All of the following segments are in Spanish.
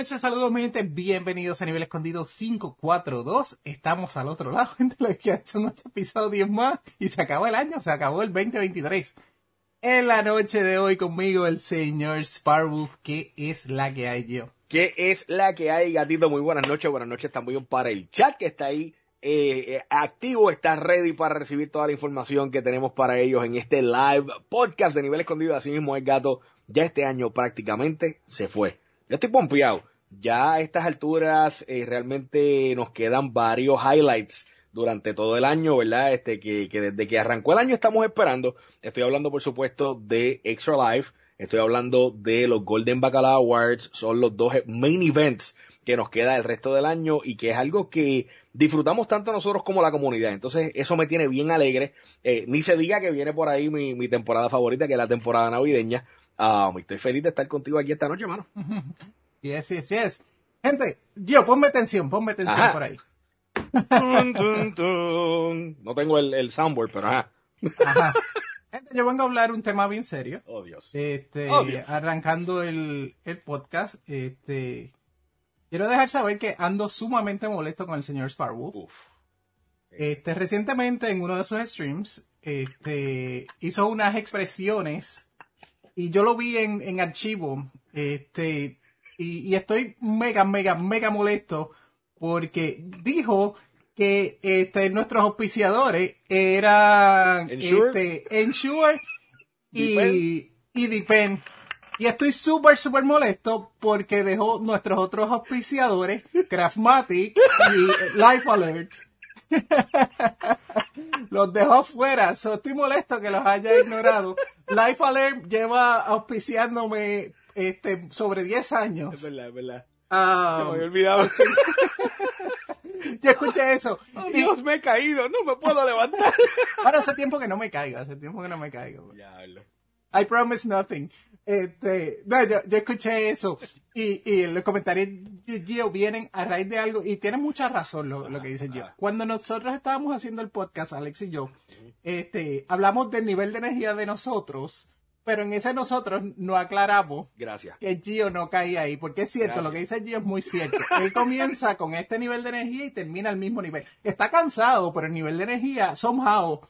noches, saludos mi gente, bienvenidos a Nivel Escondido 542. Estamos al otro lado, gente, lo que son 8 episodios más y se acabó el año, se acabó el 2023. En la noche de hoy conmigo el señor Sparwolf. ¿Qué es la que hay, yo? ¿Qué es la que hay, gatito? Muy buenas noches también para el chat que está ahí activo, está ready para recibir toda la información que tenemos para ellos en este live podcast de Nivel Escondido. Así mismo es, gato, ya este año prácticamente se fue. Yo estoy pompeado. Ya a estas alturas realmente nos quedan varios highlights durante todo el año, ¿verdad? Que desde que arrancó el año estamos esperando. Estoy hablando, por supuesto, de Extra Life. Estoy hablando de los Golden Bacala Awards. Son los dos main events que nos queda el resto del año y que es algo que disfrutamos tanto nosotros como la comunidad. Entonces, eso me tiene bien alegre. Ni se diga que viene por ahí mi temporada favorita, que es la temporada navideña. Estoy feliz de estar contigo aquí esta noche, mano. Yes. Gente, ponme atención Ajá. por ahí. No tengo el soundboard, pero ajá. Gente, yo vengo a hablar un tema bien serio. Oh, Dios. Arrancando el podcast, quiero dejar saber que ando sumamente molesto con el señor Sparwolf. Recientemente en uno de sus streams, hizo unas expresiones y yo lo vi en archivo, y estoy mega molesto porque dijo que nuestros auspiciadores eran Ensure y Depend. Y estoy súper molesto porque dejó nuestros otros auspiciadores, Craftmatic y Life Alert. Los dejó fuera. Estoy molesto que los haya ignorado. Life Alert lleva auspiciándome sobre 10 años. Es verdad. Se me había olvidado. Yo escuché eso. Oh, Dios, me he caído. No me puedo levantar. Ahora hace tiempo que no me caigo. Diablo. I promise nothing. Yo escuché eso. Y los comentarios de Gio vienen a raíz de algo. Y tiene mucha razón lo que dice Gio. Cuando nosotros estábamos haciendo el podcast, Alex y yo, hablamos del nivel de energía de nosotros. Pero en ese nosotros no aclaramos que Gio no caía ahí. Porque es cierto, lo que dice Gio es muy cierto. Él comienza con este nivel de energía y termina al mismo nivel. Está cansado, pero el nivel de energía, somehow,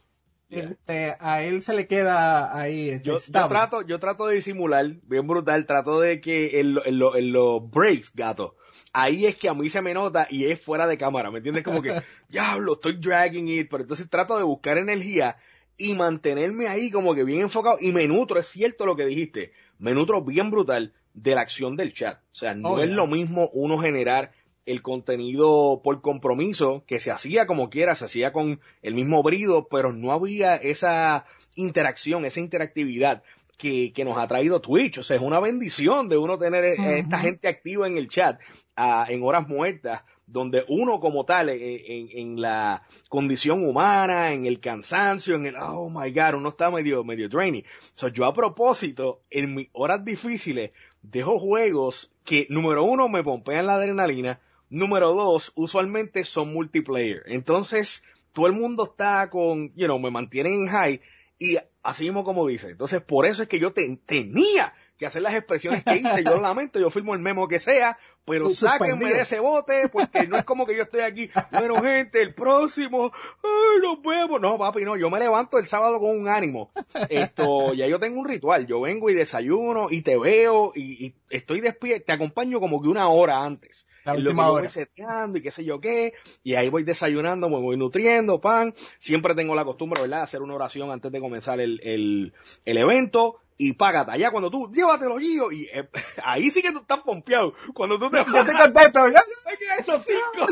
a él se le queda ahí. Yo trato de disimular, bien brutal. Trato de que en los breaks, gato, ahí es que a mí se me nota y es fuera de cámara. ¿Me entiendes? Como que, diablo, estoy dragging it. Pero entonces trato de buscar energía y mantenerme ahí como que bien enfocado. Y me nutro, es cierto lo que dijiste, me nutro bien brutal de la acción del chat. O sea, no es lo mismo uno generar el contenido por compromiso, que se hacía como quiera, se hacía con el mismo brío, pero no había esa interacción, esa interactividad que nos ha traído Twitch. O sea, es una bendición de uno tener esta gente activa en el chat en horas muertas, donde uno como tal, en la condición humana, en el cansancio, oh my God, uno está medio draining. So, yo a propósito, en mis horas difíciles, dejo juegos que, número uno, me pompean la adrenalina, número dos, usualmente son multiplayer. Entonces, todo el mundo está me mantienen en high, y así mismo como dice. Entonces, por eso es que yo tenía que hacer las expresiones que hice. Yo lo lamento, yo firmo el memo que sea, pero sáquenme de ese bote, porque no es como que yo estoy aquí, bueno gente, el próximo, nos vemos. No, papi, no, yo me levanto el sábado con un ánimo. Ya yo tengo un ritual, yo vengo y desayuno y te veo y estoy despierto, te acompaño como que una hora antes. La última hora. Voy seteando y qué sé yo qué, y ahí voy desayunando, me voy nutriendo, siempre tengo la costumbre, ¿verdad?, de hacer una oración antes de comenzar el evento. Y págate, allá cuando tú, llévatelo, Gio, y ahí sí que tú estás pompeado, cuando tú te vas. Yo te contesto, ya. Esos 5.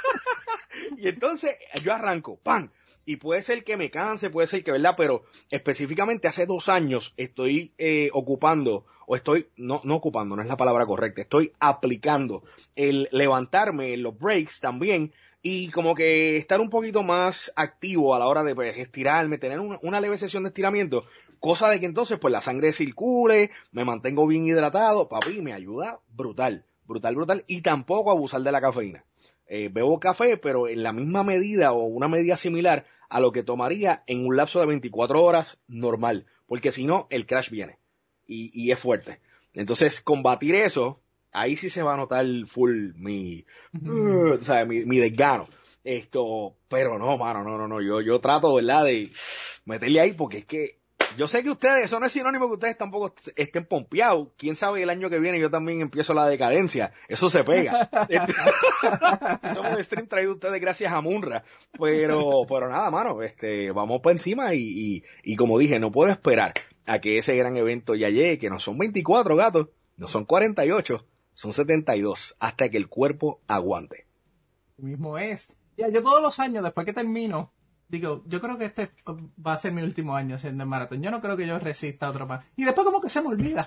Y entonces, yo arranco, y puede ser que me canse, puede ser que, ¿verdad? Pero específicamente hace 2 años estoy ocupando, o estoy, no ocupando, no es la palabra correcta, estoy aplicando el levantarme en los breaks también, y como que estar un poquito más activo a la hora de estirarme, tener una leve sesión de estiramiento, cosa de que entonces pues la sangre circule, me mantengo bien hidratado, papi, me ayuda brutal, y tampoco abusar de la cafeína. Bebo café, pero en la misma medida o una medida similar a lo que tomaría en un lapso de 24 horas normal, porque si no, el crash viene y es fuerte. Entonces, combatir eso ahí sí se va a notar full o sea, mi desgano. Pero no, mano, no. Yo trato, ¿verdad?, de meterle ahí porque es que yo sé que ustedes, eso no es sinónimo que ustedes tampoco estén pompeados. Quién sabe, el año que viene yo también empiezo la decadencia. Eso se pega. Somos un stream traído a ustedes gracias a Munra. Pero nada, mano, vamos para encima y como dije, no puedo esperar a que ese gran evento ya llegue, que no son 24 gatos, no son 48, son 72, hasta que el cuerpo aguante. Mismo es. Ya, yo todos los años, después que termino, digo, yo creo que este va a ser mi último año haciendo el maratón. Yo no creo que yo resista otro más. Y después como que se me olvida.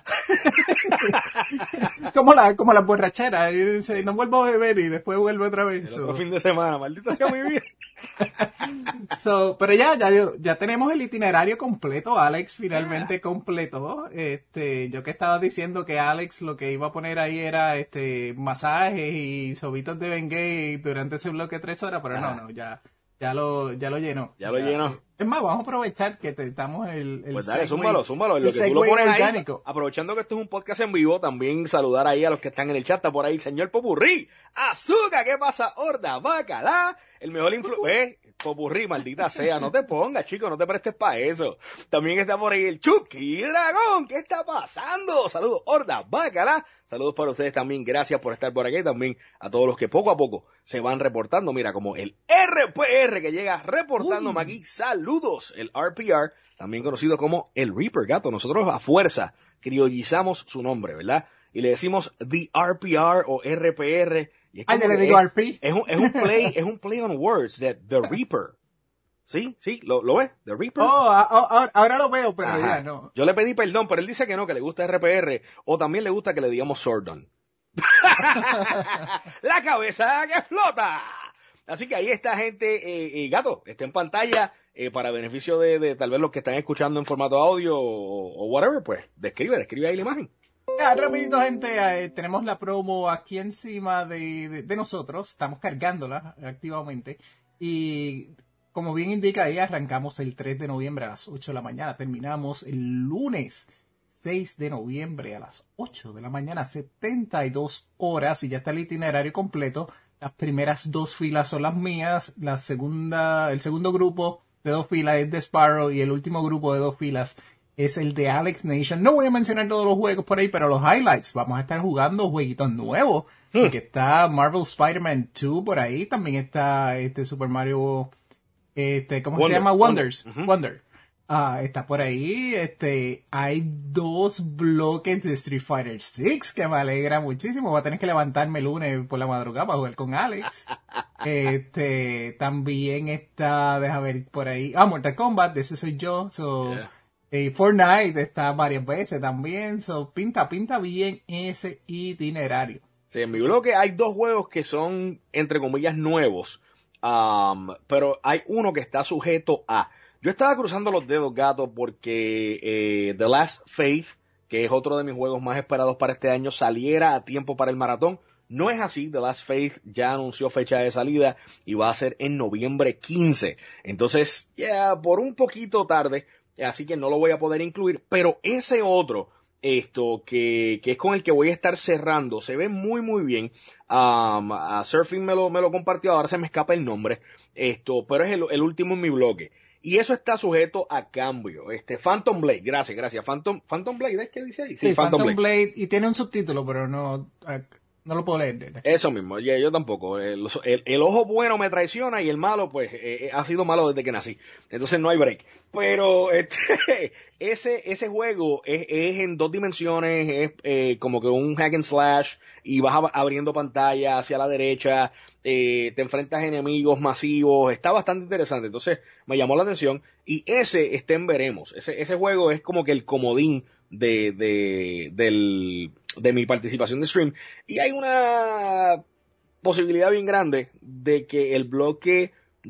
como la borrachera. Y dice, no vuelvo a beber y después vuelvo otra vez. El otro fin de semana, maldita sea mi vida. Pero ya tenemos el itinerario completo. Alex finalmente completó. Yo que estaba diciendo que Alex lo que iba a poner ahí era masajes y sobitos de Bengay durante ese bloque de 3 horas, pero no, ya lo llenó. Ya lo llenó. Es más, vamos a aprovechar que estamos pues dale, zúmbalo. En lo que tú lo pones orgánico. Ahí, aprovechando que esto es un podcast en vivo, también saludar ahí a los que están en el chat. Está por ahí, señor Popurrí. Azúcar, ¿qué pasa? Horda, bacalá. El mejor Popurrí, maldita sea. No te pongas, chico, no te prestes para eso. También está por ahí el Chucky Dragón. ¿Qué está pasando? Saludos, Horda, bacalá. Saludos para ustedes también. Gracias por estar por aquí. También a todos los que poco a poco se van reportando. Mira, como el RPR que llega reportándome aquí. Saludos, el RPR, también conocido como el Reaper, gato. Nosotros a fuerza criollizamos su nombre, ¿verdad? Y le decimos The RPR o RPR. Y es yo le digo RP. Es un play on words de The Reaper. ¿Sí? ¿Lo ves? The Reaper. Ahora lo veo, pero ajá. ya no. Yo le pedí perdón, pero él dice que no, que le gusta RPR. O también le gusta que le digamos Sordon. La cabeza que flota. Así que ahí está, gente, gato, está en pantalla para beneficio de tal vez los que están escuchando en formato audio o whatever, pues describe ahí la imagen. Rapidito, gente, tenemos la promo aquí encima de nosotros, estamos cargándola activamente y como bien indica ahí, arrancamos el 3 de noviembre a las 8 de la mañana, terminamos el lunes 6 de noviembre a las 8 de la mañana, 72 horas y ya está el itinerario completo. Las primeras 2 filas son las mías, el segundo grupo de 2 filas es de Sparrow y el último grupo de 2 filas es el de Alex Nation. No voy a mencionar todos los juegos por ahí, pero los highlights. Vamos a estar jugando jueguitos nuevos. Porque está Marvel Spider-Man 2 por ahí. También está Super Mario, ¿cómo se llama? Wonders. Wonder. Está por ahí, hay 2 bloques de Street Fighter 6 que me alegra muchísimo. Voy a tener que levantarme el lunes por la madrugada para jugar con Alex. También está, deja ver por ahí, Mortal Kombat, de ese soy yo. Fortnite está varias veces también. Pinta bien ese itinerario. Sí, en mi bloque hay 2 juegos que son, entre comillas, nuevos. Pero hay uno que está sujeto a... Yo estaba cruzando los dedos, gato, porque The Last Faith, que es otro de mis juegos más esperados para este año, saliera a tiempo para el maratón. No es así, The Last Faith ya anunció fecha de salida y va a ser en noviembre 15. Entonces, por un poquito tarde, así que no lo voy a poder incluir, pero ese otro, que es con el que voy a estar cerrando, se ve muy muy bien. Surfing me lo compartió, ahora se me escapa el nombre, pero es el último en mi bloque. Y eso está sujeto a cambio. Phantom Blade, gracias. Phantom Blade, ¿es que dice ahí? Sí, Phantom Blade, y tiene un subtítulo, pero no lo puedo leer. Eso mismo, yo tampoco. El ojo bueno me traiciona y el malo, pues, ha sido malo desde que nací. Entonces no hay break. Pero ese juego es en 2 dimensiones, es como que un hack and slash, y vas abriendo pantalla hacia la derecha, te enfrentas a enemigos masivos, está bastante interesante. Entonces me llamó la atención, y ese está en veremos. Ese juego es como que el comodín de mi participación de stream, y hay una posibilidad bien grande de que el bloque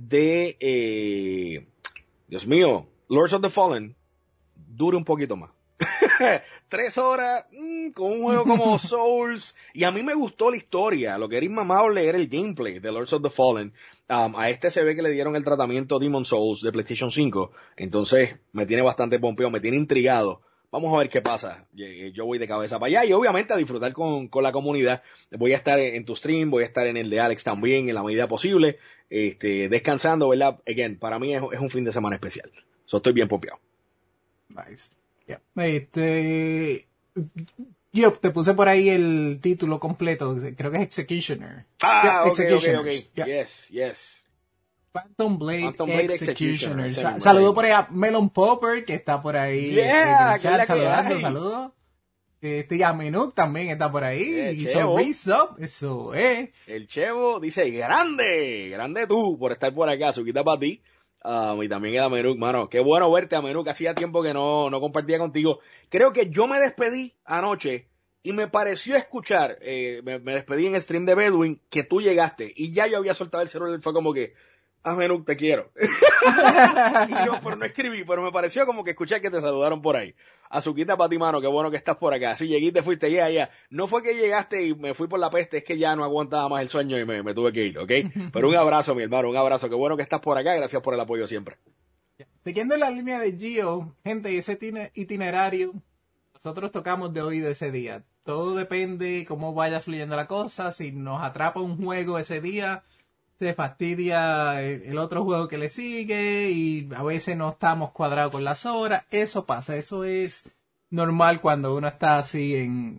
de Dios mío, Lords of the Fallen dure un poquito más. 3 horas con un juego como Souls, y a mí me gustó la historia. Lo que era inmamable era el gameplay de Lords of the Fallen. A se ve que le dieron el tratamiento Demon Souls de PlayStation 5, entonces me tiene bastante pompeado, me tiene intrigado Vamos a ver qué pasa. Yo voy de cabeza para allá y obviamente a disfrutar con la comunidad. Voy a estar en tu stream, voy a estar en el de Alex también en la medida posible, descansando, ¿verdad? Again, para mí es un fin de semana especial. Estoy bien pompeado. Nice. Yeah. Yo te puse por ahí el título completo, creo que es Executioner. Ah, Yeah, ok. Yeah. Yes. Phantom Blade Executioner. Executioner. Saludo por ahí a Melon Popper, que está por ahí Yeah, en el chat saludando, hay. saludos. Y a Minuk también está por ahí. Y Chevo. Up, eso es. El Chevo dice, grande tú por estar por acá, suquita para ti. Y también era Menuk, mano. Qué bueno verte a Menuk, hacía tiempo que no compartía contigo. Creo que yo me despedí anoche y me pareció escuchar, me despedí en el stream de Bedouin, que tú llegaste y ya yo había soltado el celular, fue como que, Menuk, te quiero. Y yo, pero no escribí, pero me pareció como que escuché que te saludaron por ahí. Azuquita para ti, mano, qué bueno que estás por acá. Sí, llegué y te fuiste, ya. No fue que llegaste y me fui por la peste, es que ya no aguantaba más el sueño y me tuve que ir, ¿ok? Pero un abrazo, mi hermano, un abrazo. Qué bueno que estás por acá, gracias por el apoyo siempre. Siguiendo la línea de Gio, gente, ese itinerario, nosotros tocamos de oído ese día. Todo depende cómo vaya fluyendo la cosa. Si nos atrapa un juego ese día, se fastidia el otro juego que le sigue y a veces no estamos cuadrados con las horas. Eso pasa, eso es normal cuando uno está así en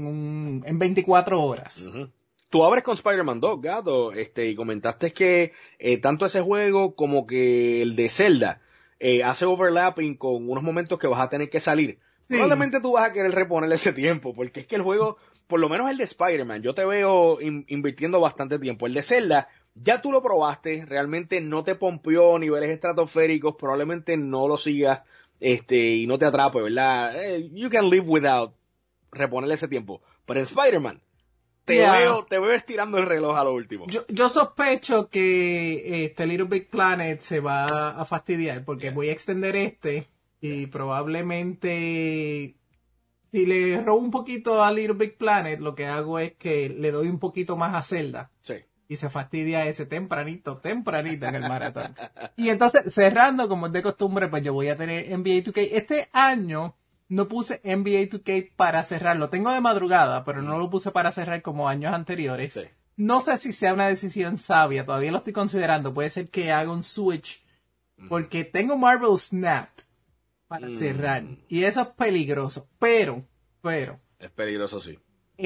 24 horas. Uh-huh. Tú abres con Spider-Man 2, gato, y comentaste que tanto ese juego como que el de Zelda hace overlapping con unos momentos que vas a tener que salir. Sí. Probablemente tú vas a querer reponer ese tiempo, porque es que el juego, por lo menos el de Spider-Man, yo te veo invirtiendo bastante tiempo. El de Zelda, ya tú lo probaste, realmente no te pompeó niveles estratosféricos, probablemente no lo sigas y no te atrape, ¿verdad? You can live without reponerle ese tiempo. Pero en Spider-Man, te veo estirando el reloj a lo último. Yo sospecho que Little Big Planet se va a fastidiar porque voy a extender y probablemente si le robo un poquito a Little Big Planet, lo que hago es que le doy un poquito más a Zelda. Sí. Y se fastidia ese tempranito en el maratón. Y entonces, cerrando, como es de costumbre, pues yo voy a tener NBA 2K. Este año no puse NBA 2K para cerrar. Lo tengo de madrugada, pero no lo puse para cerrar como años anteriores. Sí. No sé si sea una decisión sabia. Todavía lo estoy considerando. Puede ser que haga un switch. Porque tengo Marvel Snap para cerrar. Y eso es peligroso. Pero. Es peligroso, sí.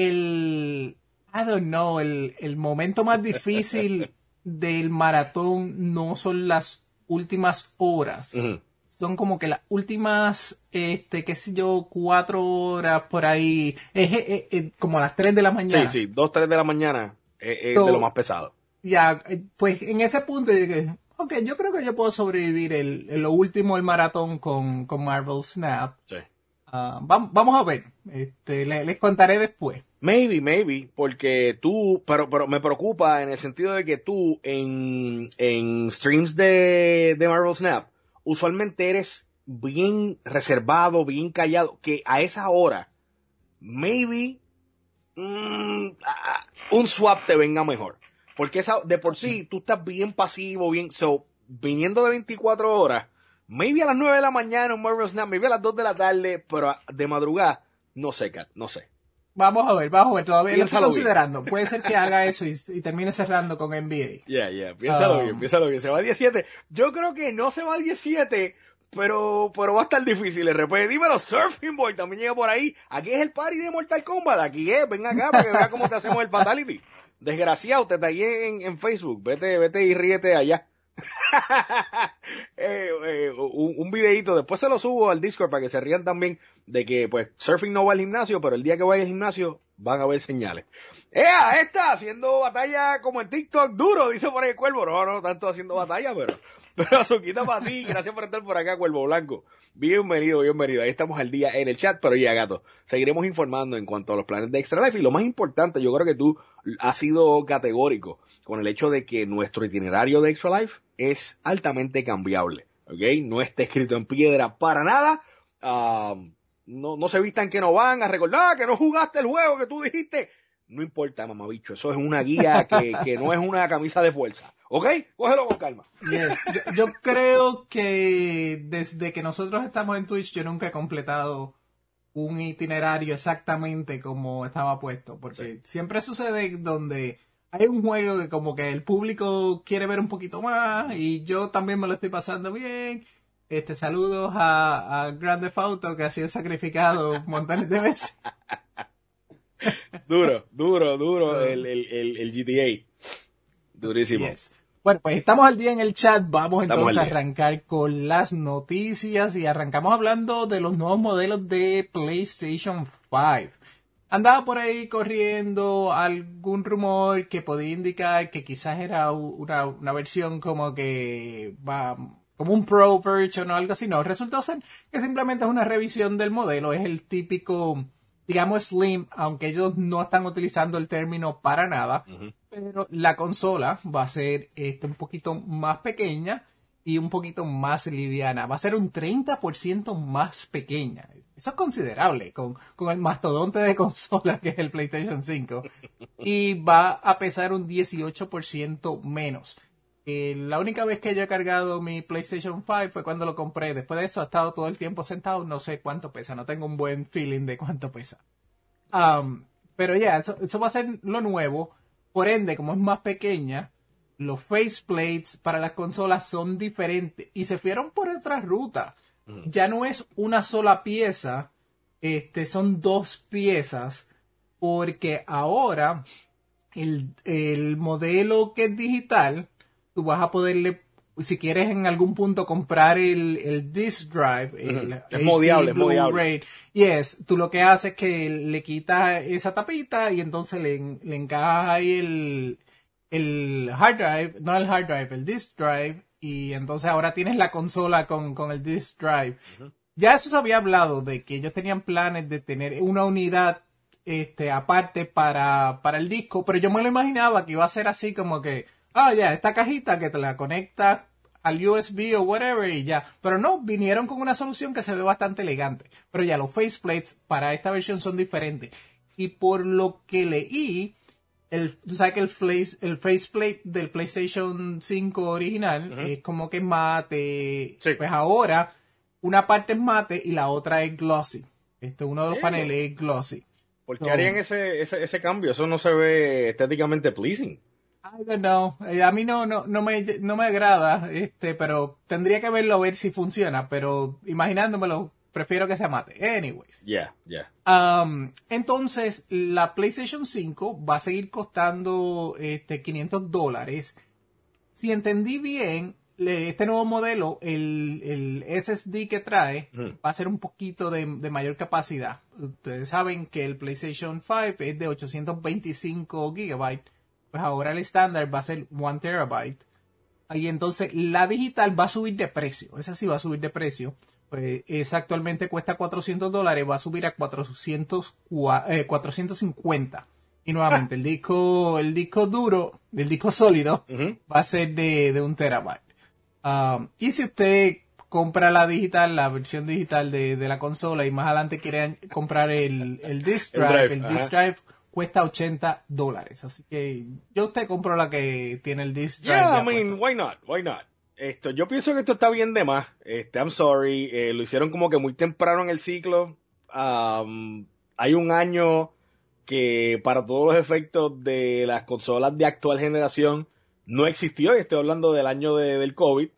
I don't know, el momento más difícil del maratón no son las últimas horas. Uh-huh. Son como que las últimas, qué sé yo, 4 horas por ahí. Como a las 3 de la mañana. Sí, 2, 3 de la mañana es de lo más pesado. Ya, pues en ese punto yo dije, ok, yo creo que yo puedo sobrevivir lo último del maratón con Marvel Snap. Sí. Vamos a ver. Les contaré después. Maybe, porque tú, pero me preocupa en el sentido de que tú en streams de Marvel Snap, usualmente eres bien reservado, bien callado, que a esa hora, maybe, un swap te venga mejor. Porque de por sí, tú estás bien pasivo, viniendo de 24 horas, maybe a las 9 de la mañana un Marvel Snap, maybe a las 2 de la tarde, pero de madrugada, no sé, Kat, no sé. Vamos a ver, todavía lo estoy considerando. Bien. Puede ser que haga eso y termine cerrando con NBA. Piénsalo bien. Se va a 17. Yo creo que no se va a 17, pero va a estar difícil. Dímelo, Surfing Boy también llega por ahí. Aquí es el party de Mortal Kombat. Aquí es, ven acá para que veas cómo te hacemos el Fatality. Desgraciado, te tagué en Facebook. Vete y ríete allá. Un videito, después se lo subo al Discord para que se rían también de que pues Surfing no va al gimnasio, pero el día que vaya al gimnasio van a ver señales. Está haciendo batalla como en TikTok duro, dice por ahí el Cuervo. No tanto haciendo batalla, pero Azuquita para ti, gracias por estar por acá, Cuervo Blanco. Bienvenido. Ahí estamos al día en el chat, pero ya, gato, seguiremos informando en cuanto a los planes de Extra Life. Y lo más importante, yo creo que tú has sido categórico con el hecho de que nuestro itinerario de Extra Life es altamente cambiable, ¿ok? No está escrito en piedra para nada. No se vistan que no van a recordar que no jugaste el juego que tú dijiste. No importa, mamabicho, eso es una guía que no es una camisa de fuerza. ¿Ok? Cógelo con calma. Yes. Yo creo que desde que nosotros estamos en Twitch yo nunca he completado un itinerario exactamente como estaba puesto, porque siempre sucede donde hay un juego que como que el público quiere ver un poquito más y yo también me lo estoy pasando bien. Saludos a Grand Theft Auto, que ha sido sacrificado montones de veces. Duro el GTA. Durísimo. Yes. Bueno, pues estamos al día en el chat. Vamos entonces a arrancar con las noticias y arrancamos hablando de los nuevos modelos de PlayStation 5. Andaba por ahí corriendo algún rumor que podía indicar que quizás era una versión como que va como un Pro version o algo así. No, resultó ser que simplemente es una revisión del modelo. Es el típico, digamos, Slim, aunque ellos no están utilizando el término para nada. Uh-huh. Pero la consola va a ser un poquito más pequeña y un poquito más liviana. Va a ser un 30% más pequeña. Eso es considerable con el mastodonte de consola que es el PlayStation 5. Y va a pesar un 18% menos. La única vez que yo he cargado mi PlayStation 5 fue cuando lo compré. Después de eso ha estado todo el tiempo sentado. No sé cuánto pesa. No tengo un buen feeling de cuánto pesa. Pero ya, eso va a ser lo nuevo. Por ende, como es más pequeña, los faceplates para las consolas son diferentes. Y se fueron por otra ruta. Ya no es una sola pieza. Son dos piezas. Porque ahora el modelo que es digital, tú vas a poderle, si quieres en algún punto comprar el disc drive, es modiable, es modiable. Yes, tú lo que haces es que le quitas esa tapita y entonces le encajas ahí el hard drive, no el hard drive, el disc drive, y entonces ahora tienes la consola con el disc drive. Ya eso se había hablado de que ellos tenían planes de tener una unidad aparte para el disco, pero yo me lo imaginaba que iba a ser así como que ya, esta cajita que te la conectas al USB o whatever y ya. Pero no, vinieron con una solución que se ve bastante elegante. Pero ya, los faceplates para esta versión son diferentes. Y por lo que leí, tú sabes que el faceplate del PlayStation 5 original es como que mate. Sí. Pues ahora, una parte es mate y la otra es glossy. Uno de los paneles es glossy. ¿Por qué harían ese cambio? Eso no se ve estéticamente pleasing. I don't know. A mí no me agrada, pero tendría que verlo a ver si funciona, pero imaginándomelo, prefiero que sea mate. Anyways. Yeah. Entonces, la PlayStation 5 va a seguir costando $500. Si entendí bien, este nuevo modelo, el SSD que trae, va a ser un poquito de mayor capacidad. Ustedes saben que el PlayStation 5 es de 825 GB. Pues ahora el estándar va a ser 1 terabyte. Y entonces la digital va a subir de precio. Esa sí va a subir de precio. Pues esa actualmente cuesta $400. Va a subir a 450. Y nuevamente el disco duro, el disco sólido, va a ser de 1 terabyte. Y si usted compra la versión digital de la consola y más adelante quiere comprar el disc drive, el disc drive cuesta $80. Así que usted compró la que tiene el disc drive. Yeah, I mean, why not? Yo pienso que esto está bien de más. I'm sorry. Lo hicieron como que muy temprano en el ciclo. Hay un año que para todos los efectos de las consolas de actual generación no existió. Y estoy hablando del año del COVID.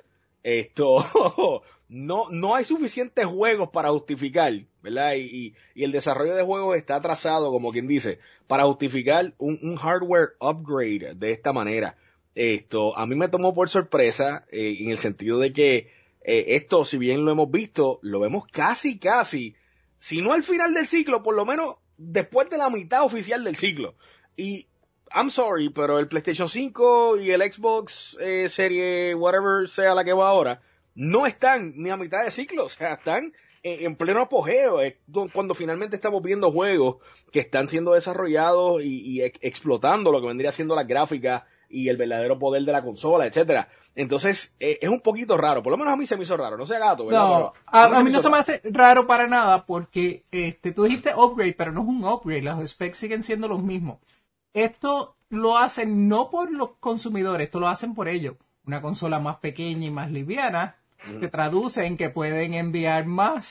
No hay suficientes juegos para justificar, ¿verdad? Y el desarrollo de juegos está atrasado, como quien dice, para justificar un hardware upgrade de esta manera. A mí me tomó por sorpresa, en el sentido de que esto, si bien lo hemos visto, lo vemos casi, si no al final del ciclo, por lo menos después de la mitad oficial del ciclo. Y I'm sorry, pero el PlayStation 5 y el Xbox serie whatever sea la que va ahora, no están ni a mitad de ciclo, o sea, están en pleno apogeo, cuando finalmente estamos viendo juegos que están siendo desarrollados y explotando lo que vendría siendo las gráficas y el verdadero poder de la consola, etcétera. Entonces, es un poquito raro, por lo menos a mí se me hizo raro, no sé a Gato, ¿verdad? No, a mí no se me hace raro para nada, porque tú dijiste upgrade, pero no es un upgrade, los specs siguen siendo los mismos. Esto lo hacen no por los consumidores, esto lo hacen por ellos. Una consola más pequeña y más liviana, que traduce en que pueden enviar más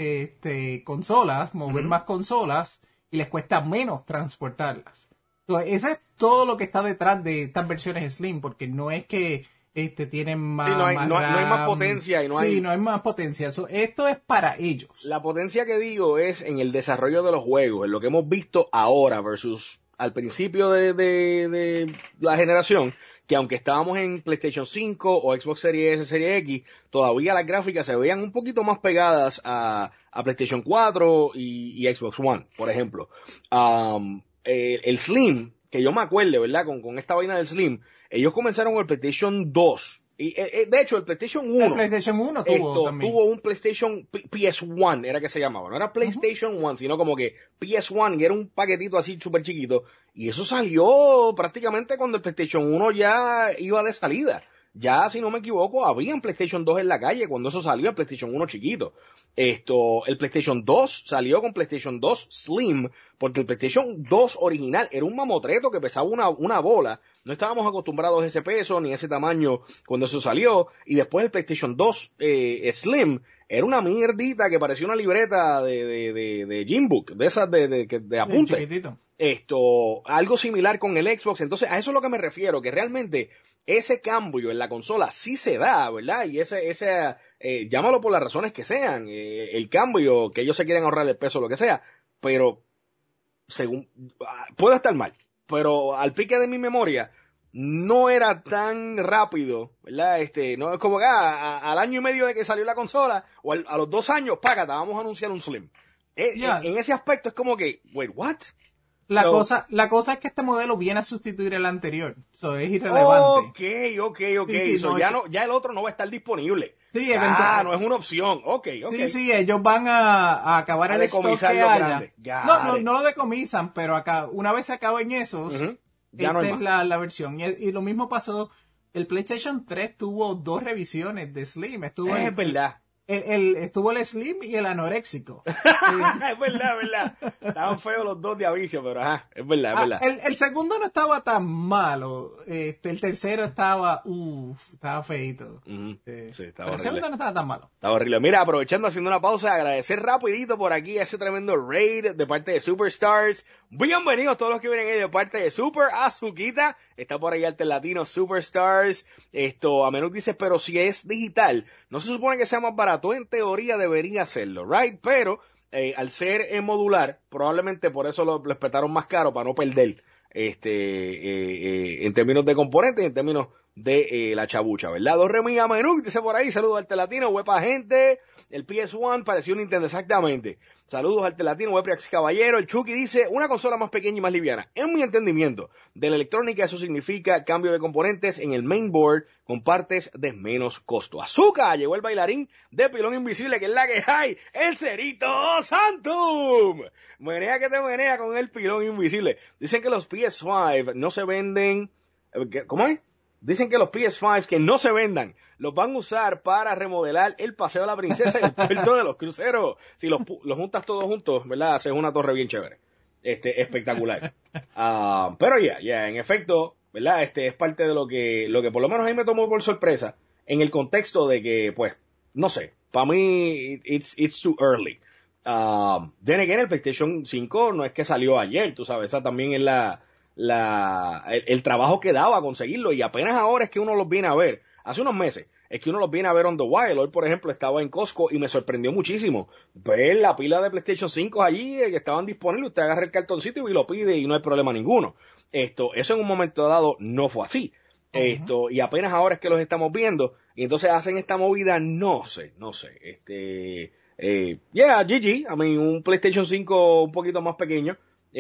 consolas, mover más consolas, y les cuesta menos transportarlas. Entonces, eso es todo lo que está detrás de estas versiones Slim, porque no es que tienen más, sí, no hay RAM, más potencia y no hay... Sí, no hay más potencia. Esto es para ellos. La potencia que digo es en el desarrollo de los juegos, en lo que hemos visto ahora versus al principio de la generación, que aunque estábamos en PlayStation 5 o Xbox Series S, Series X, todavía las gráficas se veían un poquito más pegadas a PlayStation 4 y Xbox One, por ejemplo. El Slim, que yo me acuerdo, ¿verdad? Con esta vaina del Slim, ellos comenzaron con el PlayStation 2. Y, de hecho, el PlayStation 1. El PlayStation 1 tuvo un PlayStation PS1, era que se llamaba. No era PlayStation 1, sino como que PS1, y era un paquetito así súper chiquito. Y eso salió prácticamente cuando el PlayStation 1 ya iba de salida. Ya, si no me equivoco, había un PlayStation 2 en la calle cuando eso salió, el PlayStation 1 chiquito. El PlayStation 2 salió con PlayStation 2 Slim, porque el PlayStation 2 original era un mamotreto que pesaba una bola. No estábamos acostumbrados a ese peso ni a ese tamaño cuando eso salió. Y después el PlayStation 2 Slim era una mierdita que parecía una libreta de Gymbook, de esas de apunte. Algo similar con el Xbox. Entonces, a eso es lo que me refiero, que realmente ese cambio en la consola sí se da, ¿verdad? Y llámalo por las razones que sean, el cambio, que ellos se quieren ahorrar el peso, lo que sea, pero puedo estar mal, pero al pique de mi memoria, no era tan rápido, ¿verdad? No es como que al año y medio de que salió la consola, o a los 2 años, págata, vamos a anunciar un Slim. En ese aspecto es como que, wait, what? La cosa es que este modelo viene a sustituir el anterior. Eso es irrelevante. Ok. Sí, Ya el otro no va a estar disponible. Sí, no es una opción. Ok. Sí, ellos van a acabar el stock que haya. No lo decomisan, pero acá, una vez se acaben esos, ya no esta es la versión. Y lo mismo pasó, el PlayStation 3 tuvo 2 revisiones de Slim. Es verdad. Estuvo el Slim y el anoréxico. Es verdad. Estaban feos los dos de aviso, pero es verdad. El segundo no estaba tan malo. El tercero estaba feito. Sí, estaba pero el segundo no estaba tan malo. Estaba horrible. Mira, aprovechando, haciendo una pausa, agradecer rapidito por aquí a ese tremendo raid de parte de Superstars. Bienvenidos todos los que vienen ahí de parte de Super Azuquita. Está por ahí Arte Latino Superstars. A menudo dice, pero si es digital, no se supone que sea más barato. En teoría debería serlo, right? Pero al ser modular, probablemente por eso lo respetaron más caro, para no perder en términos de componentes y en términos de la chabucha, ¿verdad? Dos Remilla Menú, dice por ahí, saludos Arte Latino, huepa gente, el PS1 pareció un Nintendo, exactamente. Saludos Arte Latino, Weprex Caballero, el Chucky dice, una consola más pequeña y más liviana. En mi entendimiento de la electrónica, eso significa cambio de componentes en el mainboard con partes de menos costo. Azúcar, llegó el bailarín de Pilón Invisible, que es la que hay, el Cerito Santum. Menea que te menea con el Pilón Invisible. Dicen que los PS5 no se venden, ¿cómo es? Dicen que los PS5 que no se vendan los van a usar para remodelar el Paseo de la Princesa y el puerto de los cruceros. Si los juntas todos juntos, ¿verdad? Haces una torre bien chévere. Espectacular. Pero ya, en efecto, ¿verdad? Es parte de lo que por lo menos a mí me tomó por sorpresa, en el contexto de que, pues, no sé, para mí, it's too early. Then again, el PlayStation 5 no es que salió ayer, tú sabes, esa también es el trabajo que daba conseguirlo, y apenas ahora es que uno los viene a ver, hace unos meses, es que uno los viene a ver on the wild. Hoy, por ejemplo, estaba en Costco y me sorprendió muchísimo ver la pila de PlayStation 5 allí, que estaban disponibles, usted agarra el cartoncito y lo pide y no hay problema ninguno. Eso en un momento dado no fue así. Y apenas ahora es que los estamos viendo, y entonces hacen esta movida, no sé. GG, un PlayStation 5 un poquito más pequeño,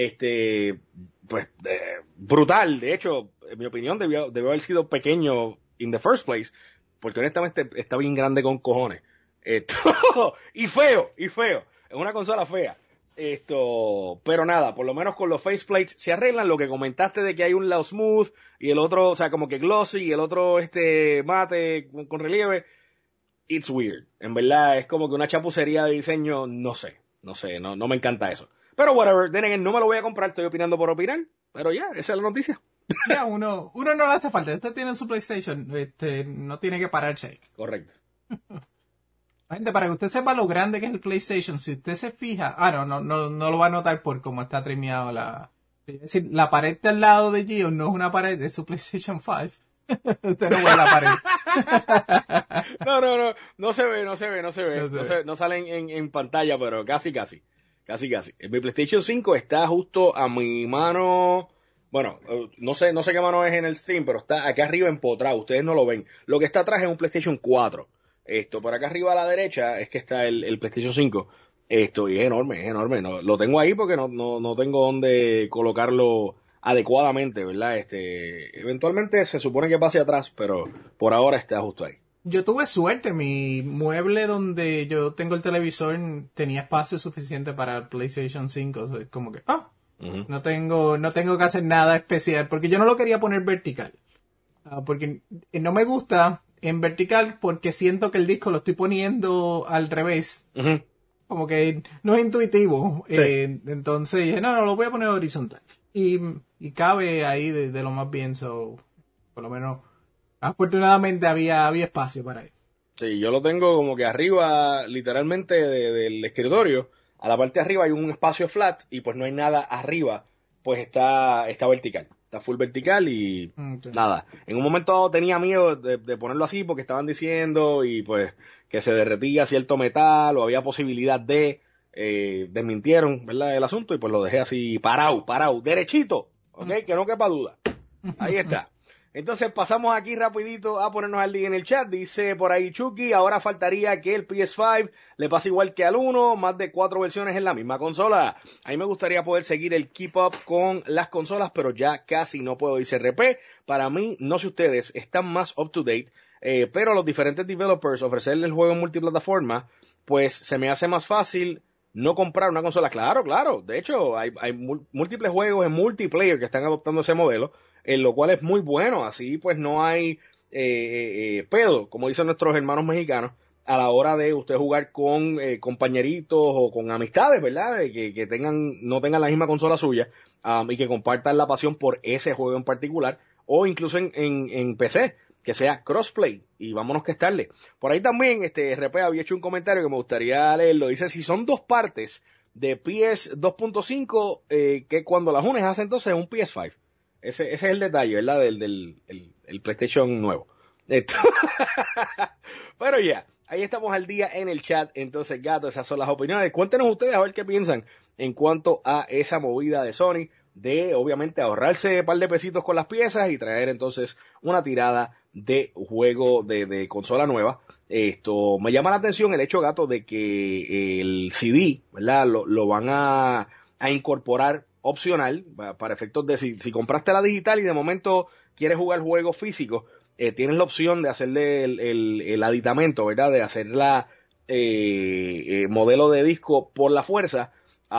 brutal. De hecho, en mi opinión, debió haber sido pequeño in the first place, porque honestamente está bien grande con cojones. Y feo. Es una consola fea. Pero nada, por lo menos con los faceplates se arreglan. Lo que comentaste de que hay un lado smooth y el otro, o sea, como que glossy, y el otro mate con relieve. It's weird. En verdad, es como que una chapucería de diseño, no sé, no me encanta eso. Pero whatever, no me lo voy a comprar, estoy opinando por opinar, pero ya, esa es la noticia. Ya, uno no le hace falta. Usted tiene su PlayStation, no tiene que pararse ahí. Correcto. Gente, para que usted sepa lo grande que es el PlayStation, si usted se fija, no lo va a notar por cómo está trimeado es decir, la pared de al lado de Gio no es una pared, es su PlayStation 5. Usted no ve la pared. No se ve. No sale en pantalla, pero casi. Mi PlayStation 5 está justo a mi mano. Bueno, no sé qué mano es en el stream, pero está acá arriba empotrado. Ustedes no lo ven. Lo que está atrás es un PlayStation 4. Por acá arriba a la derecha es que está el PlayStation 5. Y es enorme. No, lo tengo ahí porque no tengo dónde colocarlo adecuadamente, ¿verdad? Eventualmente se supone que pase atrás, pero por ahora está justo ahí. Yo tuve suerte, mi mueble donde yo tengo el televisor tenía espacio suficiente para el PlayStation 5, o sea, como que, uh-huh. no tengo que hacer nada especial, porque yo no lo quería poner vertical, porque no me gusta en vertical porque siento que el disco lo estoy poniendo al revés, uh-huh. Como que no es intuitivo, sí. Entonces dije, no, lo voy a poner horizontal, y cabe ahí de lo más bien, por lo menos afortunadamente había espacio para él. Sí, yo lo tengo como que arriba, literalmente del escritorio, a la parte de arriba hay un espacio flat y pues no hay nada arriba, pues está vertical, está full vertical y okay. Nada. En un momento dado tenía miedo de ponerlo así porque estaban diciendo y pues que se derretía cierto metal o había posibilidad desmintieron, ¿verdad? El asunto y pues lo dejé así parado, derechito, ¿ok? Que no quepa duda. Ahí está. Entonces pasamos aquí rapidito a ponernos al día en el chat. Dice por ahí Chucky, ahora faltaría que el PS5 le pase igual que al 1, más de 4 versiones en la misma consola. A mí me gustaría poder seguir el keep up con las consolas, pero ya casi no puedo, dice RP. Para mí, no sé ustedes, están más up to date, pero los diferentes developers ofrecerle el juego en multiplataforma, pues se me hace más fácil no comprar una consola. Claro. De hecho, hay múltiples juegos en multiplayer que están adoptando ese modelo, en lo cual es muy bueno, así pues no hay pedo, como dicen nuestros hermanos mexicanos, a la hora de usted jugar con compañeritos o con amistades, ¿verdad? De que no tengan la misma consola suya y que compartan la pasión por ese juego en particular, o incluso en PC, que sea crossplay, y vámonos que estarle. Por ahí también, RP había hecho un comentario que me gustaría leerlo, dice, si son dos partes de PS 2.5, que cuando las unes hace entonces un PS5. Ese es el detalle, ¿verdad? Del PlayStation nuevo. Pero ya, ahí estamos al día en el chat. Entonces, gato, esas son las opiniones. Cuéntenos ustedes a ver qué piensan en cuanto a esa movida de Sony, de obviamente ahorrarse un par de pesitos con las piezas y traer entonces una tirada de juego de consola nueva. Esto me llama la atención el hecho, gato, de que el CD, ¿verdad? Lo van a incorporar opcional, para efectos de si compraste la digital y de momento quieres jugar juegos físicos, tienes la opción de hacerle el aditamento, ¿verdad? De hacer la modelo de disco por la fuerza.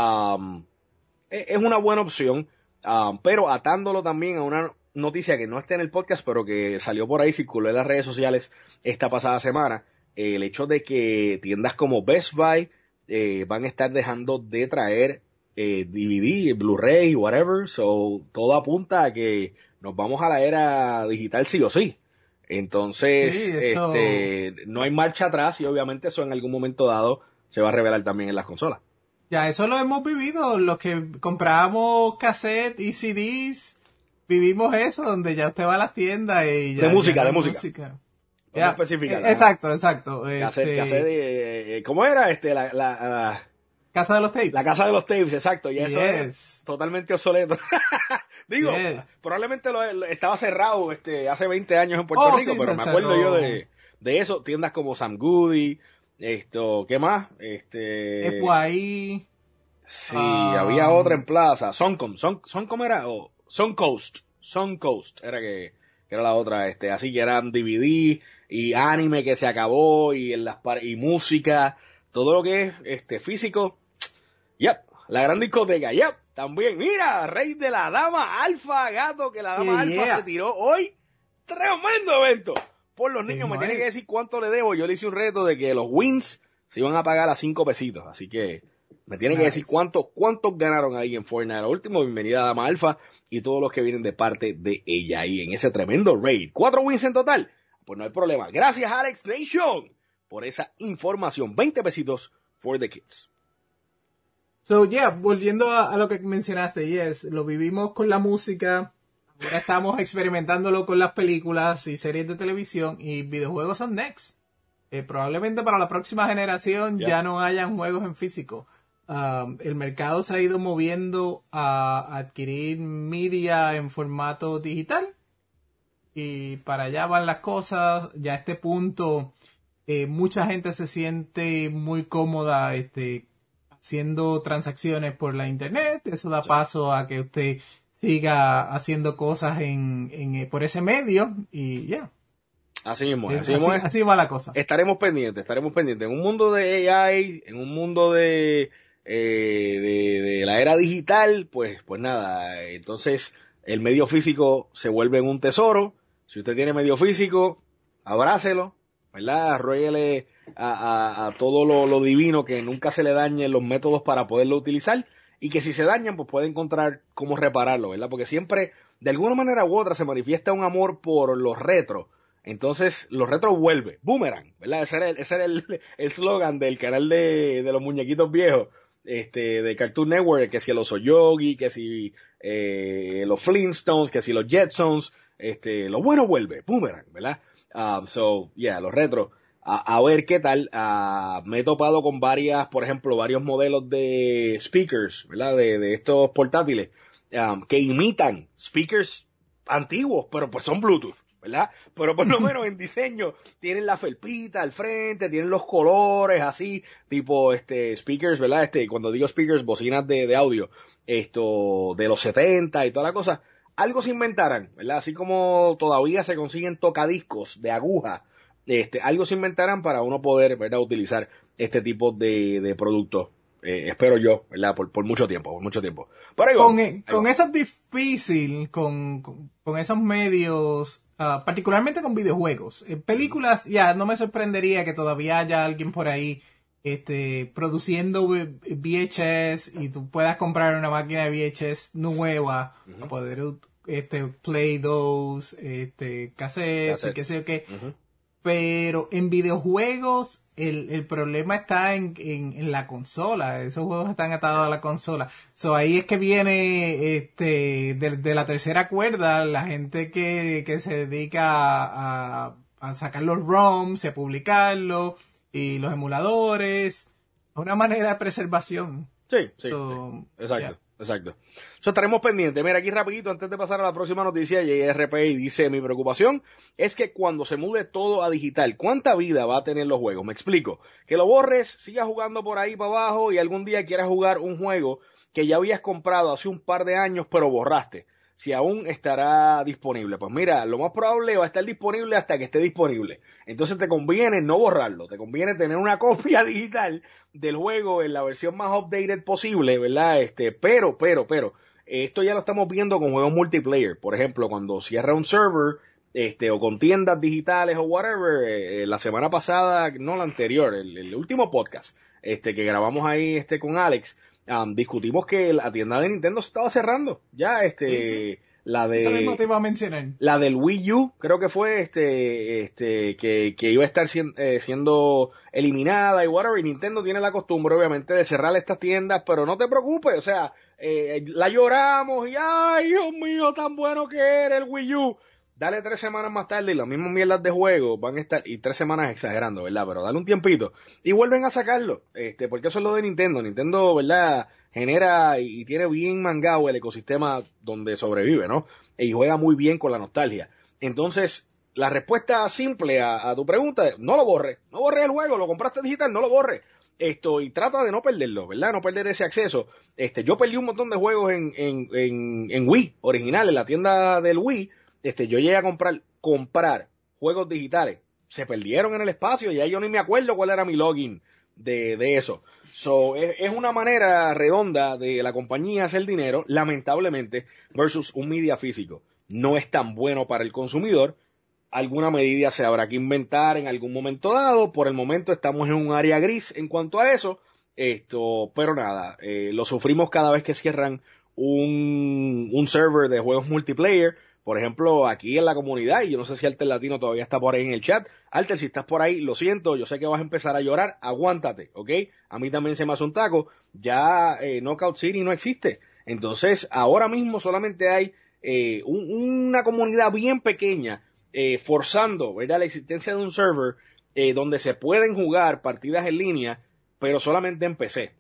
Es una buena opción, pero atándolo también a una noticia que no está en el podcast, pero que salió por ahí, circuló en las redes sociales esta pasada semana, el hecho de que tiendas como Best Buy van a estar dejando de traer DVD, Blu-ray, whatever, so todo apunta a que nos vamos a la era digital sí o sí. Entonces, sí, no hay marcha atrás y obviamente eso en algún momento dado se va a revelar también en las consolas. Ya, eso lo hemos vivido, los que comprábamos cassette y CDs, vivimos eso, donde ya usted va a las tiendas y ya... De música. Ya, específica. Exacto. Cassette, ¿cómo era? La Casa de los Tapes. La Casa de los Tapes, exacto. Y eso es totalmente obsoleto. Digo, probablemente estaba cerrado hace 20 años en Puerto Rico, sí, pero me acuerdo yo de eso. Tiendas como Sam Goody, ¿qué más? FYI. Sí, había otra en Plaza. Soncom era, Suncoast era que era la otra, así que eran DVD y anime que se acabó y música, todo lo que es físico. Yep, la gran discoteca, yep, también, mira, rey de la dama alfa, gato, que la dama alfa se tiró hoy, tremendo evento, por los niños, me tiene que decir cuánto le debo, yo le hice un reto de que los wins se iban a pagar a 5 pesitos, así que me tiene que decir cuántos ganaron ahí en Fortnite. Lo último, bienvenida a Dama Alfa y todos los que vienen de parte de ella ahí en ese tremendo raid. 4 wins en total, pues no hay problema, gracias Alex Nation. por esa información. 20 pesitos for the kids. So, volviendo a lo que mencionaste, lo vivimos con la música, ahora estamos experimentándolo con las películas y series de televisión, y videojuegos son next. Probablemente para la próxima generación ya no hayan juegos en físico. El mercado se ha ido moviendo a adquirir media en formato digital, y para allá van las cosas. Ya a este punto mucha gente se siente muy cómoda haciendo transacciones por la internet. Eso da paso a que usted siga haciendo cosas por ese medio, y Así mismo es. Así va la cosa. Estaremos pendientes. En un mundo de AI, en un mundo de la era digital, pues nada. Entonces, el medio físico se vuelve un tesoro. Si usted tiene medio físico, abrácelo, ¿verdad? Ruéguele a todo lo divino que nunca se le dañen los métodos para poderlo utilizar, y que si se dañan, pues puede encontrar cómo repararlo, ¿verdad? Porque siempre, de alguna manera u otra, se manifiesta un amor por los retro. Entonces, los retro vuelve, boomerang, ¿verdad? Ese era el slogan del canal de los muñequitos viejos, de Cartoon Network, que si los Oyogi, que si los Flintstones, que si los Jetsons, lo bueno vuelve, boomerang, ¿verdad? Los retro, a ver qué tal. Me he topado con varios modelos de speakers, ¿verdad? De estos portátiles, que imitan speakers antiguos, pero pues son Bluetooth, ¿verdad? Pero por lo menos en diseño tienen la felpita al frente, tienen los colores así, tipo speakers, ¿verdad? Cuando digo speakers, bocinas de audio, de los 70 y toda la cosa. Algo se inventarán, ¿verdad? Así como todavía se consiguen tocadiscos de aguja, algo se inventarán para uno poder, ¿verdad?, utilizar este tipo de productos. Espero yo, ¿verdad? Por mucho tiempo. Pero con eso es difícil, con esos medios, particularmente con videojuegos. En películas, no me sorprendería que todavía haya alguien por ahí produciendo VHS, y tú puedas comprar una máquina de VHS nueva para poder play those cassettes y qué sé yo qué. Pero en videojuegos el problema está en la consola. Esos juegos están atados a la consola. Ahí es que viene de la tercera cuerda la gente que se dedica a sacar los ROMs y a publicarlos, y los emuladores. Una manera de preservación. Sí. Exacto. Estaremos pendientes. Mira, aquí rapidito, antes de pasar a la próxima noticia, JRPI dice: mi preocupación es que cuando se mude todo a digital, ¿cuánta vida va a tener los juegos? Me explico. Que lo borres, sigas jugando por ahí para abajo, y algún día quieras jugar un juego que ya habías comprado hace un par de años, pero borraste. Si aún estará disponible. Pues mira, lo más probable va a estar disponible hasta que esté disponible. Entonces te conviene no borrarlo, te conviene tener una copia digital del juego en la versión más updated posible, ¿verdad? Pero, esto ya lo estamos viendo con juegos multiplayer. Por ejemplo, cuando cierra un server, o con tiendas digitales o whatever, la semana pasada, no la anterior, el último podcast, que grabamos ahí, con Alex, discutimos que la tienda de Nintendo se estaba cerrando. Ya, Sí. la de... Eso mismo te iba a mencionar. La del Wii U, creo que fue, que iba a estar siendo eliminada y whatever, y Nintendo tiene la costumbre, obviamente, de cerrar estas tiendas, pero no te preocupes, o sea, la lloramos y, ay, Dios mío, tan bueno que era el Wii U. Dale 3 semanas más tarde y las mismas mierdas de juego van a estar, y 3 semanas exagerando, ¿verdad? Pero dale un tiempito y vuelven a sacarlo, porque eso es lo de Nintendo. Nintendo, ¿verdad?, genera y tiene bien mangado el ecosistema donde sobrevive, ¿no? Y juega muy bien con la nostalgia. Entonces, la respuesta simple a tu pregunta es: no lo borres el juego, lo compraste digital, no lo borres. Y trata de no perderlo, ¿verdad? No perder ese acceso. Yo perdí un montón de juegos en Wii original, en la tienda del Wii. Yo llegué a comprar juegos digitales. Se perdieron en el espacio, y ya yo ni me acuerdo cuál era mi login de eso. Es una manera redonda de la compañía hacer dinero, lamentablemente, versus un media físico. No es tan bueno para el consumidor. Alguna medida se habrá que inventar en algún momento dado. Por el momento estamos en un área gris en cuanto a eso. Pero nada, lo sufrimos cada vez que cierran un server de juegos multiplayer, Por ejemplo, aquí en la comunidad, y yo no sé si Alter Latino todavía está por ahí en el chat. Alter, si estás por ahí, lo siento, yo sé que vas a empezar a llorar, aguántate, ¿ok? A mí también se me hace un taco. Ya Knockout City no existe. Entonces, ahora mismo solamente hay una comunidad bien pequeña forzando, ¿verdad?, la existencia de un server donde se pueden jugar partidas en línea, pero solamente en PC.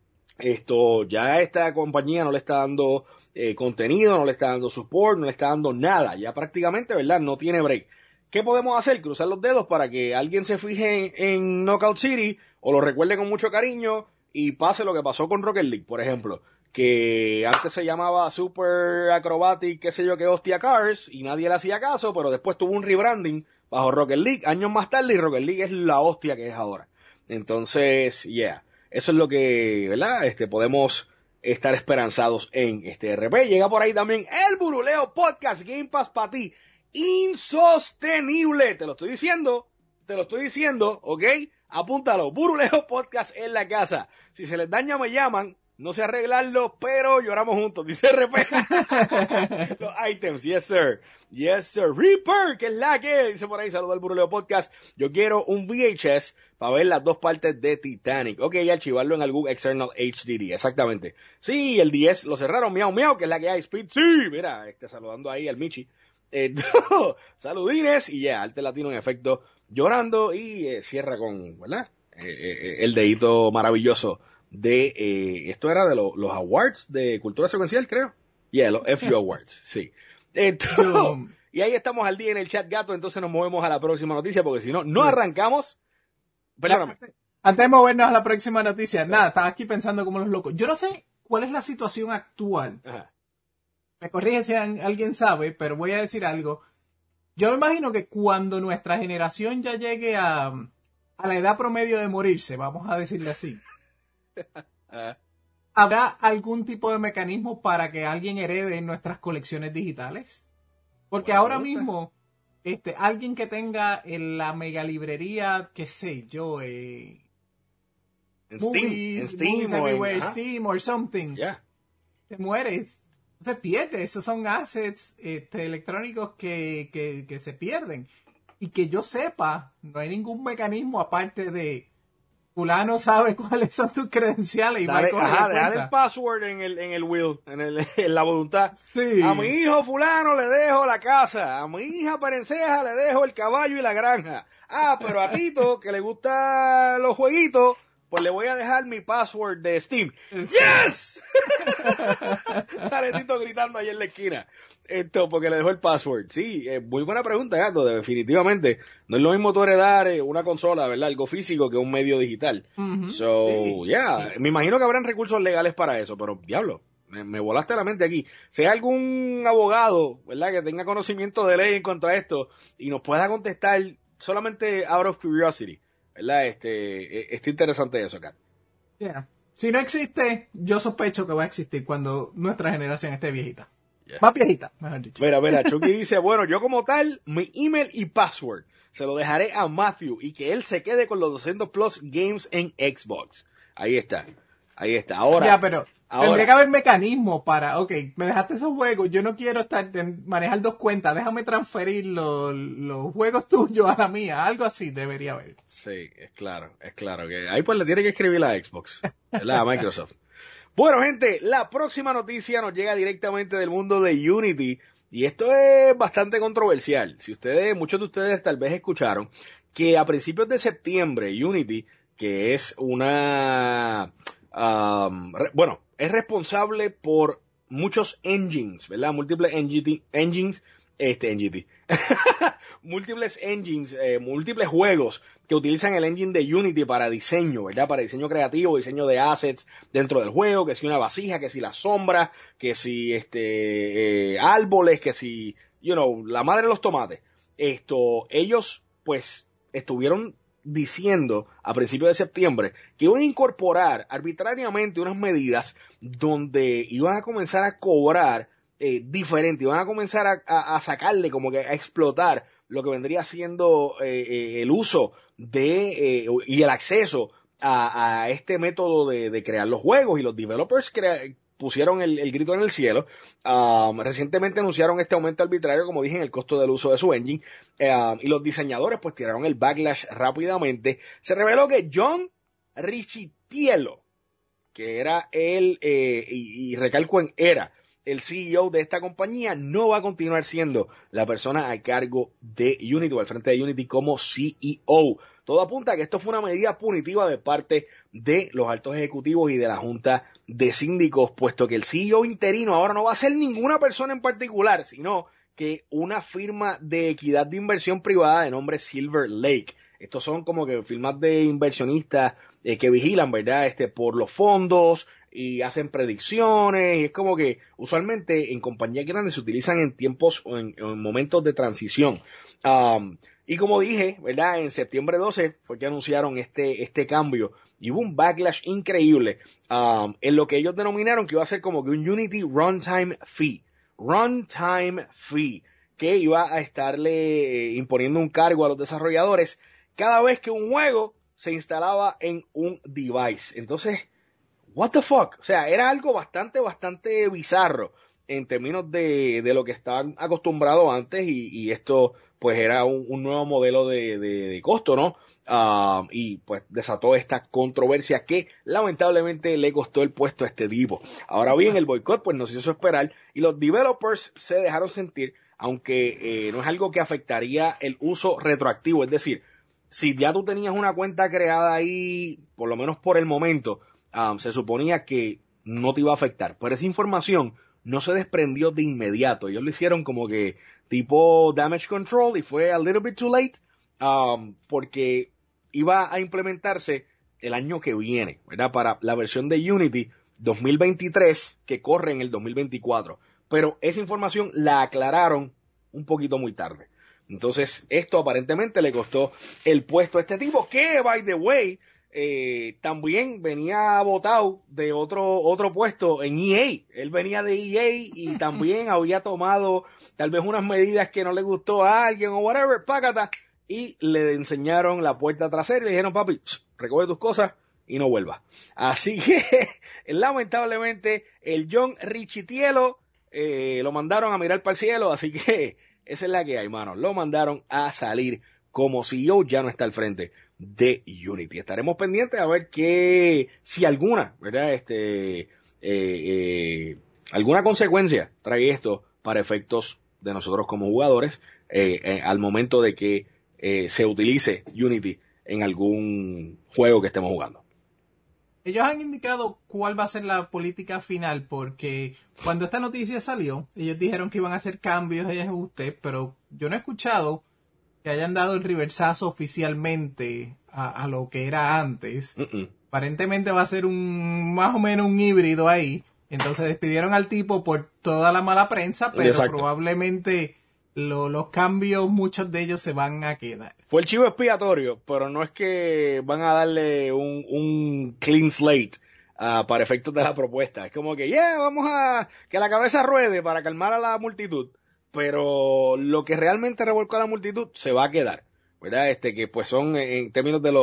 Ya esta compañía no le está dando contenido, no le está dando support, no le está dando nada, ya prácticamente, ¿verdad?, no tiene break. ¿Qué podemos hacer? Cruzar los dedos para que alguien se fije en Knockout City o lo recuerde con mucho cariño y pase lo que pasó con Rocket League, por ejemplo, que antes se llamaba Super Acrobatic, qué sé yo, qué hostia Cars, y nadie le hacía caso, pero después tuvo un rebranding bajo Rocket League años más tarde, y Rocket League es la hostia que es ahora. Entonces, yeah, eso es lo que, ¿verdad?, podemos estar esperanzados en este RP. Llega por ahí también el Buruleo Podcast, Game Pass para ti, insostenible, te lo estoy diciendo, ¿ok? Apúntalo, Buruleo Podcast en la casa. Si se les daña me llaman, no sé arreglarlo, pero lloramos juntos, dice RP. Los items, yes sir, Reaper, que es la que, dice por ahí, saluda al Buruleo Podcast, yo quiero un VHS para ver las dos partes de Titanic, ok, y archivarlo en algún external HDD, exactamente. Sí, el 10 lo cerraron, miau miau, que es la que hay, Speed, sí, mira, saludando ahí al Michi. Saludines, y ya, Alter Latino en efecto llorando, y cierra con, ¿verdad?, el dedito maravilloso de, esto era de los awards de cultura secuencial, creo. Los FU Awards, sí. Y ahí estamos al día en el chat, gato, entonces nos movemos a la próxima noticia, porque si no, no arrancamos. Perdóname. Antes de movernos a la próxima noticia, nada, estaba aquí pensando como los locos. Yo no sé cuál es la situación actual. Ajá. Me corrige si alguien sabe, pero voy a decir algo. Yo me imagino que cuando nuestra generación ya llegue a la edad promedio de morirse, vamos a decirle así, ¿habrá algún tipo de mecanismo para que alguien herede nuestras colecciones digitales? Porque ahora mismo, alguien que tenga en la mega librería, qué sé yo, movies everywhere, Steam or something, te mueres, te pierdes. Esos son assets electrónicos que se pierden. Y que yo sepa, no hay ningún mecanismo aparte de fulano sabe cuáles son tus credenciales y dale el password en el will, en la voluntad. Sí. A mi hijo fulano le dejo la casa, a mi hija Perenceja le dejo el caballo y la granja. Pero a Tito, que le gustan los jueguitos, pues le voy a dejar mi password de Steam. ¡Yes! Sale Tito gritando ahí en la esquina. Porque le dejó el password. Sí, muy buena pregunta, gato. Definitivamente. No es lo mismo tú heredar una consola, ¿verdad?, algo físico, que un medio digital. Me imagino que habrán recursos legales para eso, pero diablo, me volaste la mente aquí. Si hay algún abogado, ¿verdad?, que tenga conocimiento de ley en cuanto a esto y nos pueda contestar solamente out of curiosity, ¿verdad? Está interesante eso, Kat. Yeah. Si no existe, yo sospecho que va a existir cuando nuestra generación esté viejita. Más viejita, mejor dicho. Mira, Chucky dice, bueno, yo como tal, mi email y password se lo dejaré a Matthew y que él se quede con los 200 plus games en Xbox. Ahí está. Ahora. Ya, pero tendría que haber mecanismos para, me dejaste esos juegos, yo no quiero manejar dos cuentas, déjame transferir los juegos tuyos a la mía, algo así debería haber. Sí, es claro que ahí pues le tiene que escribir a Xbox, ¿verdad?, a Microsoft. Bueno, gente, la próxima noticia nos llega directamente del mundo de Unity, y esto es bastante controversial. Muchos de ustedes tal vez escucharon que a principios de septiembre Unity, que es es responsable por muchos engines, ¿verdad? Múltiples múltiples juegos que utilizan el engine de Unity para diseño, ¿verdad? Para diseño creativo, diseño de assets dentro del juego, que si una vasija, que si la sombra, que si árboles, que si, la madre de los tomates. Ellos, pues, estuvieron diciendo a principios de septiembre que iban a incorporar arbitrariamente unas medidas donde iban a comenzar a cobrar diferente, iban a comenzar a sacarle, como que a explotar lo que vendría siendo el uso y el acceso a este método de crear los juegos, y los developers pusieron el grito en el cielo. Recientemente anunciaron este aumento arbitrario, como dije, en el costo del uso de su engine, y los diseñadores pues tiraron el backlash rápidamente. Se reveló que John Riccitiello, que era él, y recalco en era, el CEO de esta compañía, no va a continuar siendo la persona a cargo de Unity o al frente de Unity como CEO. Todo apunta a que esto fue una medida punitiva de parte de los altos ejecutivos y de la junta de síndicos, puesto que el CEO interino ahora no va a ser ninguna persona en particular, sino que una firma de equidad de inversión privada de nombre Silver Lake. Estos son como que firmas de inversionistas que vigilan, ¿verdad? Por los fondos y hacen predicciones. Y es como que usualmente en compañías grandes se utilizan en tiempos o en momentos de transición. Y como dije, ¿verdad? En septiembre 12 fue que anunciaron este cambio y hubo un backlash increíble en lo que ellos denominaron que iba a ser como que un Unity Runtime Fee. Runtime Fee, que iba a estarle imponiendo un cargo a los desarrolladores cada vez que un juego se instalaba en un device. Entonces, what the fuck? O sea, era algo bastante bizarro en términos de lo que estaban acostumbrados antes y esto pues era un nuevo modelo de costo, ¿no? Y pues desató esta controversia que lamentablemente le costó el puesto a este tipo. Ahora bien, el boicot pues nos hizo esperar y los developers se dejaron sentir, aunque no es algo que afectaría el uso retroactivo, es decir, si ya tú tenías una cuenta creada ahí, por lo menos por el momento, se suponía que no te iba a afectar. Pero esa información no se desprendió de inmediato. Ellos lo hicieron como que tipo damage control y fue a little bit too late, porque iba a implementarse el año que viene, ¿verdad? Para la versión de Unity 2023 que corre en el 2024. Pero esa información la aclararon un poquito muy tarde. Entonces, esto aparentemente le costó el puesto a este tipo, que, by the way, también venía votado de otro puesto en EA. Él venía de EA y también había tomado tal vez unas medidas que no le gustó a alguien o whatever, págata, y le enseñaron la puerta trasera y le dijeron, papi, recoge tus cosas y no vuelvas. Así que, lamentablemente, el John Riccitiello lo mandaron a mirar para el cielo, así que esa es la que hay, mano. Lo mandaron a salir como CEO, ya no está al frente de Unity. Estaremos pendientes a ver si alguna, ¿verdad? Alguna consecuencia trae esto para efectos de nosotros como jugadores al momento de que se utilice Unity en algún juego que estemos jugando. Ellos han indicado cuál va a ser la política final, porque cuando esta noticia salió, ellos dijeron que iban a hacer cambios y ajustes, pero yo no he escuchado que hayan dado el reversazo oficialmente a lo que era antes. Aparentemente va a ser más o menos un híbrido ahí. Entonces despidieron al tipo por toda la mala prensa, pero exacto, probablemente los cambios, muchos de ellos se van a quedar. Fue el chivo expiatorio, pero no es que van a darle un clean slate para efectos de la propuesta. Es como que, vamos a que la cabeza ruede para calmar a la multitud, pero lo que realmente revolcó a la multitud se va a quedar, ¿verdad? Que pues son en términos de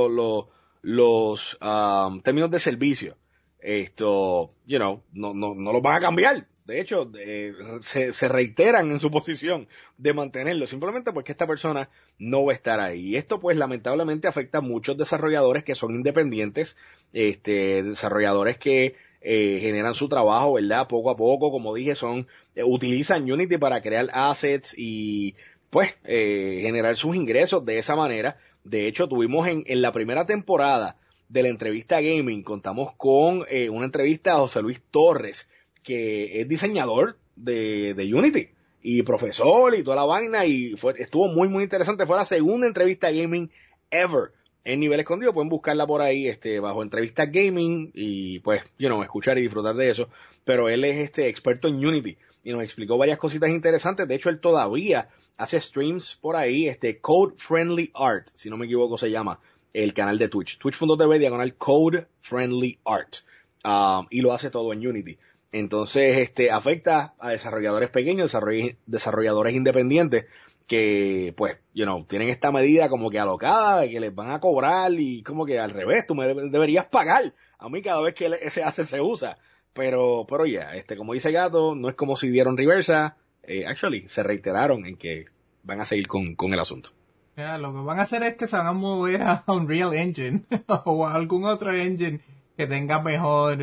los términos de servicio. No los van a cambiar. De hecho, se reiteran en su posición de mantenerlo, simplemente porque esta persona no va a estar ahí. Y esto, pues, lamentablemente afecta a muchos desarrolladores que son independientes, desarrolladores que generan su trabajo, ¿verdad? Poco a poco, como dije, utilizan Unity para crear assets y, pues, generar sus ingresos de esa manera. De hecho, tuvimos en la primera temporada de la entrevista Gaming, contamos con una entrevista a José Luis Torres, que es diseñador de Unity y profesor y toda la vaina, y estuvo muy muy interesante. Fue la segunda entrevista gaming ever en Nivel Escondido. Pueden buscarla por ahí bajo entrevista gaming y pues escuchar y disfrutar de eso. Pero él es experto en Unity y nos explicó varias cositas interesantes. De hecho, él todavía hace streams por ahí, Code Friendly Art, si no me equivoco se llama el canal de Twitch, twitch.tv Code Friendly Art, y lo hace todo en Unity. Entonces, afecta a desarrolladores pequeños, desarrolladores independientes que, pues, tienen esta medida como que alocada de que les van a cobrar y como que al revés, tú me deberías pagar a mí cada vez que ese asset se usa. Pero ya, como dice Gato, no es como si dieron reversa, actually, se reiteraron en que van a seguir con el asunto. Ya, lo que van a hacer es que se van a mover a Unreal Engine o a algún otro engine que tenga mejor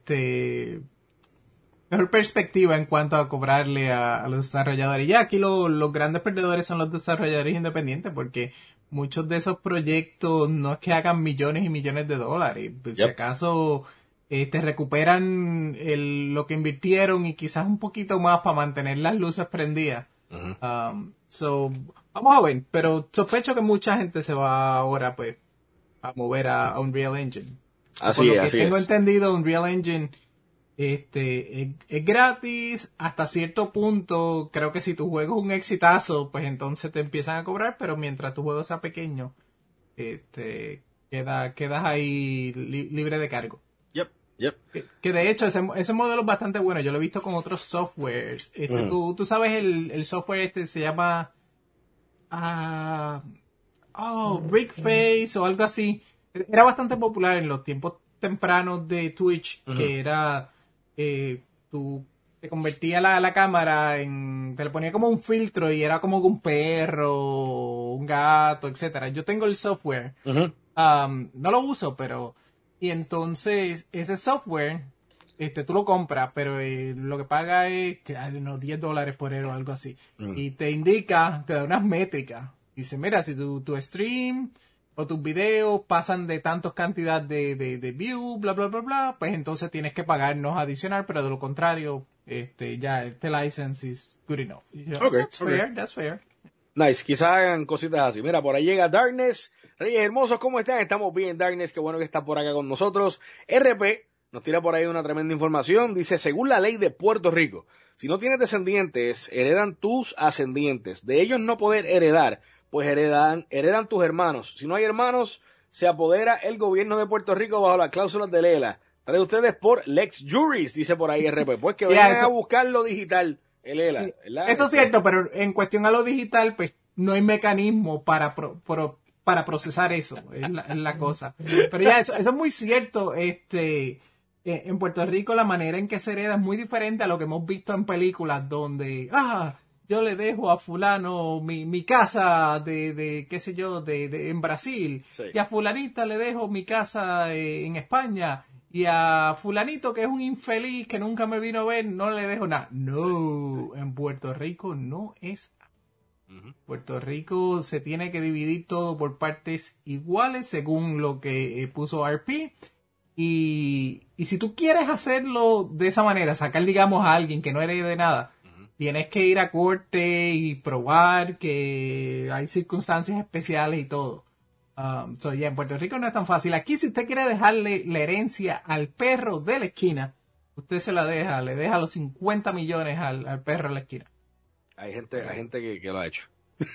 perspectiva en cuanto a cobrarle a los desarrolladores. Ya aquí los grandes perdedores son los desarrolladores independientes porque muchos de esos proyectos no es que hagan millones y millones de dólares. Pues, si acaso recuperan lo que invirtieron y quizás un poquito más para mantener las luces prendidas. So, vamos a ver, pero sospecho que mucha gente se va ahora pues a mover a Unreal Engine. Por lo que tengo entendido, Unreal Engine es gratis hasta cierto punto. Creo que si tu juego es un exitazo, pues entonces te empiezan a cobrar, pero mientras tu juego sea pequeño, quedas ahí libre de cargo. Yep. Que de hecho ese modelo es bastante bueno. Yo lo he visto con otros softwares. Tú sabes el software se llama Brickface o algo así. Era bastante popular en los tiempos tempranos de Twitch, que era tú te convertía la cámara te le ponía como un filtro y era como un perro, un gato, etcétera. Yo tengo el software. No lo uso, pero y entonces ese software tú lo compras, pero lo que paga es unos $10 por él o algo así. Y te indica, te da unas métricas. Dice, mira, si tu stream o tus videos pasan de tantos cantidad de views, bla, bla, bla, bla, pues entonces tienes que pagarnos adicional, pero de lo contrario, ya este license is good enough. Yo, that's fair. Nice, quizás hagan cositas así. Mira, por ahí llega Darkness. Reyes hermosos, ¿cómo están? Estamos bien, Darkness, qué bueno que está por acá con nosotros. RP nos tira por ahí una tremenda información. Dice, según la ley de Puerto Rico, si no tienes descendientes, heredan tus ascendientes. De ellos no poder heredar, pues heredan tus hermanos. Si no hay hermanos, se apodera el gobierno de Puerto Rico bajo las cláusulas de Lela. Trae ustedes por Lex Juris, dice por ahí RP. Pues que vengan a buscar lo digital, el ELA. Eso es cierto, pero en cuestión a lo digital, pues no hay mecanismo para procesar eso, es la cosa. Pero ya, eso es muy cierto. En Puerto Rico la manera en que se hereda es muy diferente a lo que hemos visto en películas donde, yo le dejo a fulano mi casa de qué sé yo, en Brasil, sí. Y a fulanita le dejo mi casa en España, y a fulanito que es un infeliz que nunca me vino a ver, no le dejo nada. No, en Puerto Rico no es. Puerto Rico se tiene que dividir todo por partes iguales según lo que puso RP. Y si tú quieres hacerlo de esa manera, sacar digamos a alguien que no herede nada, tienes que ir a corte y probar que hay circunstancias especiales y todo. En Puerto Rico no es tan fácil. Aquí si usted quiere dejarle la herencia al perro de la esquina, usted se la deja, le deja los 50 millones al perro de la esquina. Hay gente que lo ha hecho.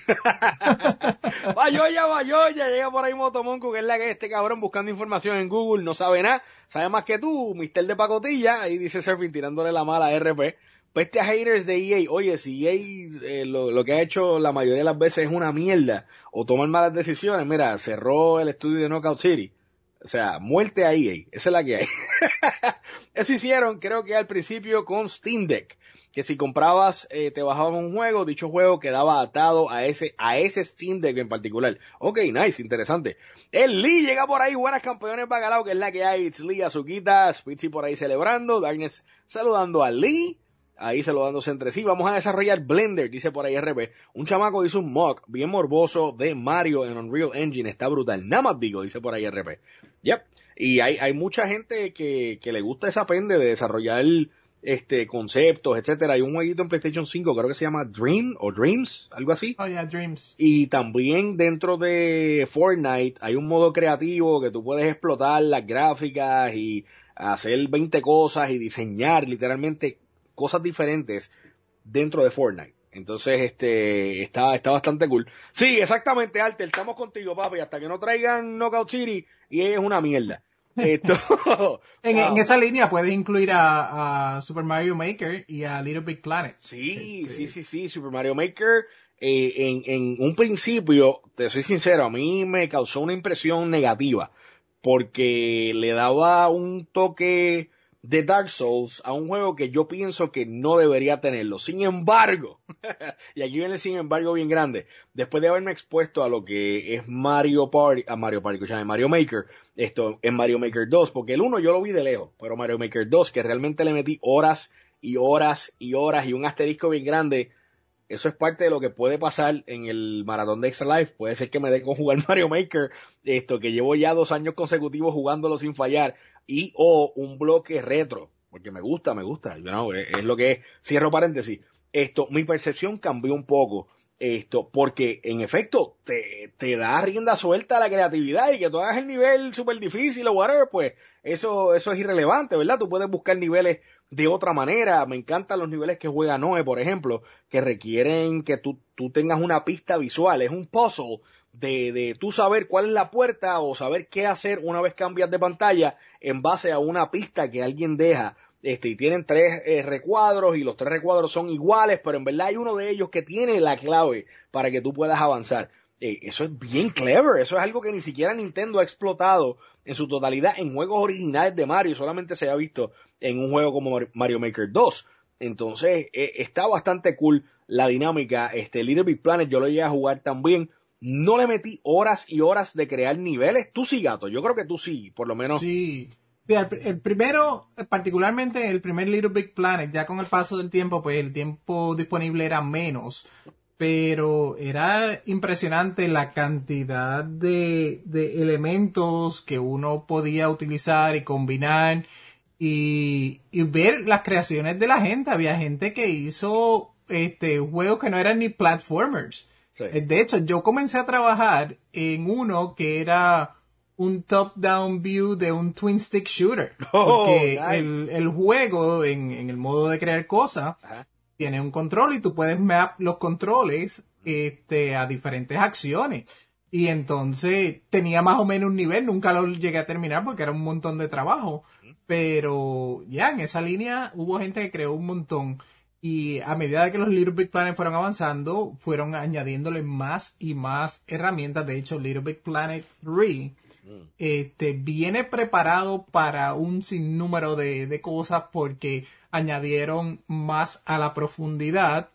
Bayoya, llega por ahí Motomonco, que es la que este cabrón buscando información en Google, no sabe nada, sabe más que tú, Mister de Pacotilla, ahí dice Surfing tirándole la mala a RP. Peste a haters de EA, oye, si EA lo que ha hecho la mayoría de las veces es una mierda, o toman malas decisiones, mira, cerró el estudio de Knockout City, o sea, muerte a EA, esa es la que hay. Eso hicieron, creo que al principio con Steam Deck, que si comprabas, te bajaban un juego, dicho juego quedaba atado a ese Steam Deck en particular. Ok, nice, interesante. El Lee llega por ahí, buenas campeones bacalao, que es la que hay. It's Lee, Azuquita, Spitzy por ahí celebrando, Darkness saludando a Lee, ahí saludándose entre sí. Vamos a desarrollar Blender, dice por ahí RP. Un chamaco hizo un mock bien morboso de Mario en Unreal Engine, está brutal. Nada más digo, dice por ahí RP. Yep. Y hay mucha gente que le gusta esa pende de desarrollar conceptos, etcétera. Hay un jueguito en PlayStation 5, creo que se llama Dream o Dreams, algo así. Oh, yeah, Dreams. Y también dentro de Fortnite hay un modo creativo que tú puedes explotar las gráficas y hacer 20 cosas y diseñar literalmente cosas diferentes dentro de Fortnite. Entonces, está bastante cool. Sí, exactamente, Alter, estamos contigo, papi, hasta que no traigan Knockout City y es una mierda. En esa línea puedes incluir a Super Mario Maker y a Little Big Planet. Sí, Super Mario Maker en un principio, te soy sincero, a mí me causó una impresión negativa porque le daba un toque de Dark Souls a un juego que yo pienso que no debería tenerlo. Sin embargo, y aquí viene el sin embargo bien grande, después de haberme expuesto a lo que es Mario Maker, en Mario Maker 2, porque el 1 yo lo vi de lejos, pero Mario Maker 2, que realmente le metí horas y horas y horas y un asterisco bien grande, eso es parte de lo que puede pasar en el maratón de Extra Life. Puede ser que me dé con jugar Mario Maker, que llevo ya 2 años consecutivos jugándolo sin fallar, o un bloque retro, porque me gusta, es lo que es. Cierro paréntesis. Mi percepción cambió un poco, porque en efecto te da rienda suelta a la creatividad, y que tú hagas el nivel súper difícil o whatever, pues eso es irrelevante, ¿verdad? Tú puedes buscar niveles de otra manera. Me encantan los niveles que juega Noe, por ejemplo, que requieren que tú tengas una pista visual. Es un puzzle de tú saber cuál es la puerta o saber qué hacer una vez cambias de pantalla en base a una pista que alguien deja. Y tienen 3 recuadros, y los 3 recuadros son iguales, pero en verdad hay uno de ellos que tiene la clave para que tú puedas avanzar. Eso es bien clever. Eso es algo que ni siquiera Nintendo ha explotado en su totalidad en juegos originales de Mario. Solamente se ha visto en un juego como Mario Maker 2. Entonces, está bastante cool la dinámica. Little Big Planet yo lo llegué a jugar también. No le metí horas y horas de crear niveles. Tú sí, gato. Yo creo que tú sí, por lo menos. Sí. Sí, el primero, particularmente el primer Little Big Planet, ya con el paso del tiempo, pues el tiempo disponible era menos, pero era impresionante la cantidad de elementos que uno podía utilizar y combinar, y ver las creaciones de la gente. Había gente que hizo juegos que no eran ni platformers. Sí. De hecho, yo comencé a trabajar en uno que era un top-down view de un twin stick shooter. Porque Nice. el juego, en el modo de crear cosas, Ajá. tiene un control y tú puedes map los controles a diferentes acciones. Y entonces tenía más o menos un nivel. Nunca lo llegué a terminar porque era un montón de trabajo. Pero ya en esa línea hubo gente que creó un montón. Y a medida que los Little Big Planet fueron avanzando, fueron añadiéndole más y más herramientas. De hecho, Little Big Planet 3 viene preparado para un sinnúmero de cosas, porque añadieron más a la profundidad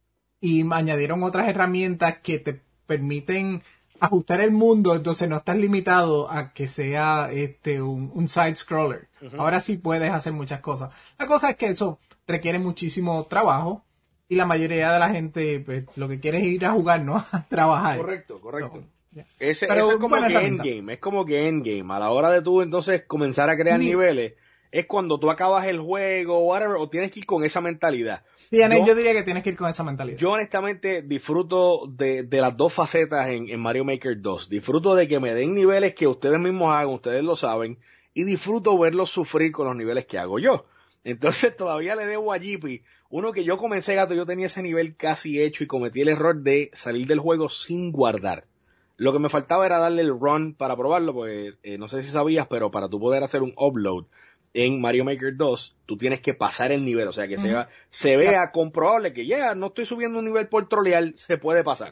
y añadieron otras herramientas que te permiten ajustar el mundo. Entonces no estás limitado a que sea un side scroller. Ahora sí puedes hacer muchas cosas. La cosa es que eso requiere muchísimo trabajo, y la mayoría de la gente, pues, lo que quiere es ir a jugar, no a trabajar. Correcto. Yeah. Eso es como que endgame, es como que endgame. A la hora de tú entonces comenzar a crear niveles, es cuando tú acabas el juego, whatever, o tienes que ir con esa mentalidad. Yo diría que tienes que ir con esa mentalidad. Yo honestamente disfruto de las dos facetas en Mario Maker 2. Disfruto de que me den niveles que ustedes mismos hagan, ustedes lo saben, y disfruto verlos sufrir con los niveles que hago yo. Entonces todavía le debo a Jippy uno que yo comencé, gato, yo tenía ese nivel casi hecho y cometí el error de salir del juego sin guardar. Lo que me faltaba era darle el run para probarlo, pues no sé si sabías, pero para tú poder hacer un upload en Mario Maker 2, tú tienes que pasar el nivel, o sea que se vea comprobable que no estoy subiendo un nivel por trolear, se puede pasar.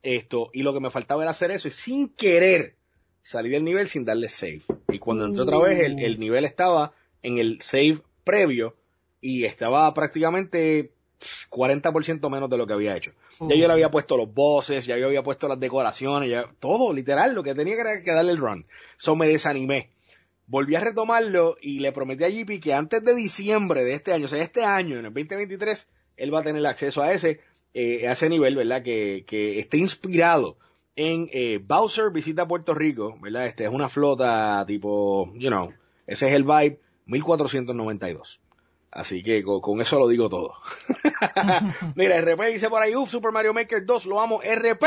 Y lo que me faltaba era hacer eso, y sin querer salir del nivel sin darle save. Y cuando entré otra vez, el nivel estaba en el save previo, y estaba prácticamente 40% menos de lo que había hecho. Ya yo le había puesto los bosses, ya yo había puesto las decoraciones, ya todo, literal, lo que tenía era que darle el run. So me desanimé. Volví a retomarlo y le prometí a JP que antes de diciembre de este año, o sea, este año, en el 2023, él va a tener acceso a ese nivel, ¿verdad? Que esté inspirado en Bowser Visita Puerto Rico, ¿verdad? Es una flota tipo, ese es el vibe, 1492. Así que con eso lo digo todo. Mira, RP dice por ahí, Super Mario Maker 2, lo amo. RP,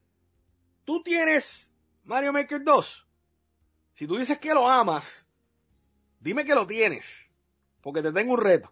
¿tú tienes Mario Maker 2? Si tú dices que lo amas, dime que lo tienes, porque te tengo un reto.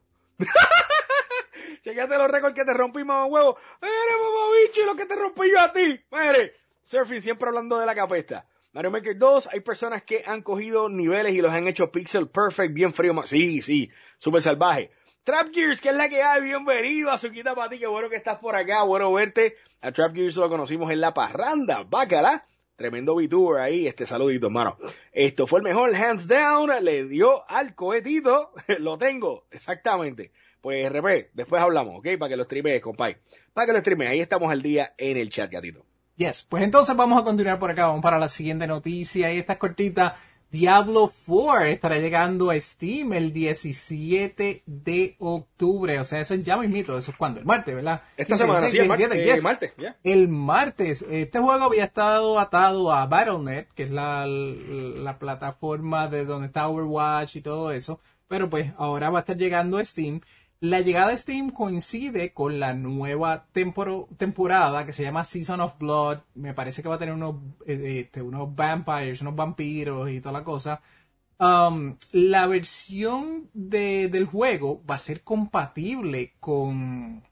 Chequéate los récords que te rompí, mamá huevo. ¡Eres mamabicho! Y lo que te rompí yo a ti. Mire, Surfing siempre hablando de la capesta. Mario Maker 2, hay personas que han cogido niveles y los han hecho pixel perfect, bien frío. Sí, súper salvaje. Trap Gears, que es la que hay, bienvenido a Suquita para ti, qué bueno que estás por acá, bueno verte. A Trap Gears lo conocimos en la parranda, bácala. tremendo VTuber ahí, saludito, hermano. Esto fue el mejor, hands down, le dio al cohetito, lo tengo, exactamente. Pues, RP, después hablamos, ¿ok? Para que lo streamees, compadre. Para que lo streamees, ahí estamos al día en el chat, gatito. Yes, pues entonces vamos a continuar por acá, vamos para la siguiente noticia, y esta es cortita. Diablo 4 estará llegando a Steam el 17 de octubre. O sea, eso es ya mismito. ¿Eso es cuándo? El martes, ¿verdad? Esta semana, sí, el martes. Martes, yeah. El martes. Este juego había estado atado a Battle.net, que es la plataforma de donde está Overwatch y todo eso. Pero pues ahora va a estar llegando a Steam. La llegada de Steam coincide con la nueva temporada que se llama Season of Blood. Me parece que va a tener unos vampires, unos vampiros y toda la cosa. La versión del juego va a ser compatible con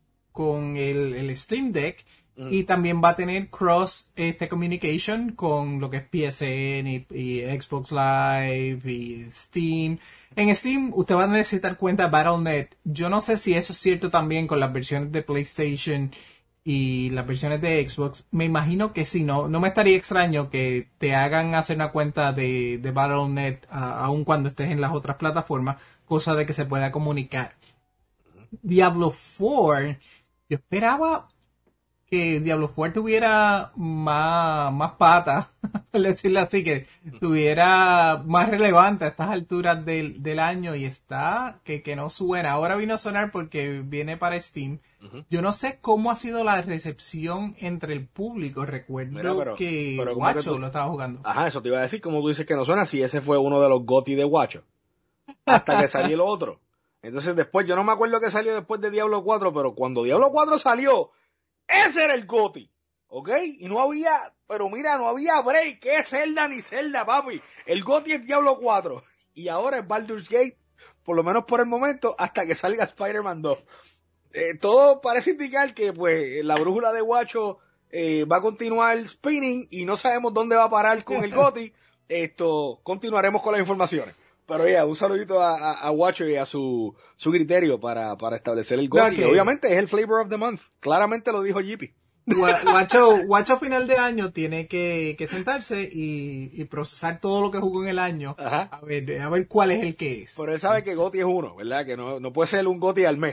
el Steam Deck. Y también va a tener cross communication con lo que es PSN y Xbox Live y Steam. En Steam usted va a necesitar cuenta Battle.net. Yo no sé si eso es cierto también con las versiones de PlayStation y las versiones de Xbox. Me imagino que sí, no me estaría extraño que te hagan hacer una cuenta de Battle.net aun cuando estés en las otras plataformas, cosa de que se pueda comunicar. Diablo 4, yo esperaba que Diablo 4 tuviera más patas, por decirlo así, que tuviera más relevante a estas alturas del año, y está que no suena. Ahora vino a sonar porque viene para Steam. Yo no sé cómo ha sido la recepción entre el público. Recuerdo que Guacho lo estaba jugando. Ajá, eso te iba a decir, como tú dices que no suena, si ese fue uno de los GOTY de Guacho, hasta que salió el otro. Entonces después, yo no me acuerdo que salió después de Diablo 4, pero cuando Diablo 4 salió, ese era el GOTY, ¿ok? Y no había break, que es Zelda ni Zelda, papi. El GOTY es Diablo 4. Y ahora es Baldur's Gate, por lo menos por el momento, hasta que salga Spider-Man 2. Todo parece indicar que, pues, la brújula de Guacho va a continuar spinning y no sabemos dónde va a parar con el GOTY. Continuaremos con las informaciones. Pero ya, un saludito a Guacho y a su criterio para establecer el GOTY. Okay. Obviamente es el flavor of the month. Claramente lo dijo Jippy. Guacho a final de año tiene que sentarse y procesar todo lo que jugó en el año. Ajá. A ver cuál es el que es. Pero él sabe que GOTY es uno, ¿verdad? Que no puede ser un GOTY al mes.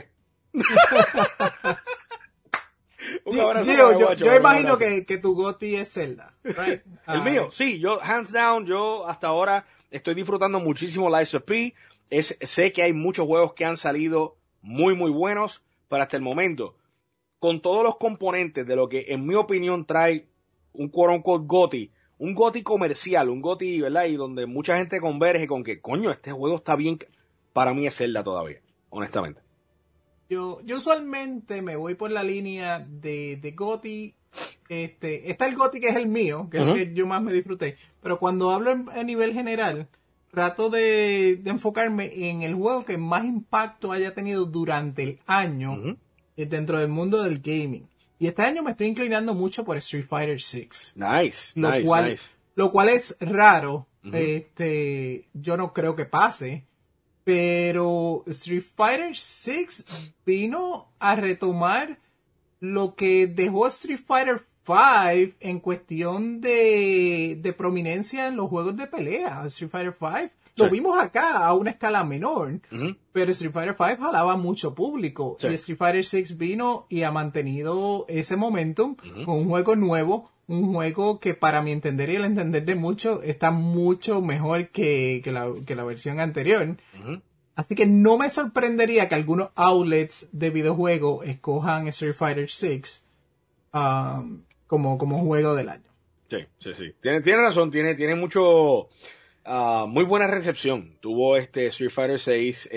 Un abrazo Gio, Guacho, yo imagino que tu GOTY es Zelda, right? El mío, sí. Yo, hands down, hasta ahora estoy disfrutando muchísimo Lies of P. Sé que hay muchos juegos que han salido muy, muy buenos, pero hasta el momento, con todos los componentes de lo que, en mi opinión, trae un quote-unquote GOTY, un GOTY comercial, un GOTY, ¿verdad? Y donde mucha gente converge con que, coño, este juego está bien. Para mí es Zelda todavía, honestamente. Yo usualmente me voy por la línea de GOTY. Está el GOTY que es el mío, que es el que yo más me disfruté. Pero cuando hablo a nivel general, trato de enfocarme en el juego que más impacto haya tenido durante el año dentro del mundo del gaming. Y este año me estoy inclinando mucho por Street Fighter 6. Nice. Lo cual es raro. Yo no creo que pase. Pero Street Fighter 6 vino a retomar lo que dejó Street Fighter 5 en cuestión de prominencia en los juegos de pelea. Street Fighter 5 lo vimos acá a una escala menor, pero Street Fighter 5 jalaba mucho público. Y Street Fighter 6 vino y ha mantenido ese momentum con un juego nuevo, un juego que para mi entender y el entender de muchos está mucho mejor que la versión anterior. Así que no me sorprendería que algunos outlets de videojuegos escojan Street Fighter 6 como juego del año. Sí. Tiene razón, tiene mucho, muy buena recepción. Tuvo Street Fighter 6,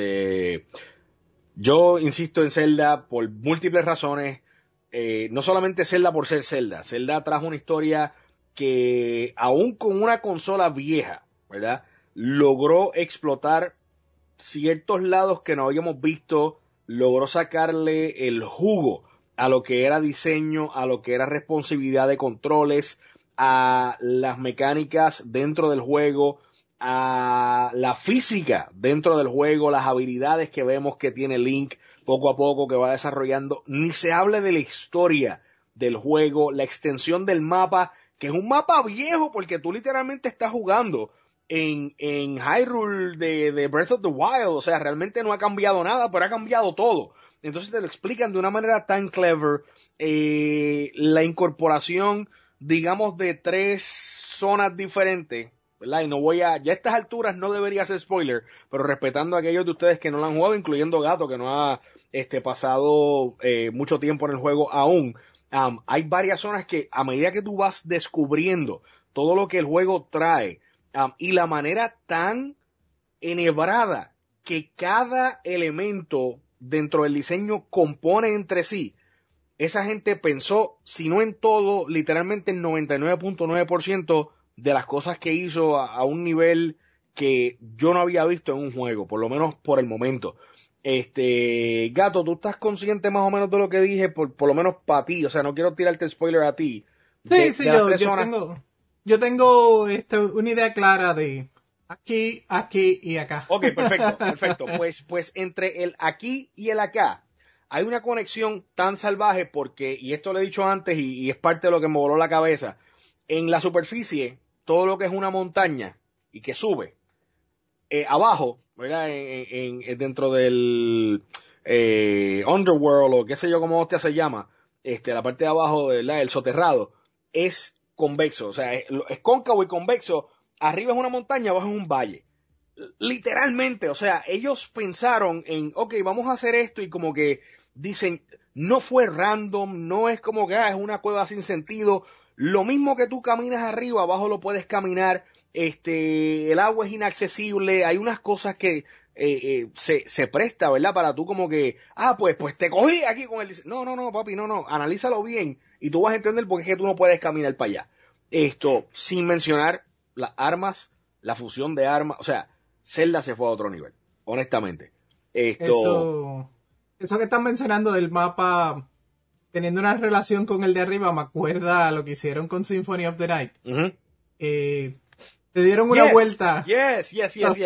yo insisto en Zelda por múltiples razones. No solamente Zelda por ser Zelda. Zelda trajo una historia que, aún con una consola vieja, ¿verdad?, logró explotar ciertos lados que no habíamos visto, logró sacarle el jugo a lo que era diseño, a lo que era responsabilidad de controles, a las mecánicas dentro del juego, a la física dentro del juego, las habilidades que vemos que tiene Link poco a poco que va desarrollando. Ni se hable de la historia del juego, la extensión del mapa que es un mapa viejo porque tú literalmente estás jugando en Hyrule de Breath of the Wild, o sea, realmente no ha cambiado nada, pero ha cambiado todo. Entonces te lo explican de una manera tan clever, la incorporación, digamos, de 3 zonas diferentes, ¿verdad? Y no voy a, ya a estas alturas no debería ser spoiler, pero respetando a aquellos de ustedes que no lo han jugado, incluyendo Gato, que no ha pasado mucho tiempo en el juego aún, hay varias zonas que a medida que tú vas descubriendo todo lo que el juego trae, y la manera tan enhebrada que cada elemento dentro del diseño compone entre sí, esa gente pensó, si no en todo, literalmente el 99.9% de las cosas que hizo a un nivel que yo no había visto en un juego, por lo menos por el momento. Gato, ¿tú estás consciente más o menos de lo que dije? Por lo menos para ti, o sea, no quiero tirarte el spoiler a ti. Sí, yo tengo una idea clara de aquí, aquí y acá. Ok, perfecto. Pues entre el aquí y el acá hay una conexión tan salvaje porque, y esto lo he dicho antes y es parte de lo que me voló la cabeza, en la superficie, todo lo que es una montaña y que sube, abajo, ¿verdad? Dentro del underworld o qué sé yo cómo hostia se llama, la parte de abajo, ¿verdad? El soterrado, es convexo, o sea, es cóncavo y convexo. Arriba es una montaña, abajo es un valle. Literalmente, o sea, ellos pensaron en, ok, vamos a hacer esto y como que dicen, no fue random, no es como que es una cueva sin sentido. Lo mismo que tú caminas arriba, abajo lo puedes caminar. El agua es inaccesible, hay unas cosas que se presta, ¿verdad? Para tú como que, pues te cogí aquí con el... No, papi, no, analízalo bien y tú vas a entender por qué es que tú no puedes caminar para allá. Sin mencionar las armas, la fusión de armas, o sea, Zelda se fue a otro nivel, honestamente. Eso que están mencionando del mapa teniendo una relación con el de arriba me acuerda a lo que hicieron con Symphony of the Night. Uh-huh. Te dieron una vuelta. Yes.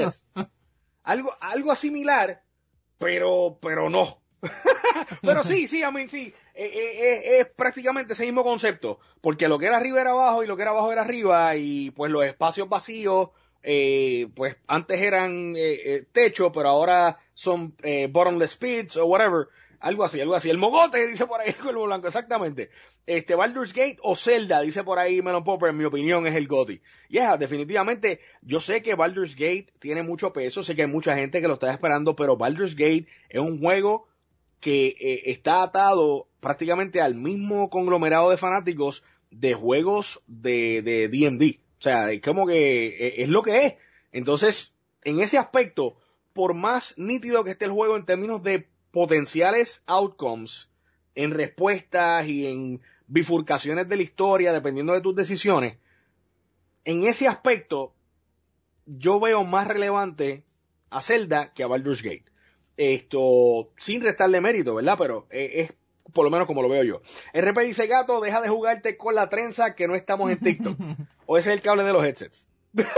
Algo similar, pero no. Pero sí, a mí sí. Es prácticamente ese mismo concepto. Porque lo que era arriba era abajo y lo que era abajo era arriba. Y pues los espacios vacíos, pues antes eran techo, pero ahora son bottomless pits o whatever. Algo así. El mogote, dice por ahí el Cuervo Blanco, exactamente. Baldur's Gate o Zelda, dice por ahí Melon Popper, en mi opinión es el GOTY. Definitivamente, yo sé que Baldur's Gate tiene mucho peso, sé que hay mucha gente que lo está esperando, pero Baldur's Gate es un juego que está atado prácticamente al mismo conglomerado de fanáticos de juegos de D&D. O sea, es como que es lo que es. Entonces, en ese aspecto, por más nítido que esté el juego en términos de potenciales outcomes, en respuestas y en bifurcaciones de la historia, dependiendo de tus decisiones, en ese aspecto, yo veo más relevante a Zelda que a Baldur's Gate. Sin restarle mérito, ¿verdad? Pero es por lo menos como lo veo yo. RP dice, Gato, deja de jugarte con la trenza que no estamos en TikTok. O ese es el cable de los headsets.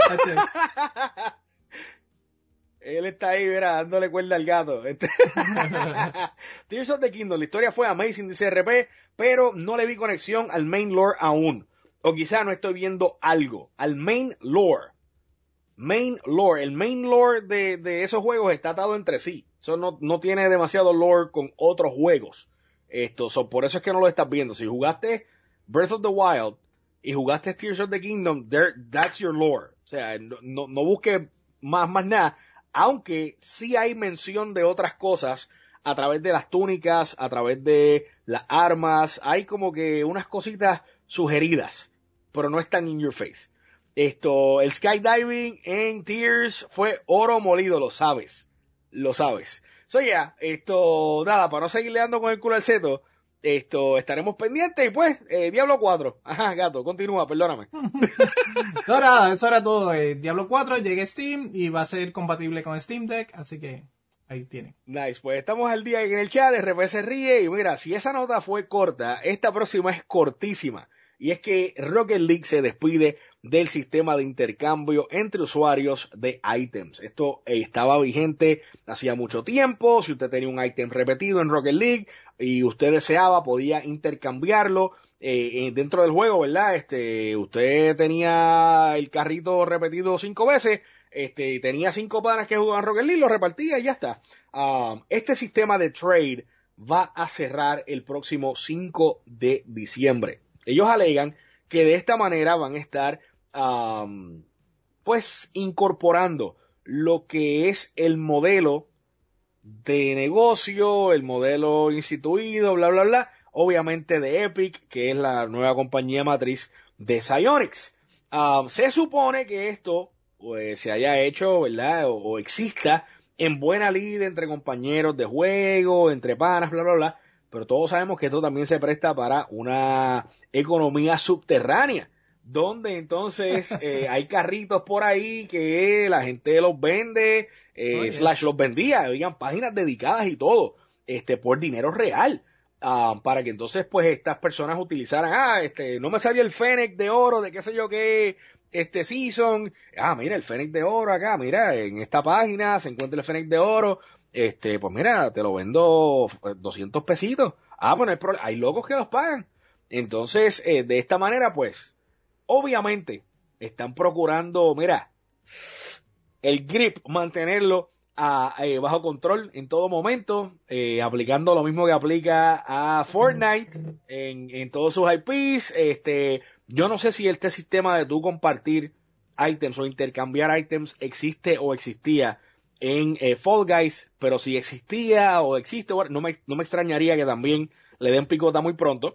Él está ahí, mira, dándole cuerda al gato. Tears of the Kingdom, la historia fue amazing, dice RP, pero no le vi conexión al main lore aún. O quizá no estoy viendo algo. Al main lore. El main lore de esos juegos está atado entre sí. Eso no tiene demasiado lore con otros juegos. Por eso es que no lo estás viendo. Si jugaste Breath of the Wild y jugaste Tears of the Kingdom, that's your lore. O sea, no busques más nada. Aunque sí hay mención de otras cosas a través de las túnicas, a través de las armas. Hay como que unas cositas sugeridas, pero no están in your face. El skydiving en Tears fue oro molido, lo sabes. Nada, para no seguirle dando con el culo al seto, estaremos pendientes y pues, Diablo 4. Ajá, Gato, continúa, perdóname. No, nada, eso era todo. Diablo 4 llega a Steam y va a ser compatible con Steam Deck, así que ahí tienen. Nice, pues estamos al día en el chat, RP se ríe y mira, si esa nota fue corta, esta próxima es cortísima. Y es que Rocket League se despide del sistema de intercambio entre usuarios de ítems. Esto estaba vigente hacía mucho tiempo. Si usted tenía un ítem repetido en Rocket League y usted deseaba, podía intercambiarlo dentro del juego, ¿verdad? Usted tenía el carrito repetido 5 veces, tenía 5 panas que jugaban Rocket League, lo repartía y ya está. Este sistema de trade va a cerrar el próximo 5 de diciembre. Ellos alegan que de esta manera van a estar, pues, incorporando lo que es el modelo de negocio, el modelo instituido, bla, bla, bla, obviamente de Epic, que es la nueva compañía matriz de Psyonix. Se supone que esto pues, se haya hecho, ¿verdad? O exista en buena lid entre compañeros de juego, entre panas, bla, bla, bla, pero todos sabemos que esto también se presta para una economía subterránea, donde entonces hay carritos por ahí que la gente los vende, slash los vendía, habían páginas dedicadas y todo, por dinero real, para que entonces pues estas personas utilizaran, no me salía el Fennec de oro de qué sé yo qué, season, mira el Fennec de oro acá, mira en esta página se encuentra el Fennec de oro, pues mira, te lo vendo 200 pesitos, pues no hay problema, hay locos que los pagan, entonces de esta manera pues obviamente están procurando, mira, el grip, mantenerlo bajo control en todo momento, aplicando lo mismo que aplica a Fortnite en todos sus IPs. Yo no sé si este sistema de tú compartir items o intercambiar items existe o existía en Fall Guys, pero si existía o existe, no me extrañaría que también le den picota muy pronto.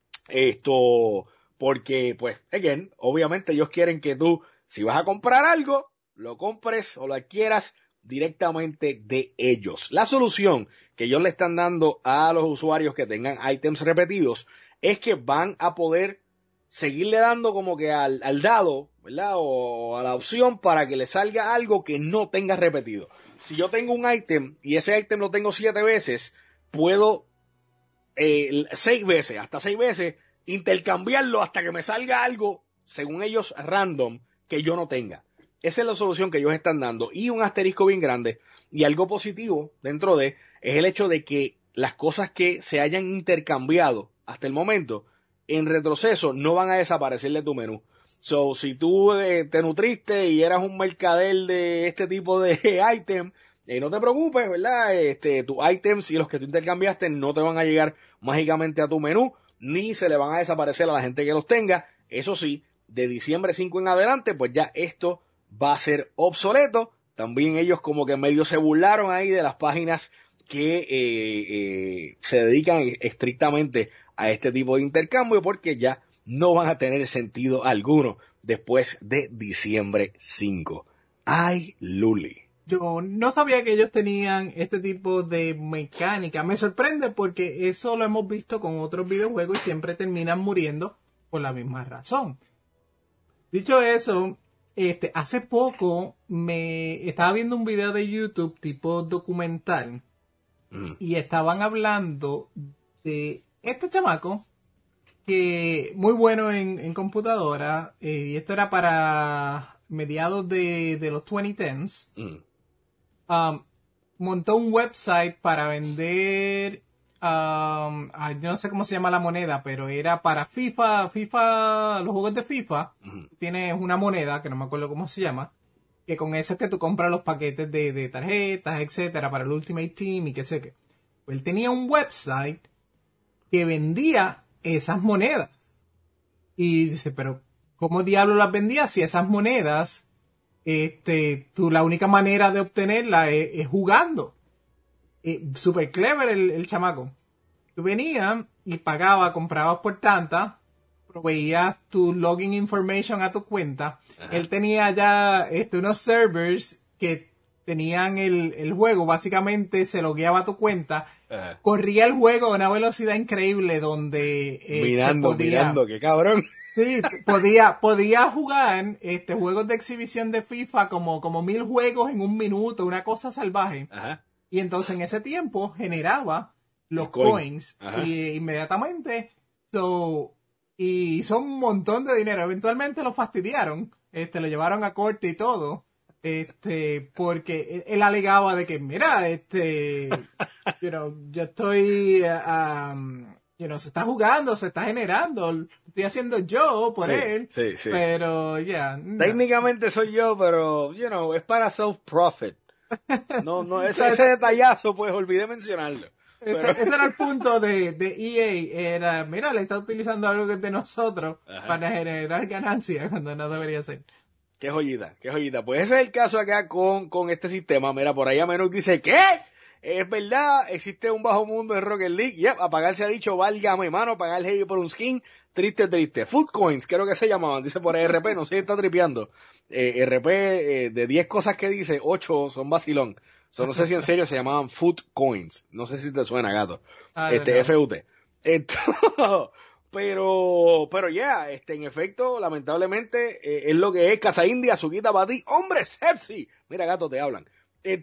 Porque, pues, again, obviamente ellos quieren que tú, si vas a comprar algo, lo compres o lo adquieras directamente de ellos. La solución que ellos le están dando a los usuarios que tengan ítems repetidos es que van a poder seguirle dando como que al dado, ¿verdad? O a la opción para que le salga algo que no tenga repetido. Si yo tengo un ítem y ese ítem lo tengo 7 veces, puedo 6 veces, hasta 6 veces, intercambiarlo hasta que me salga algo, según ellos, random, que yo no tenga. Esa es la solución que ellos están dando. Y un asterisco bien grande. Y algo positivo dentro de es el hecho de que las cosas que se hayan intercambiado hasta el momento, en retroceso, no van a desaparecer de tu menú. So, si tú te nutriste y eras un mercader de este tipo de ítem, no te preocupes, ¿verdad? Tus ítems y los que tú intercambiaste no te van a llegar mágicamente a tu menú, ni se le van a desaparecer a la gente que los tenga. Eso sí, de diciembre 5 en adelante, pues ya esto va a ser obsoleto. También ellos como que medio se burlaron ahí de las páginas que se dedican estrictamente a este tipo de intercambio, porque ya no van a tener sentido alguno después de diciembre 5. ¡Ay, Luli! Yo no sabía que ellos tenían este tipo de mecánica. Me sorprende porque eso lo hemos visto con otros videojuegos y siempre terminan muriendo por la misma razón. Dicho eso, hace poco me estaba viendo un video de YouTube tipo documental y estaban hablando de este chamaco que muy bueno en computadora, y esto era para mediados de los 2010s. Montó un website para vender, yo no sé cómo se llama la moneda, pero era para FIFA, los juegos de FIFA. Tienes una moneda, que no me acuerdo cómo se llama, que con eso es que tú compras los paquetes de tarjetas, etcétera, para el Ultimate Team y qué sé qué. Pues él tenía un website que vendía esas monedas. Y dice, pero ¿cómo diablo las vendía si esas monedas... la única manera de obtenerla es jugando? Super clever el chamaco. Tú venías y pagabas, comprabas por tanta, proveías tu login information a tu cuenta. Ajá. Él tenía ya unos servers que tenían el juego, básicamente se logueaba a tu cuenta. Ajá. Corría el juego a una velocidad increíble donde mirando, qué cabrón. Sí, podía jugar juegos de exhibición de FIFA como 1000 juegos en un minuto, una cosa salvaje. Ajá. Y entonces en ese tiempo generaba los coins y inmediatamente y hizo un montón de dinero. Eventualmente lo fastidiaron, lo llevaron a corte y todo. Porque él alegaba de que, mira, yo estoy se está jugando, se está generando. Lo estoy haciendo yo por él. Sí. Pero, no. Técnicamente soy yo, pero, es para self-profit. No, ese detallazo, pues, olvidé mencionarlo. Pero... Ese era el punto de EA. Era, mira, le está utilizando algo que es de nosotros para generar ganancias cuando no debería ser. Qué joyita. Pues ese es el caso acá con este sistema. Mira, por ahí Amenuk dice, ¿qué? Es verdad, existe un bajo mundo en Rocket League. Yep, apagar se ha dicho, válgame, mano, pagar heavy por un skin. Triste. Food Coins, creo que se llamaban, dice por ahí RP, no sé si está tripeando. RP, de 10 cosas que dice, 8 son vacilón. No sé si en serio se llamaban Food Coins. No sé si te suena, gato. FUT. Pero en efecto, lamentablemente, es lo que es Casa India, Suquita para ti. ¡Hombre, sepsi! Mira, gato, te hablan. En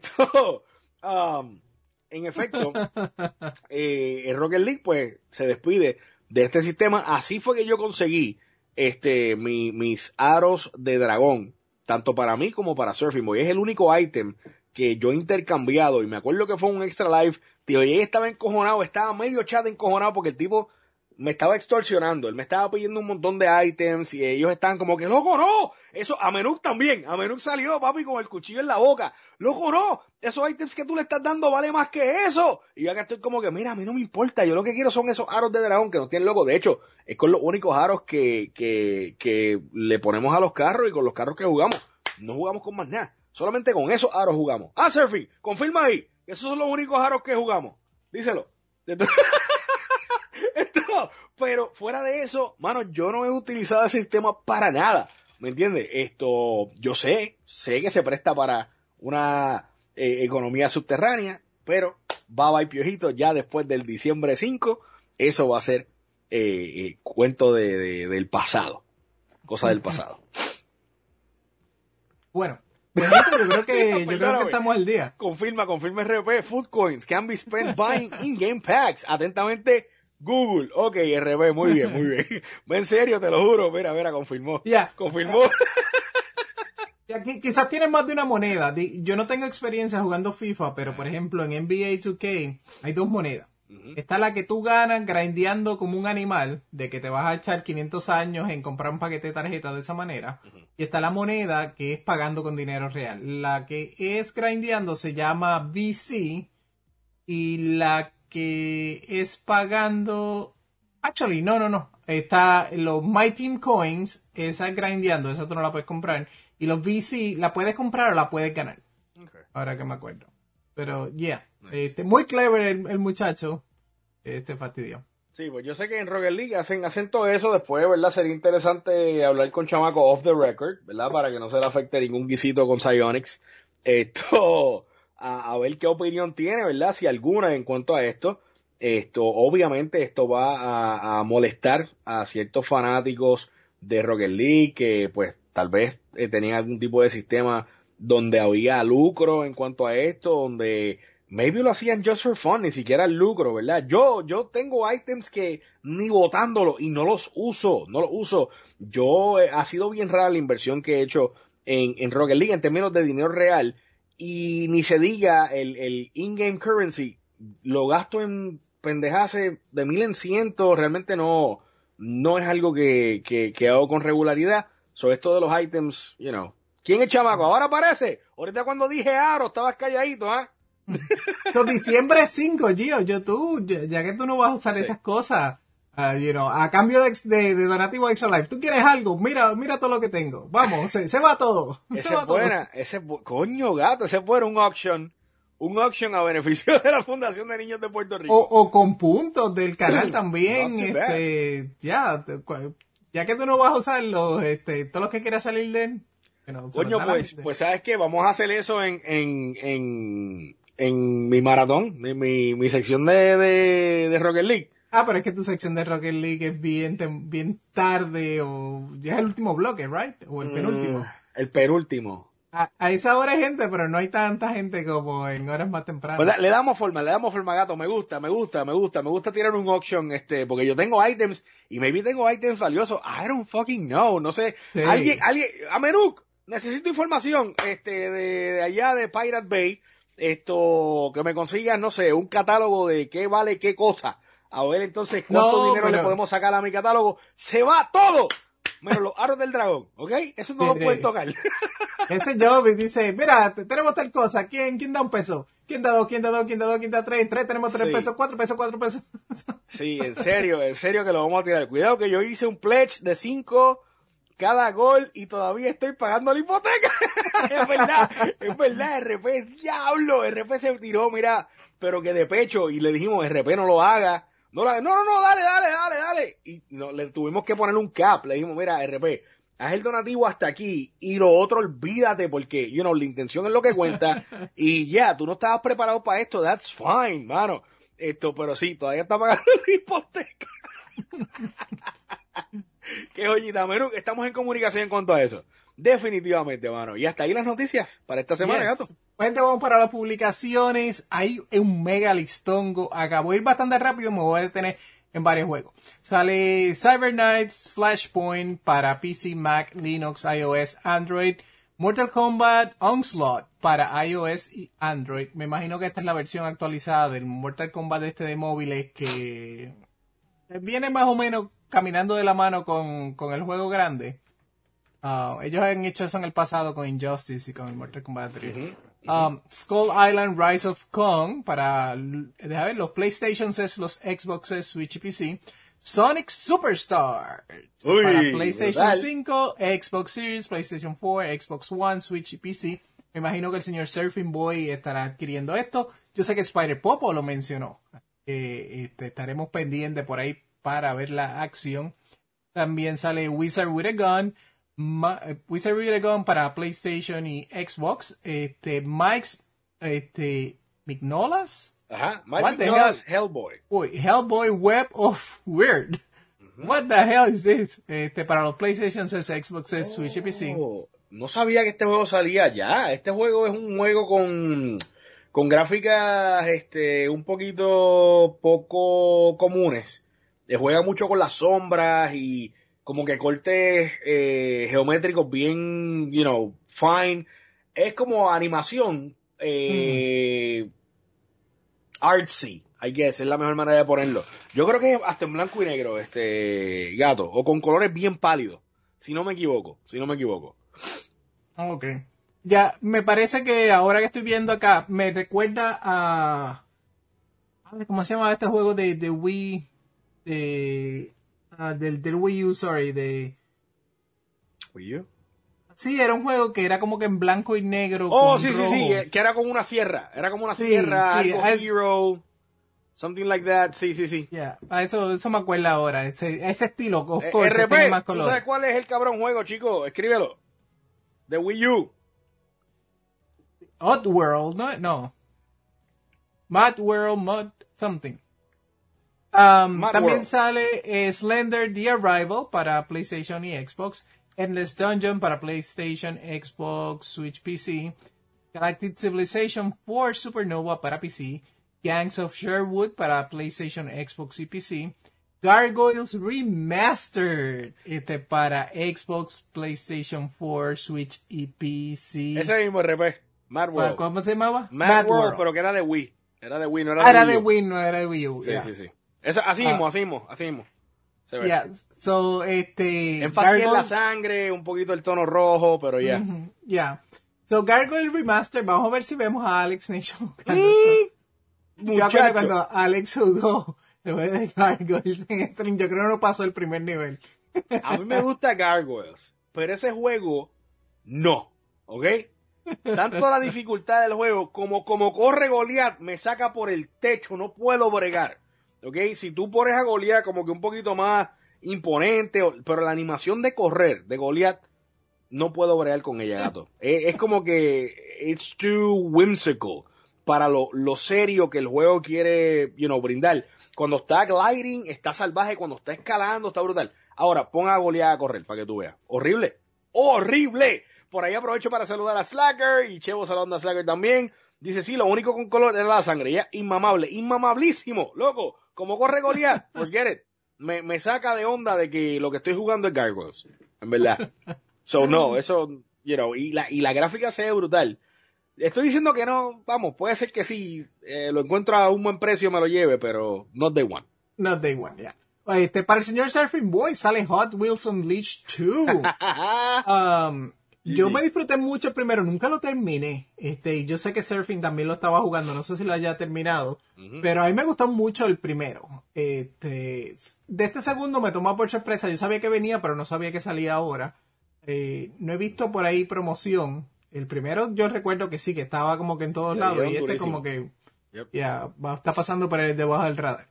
efecto, el Rocket League, pues, se despide de este sistema. Así fue que yo conseguí, mis aros de dragón, tanto para mí como para Surfing Boy. Es el único ítem que yo he intercambiado, y me acuerdo que fue un extra live. Tío, y estaba encojonado, estaba medio chat encojonado porque el tipo me estaba extorsionando, él me estaba pidiendo un montón de ítems y ellos estaban como que, loco, no, eso, Amenuk también, Amenuk salió, papi, con el cuchillo en la boca, loco, no, esos ítems que tú le estás dando vale más que eso, y yo acá estoy como que, mira, a mí no me importa, yo lo que quiero son esos aros de dragón que nos tienen loco, de hecho, es con los únicos aros que le ponemos a los carros y con los carros que jugamos, no jugamos con más nada, solamente con esos aros jugamos. Surfing, confirma ahí, esos son los únicos aros que jugamos, díselo. Pero fuera de eso, mano, yo no he utilizado ese sistema para nada, ¿me entiendes? Yo sé que se presta para una economía subterránea, pero bye piojito, ya después del diciembre 5, eso va a ser cuento del pasado, cosa del pasado. Bueno, yo creo que estamos al día. Confirma RP, Food Coins can be spent buying in-game packs. Atentamente, Google. Ok, RP, muy bien. En serio, te lo juro. Mira, confirmó. Confirmó. Quizás tienes más de una moneda. Yo no tengo experiencia jugando FIFA, pero por ejemplo en NBA 2K hay 2 monedas. Está la que tú ganas grindeando como un animal, de que te vas a echar 500 años en comprar un paquete de tarjetas de esa manera. Y está la moneda que es pagando con dinero real. La que es grindeando se llama VC y la que es pagando... Actually, no. Está los My Team Coins, esa es grindeando, esa tú no la puedes comprar. Y los VC, la puedes comprar o la puedes ganar. Okay. Ahora que me acuerdo. Pero, nice. Muy clever el muchacho. Fastidio. Sí, pues yo sé que en Rocket League hacen todo eso. Después, ¿verdad? Sería interesante hablar con Chamaco off the record, ¿verdad? Para que no se le afecte ningún guisito con Psyonix. A ver qué opinión tiene, ¿verdad? Si alguna en cuanto a esto. Obviamente esto va a molestar a ciertos fanáticos de Rocket League que pues tal vez tenían algún tipo de sistema donde había lucro en cuanto a esto, donde maybe lo hacían just for fun, ni siquiera el lucro, ¿verdad? Yo tengo ítems que ni botándolo y no los uso. Ha sido bien rara la inversión que he hecho en Rocket League en términos de dinero real, y ni se diga el in-game currency, lo gasto en pendejadas de 1000 en 100, realmente no es algo que hago con regularidad. Sobre esto de los ítems, ¿quién es Chamaco? Ahora aparece. Ahorita cuando dije aro, estabas calladito, ¿ah? Diciembre 5, Gio, ya que tú no vas a usar esas cosas, a cambio de donativo Extra Life, tú quieres algo, mira todo lo que tengo, vamos, se va todo. Coño gato, ese fue un auction a beneficio de la Fundación de Niños de Puerto Rico. O con puntos del canal también, ya que tú no vas a usarlo, todos los que quieras salir de él. Coño, pues sabes qué, vamos a hacer eso en mi maratón, mi sección de Rocket League. Pero es que tu sección de Rocket League es bien tarde, o ya es el último bloque, right? O el penúltimo. El penúltimo. A esa hora hay gente, pero no hay tanta gente como en horas más tempranas. Pues le damos forma, gato. Me gusta tirar un auction, porque yo tengo items, y maybe tengo items valiosos. I don't fucking know, no sé. Sí. Alguien, Amenuk, necesito información, de allá de Pirate Bay, que me consigas, no sé, un catálogo de qué vale qué cosa. a ver entonces cuánto dinero le podemos sacar a mi catálogo. Se va todo, menos los aros del dragón, ¿ok? Eso no lo pueden tocar. Ese Joby dice, mira, tenemos tal cosa, ¿quién da un peso? ¿Quién da dos? ¿Quién da dos? ¿Quién da dos? ¿Quién da tres? En tres tenemos 3 pesos, 4 pesos, 4 pesos. Sí, en serio que lo vamos a tirar. Cuidado que yo hice un pledge de 5 cada gol y todavía estoy pagando la hipoteca. es verdad, RP, diablo, RP se tiró, mira, pero que de pecho, y le dijimos, RP no lo haga. No, dale. Y no, le tuvimos que poner un cap, le dijimos, mira, RP, haz el donativo hasta aquí y lo otro olvídate porque, la intención es lo que cuenta y ya, tú no estabas preparado para esto, that's fine, mano. Pero sí, todavía está pagando la hipoteca. Qué joyita, Meru, estamos en comunicación en cuanto a eso. Definitivamente, mano. Y hasta ahí las noticias para esta semana, gato. Gente, vamos para las publicaciones. Hay un mega listongo. Acá voy a ir bastante rápido, me voy a detener en varios juegos. Sale Cyber Knights Flashpoint para PC, Mac, Linux, iOS, Android. Mortal Kombat Onslaught para iOS y Android. Me imagino que esta es la versión actualizada del Mortal Kombat de móviles que viene más o menos caminando de la mano con el juego grande. Ellos han hecho eso en el pasado con Injustice y con el Mortal Kombat 3. Skull Island Rise of Kong para los PlayStations, los Xboxes, Switch y PC. Sonic Superstar para PlayStation 5, Xbox Series, PlayStation 4, Xbox One, Switch y PC. Me imagino que el señor Surfing Boy estará adquiriendo esto. Yo sé que Spider Popo lo mencionó. Estaremos pendientes por ahí para ver la acción. También sale Wizard with a Gun. Wizard with a Gun para PlayStation y Xbox. Mike's Mignolas. Ajá, Mike Mignolas Hellboy. Uy, Hellboy Web of Weird. What the hell is this? Para los PlayStation 6, Xbox, Switch y PC. No sabía que este juego salía ya. Este juego es un juego con gráficas un poquito poco comunes. Juega mucho con las sombras y como que cortes geométricos bien, fine. Es como animación artsy, I guess, es la mejor manera de ponerlo. Yo creo que hasta en blanco y negro, gato, o con colores bien pálidos, si no me equivoco. Ok. Ya, me parece que ahora que estoy viendo acá, me recuerda a... ¿Cómo se llama este juego de Wii? Del Wii U, sorry, ¿Wii U? Sí, era un juego que era como que en blanco y negro. Sí, que era como una sierra. Algo Hero, something like that. Sí. Yeah, eso me acuerda ahora. Ese estilo, of course, RP, tiene más color. ¿Tú sabes cuál es el cabrón juego, chico? Escríbelo. De Wii U. Oddworld, no. Mad World, something. También sale Slender The Arrival para PlayStation y Xbox. Endless Dungeon para PlayStation, Xbox, Switch, PC. Galactic Civilization 4 Supernova para PC. Gangs of Sherwood para PlayStation, Xbox y PC. Gargoyles Remastered para Xbox, PlayStation 4, Switch y PC. Ese mismo RP, Mad World. ¿Cómo se llamaba? Mad World, pero que era de Wii. Era de Wii, no era de Wii U. No era de Wii U. Sí. Así mismo. Se ve. Yeah, so, énfasis en la sangre, un poquito el tono rojo, pero ya. Yeah. So, Gargoyle Remaster, vamos a ver si vemos a Alex Nation jugando. Yo acuerdo cuando Alex jugó el juego de Gargoyles en stream, yo creo que no pasó el primer nivel. A mí me gusta Gargoyles, pero ese juego, no, ¿ok? Tanto la dificultad del juego como corre Goliath me saca por el techo, no puedo bregar. ¿Ok? Si tú pones a Goliath como que un poquito más imponente, pero la animación de correr de Goliath, no puedo bregar con ella, gato. Es como que it's too whimsical para lo serio que el juego quiere, brindar. Cuando está gliding, está salvaje. Cuando está escalando, está brutal. Ahora, pon a Goliath a correr para que tú veas. ¡Horrible! Por ahí aprovecho para saludar a Slacker y Chevo saludando a Slacker también. Dice, sí, lo único con color era la sangre. Ya, inmamablísimo, loco. Como corre Goliath, forget it. Me saca de onda de que lo que estoy jugando es Gargoyles, en verdad. So, no, eso, y la gráfica se ve brutal. Estoy diciendo que no, vamos, puede ser que sí, lo encuentro a un buen precio, me lo lleve, pero not day one. No Day One, ya. Para el señor Surfing Boy sale Hot Wheels Unleashed 2. Yo me disfruté mucho el primero, nunca lo terminé. Y yo sé que Surfing también lo estaba jugando, no sé si lo haya terminado. Pero a mí me gustó mucho el primero. De este segundo me tomó por sorpresa. Yo sabía que venía, pero no sabía que salía ahora. No he visto por ahí promoción. El primero yo recuerdo que sí, que estaba como que en todos lados. Y como que ya está pasando por el debajo del radar.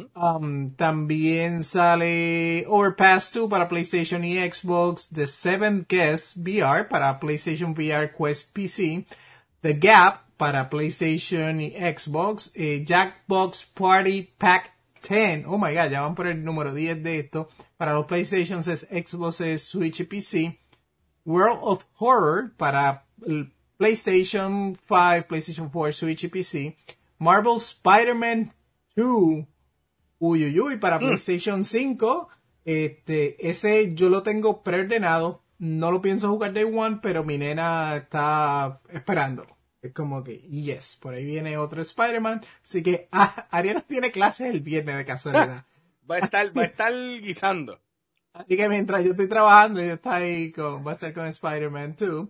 También sale Overpass 2 para PlayStation y Xbox, The Seventh Guest VR para PlayStation VR Quest PC, The Gap para PlayStation y Xbox, Jackbox Party Pack 10, oh my god, ya van por el número 10 de esto, para los PlayStations, Xbox, Switch y PC, World of Horror para PlayStation 5, PlayStation 4, Switch y PC, Marvel Spider-Man 2, para PlayStation 5, ese yo lo tengo preordenado, no lo pienso jugar Day One, pero mi nena está esperándolo. Es como que, yes, por ahí viene otro Spider-Man, así que Ariana tiene clases el viernes de casualidad. Va a estar guisando. Así que mientras yo estoy trabajando, ella está ahí va a estar con Spider-Man 2.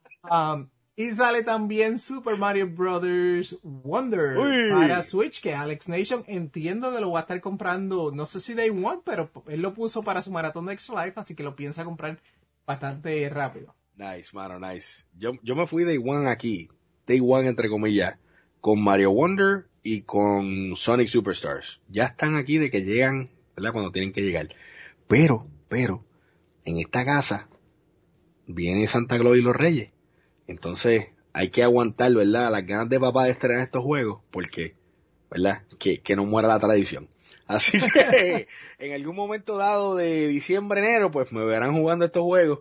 Y sale también Super Mario Bros. Wonder para Switch, que Alex Nation entiendo que lo va a estar comprando, no sé si Day One, pero él lo puso para su maratón de Extra Life, así que lo piensa comprar bastante rápido. Nice, mano, nice. Yo me fui Day One aquí, Day One entre comillas, con Mario Wonder y con Sonic Superstars. Ya están aquí de que llegan, ¿verdad? Cuando tienen que llegar. Pero, en esta casa viene Santa Claus y los Reyes. Entonces, hay que aguantar, ¿verdad? Las ganas de papá de estrenar estos juegos, porque, ¿verdad? Que no muera la tradición. Así que, en algún momento dado de diciembre, enero, pues me verán jugando estos juegos.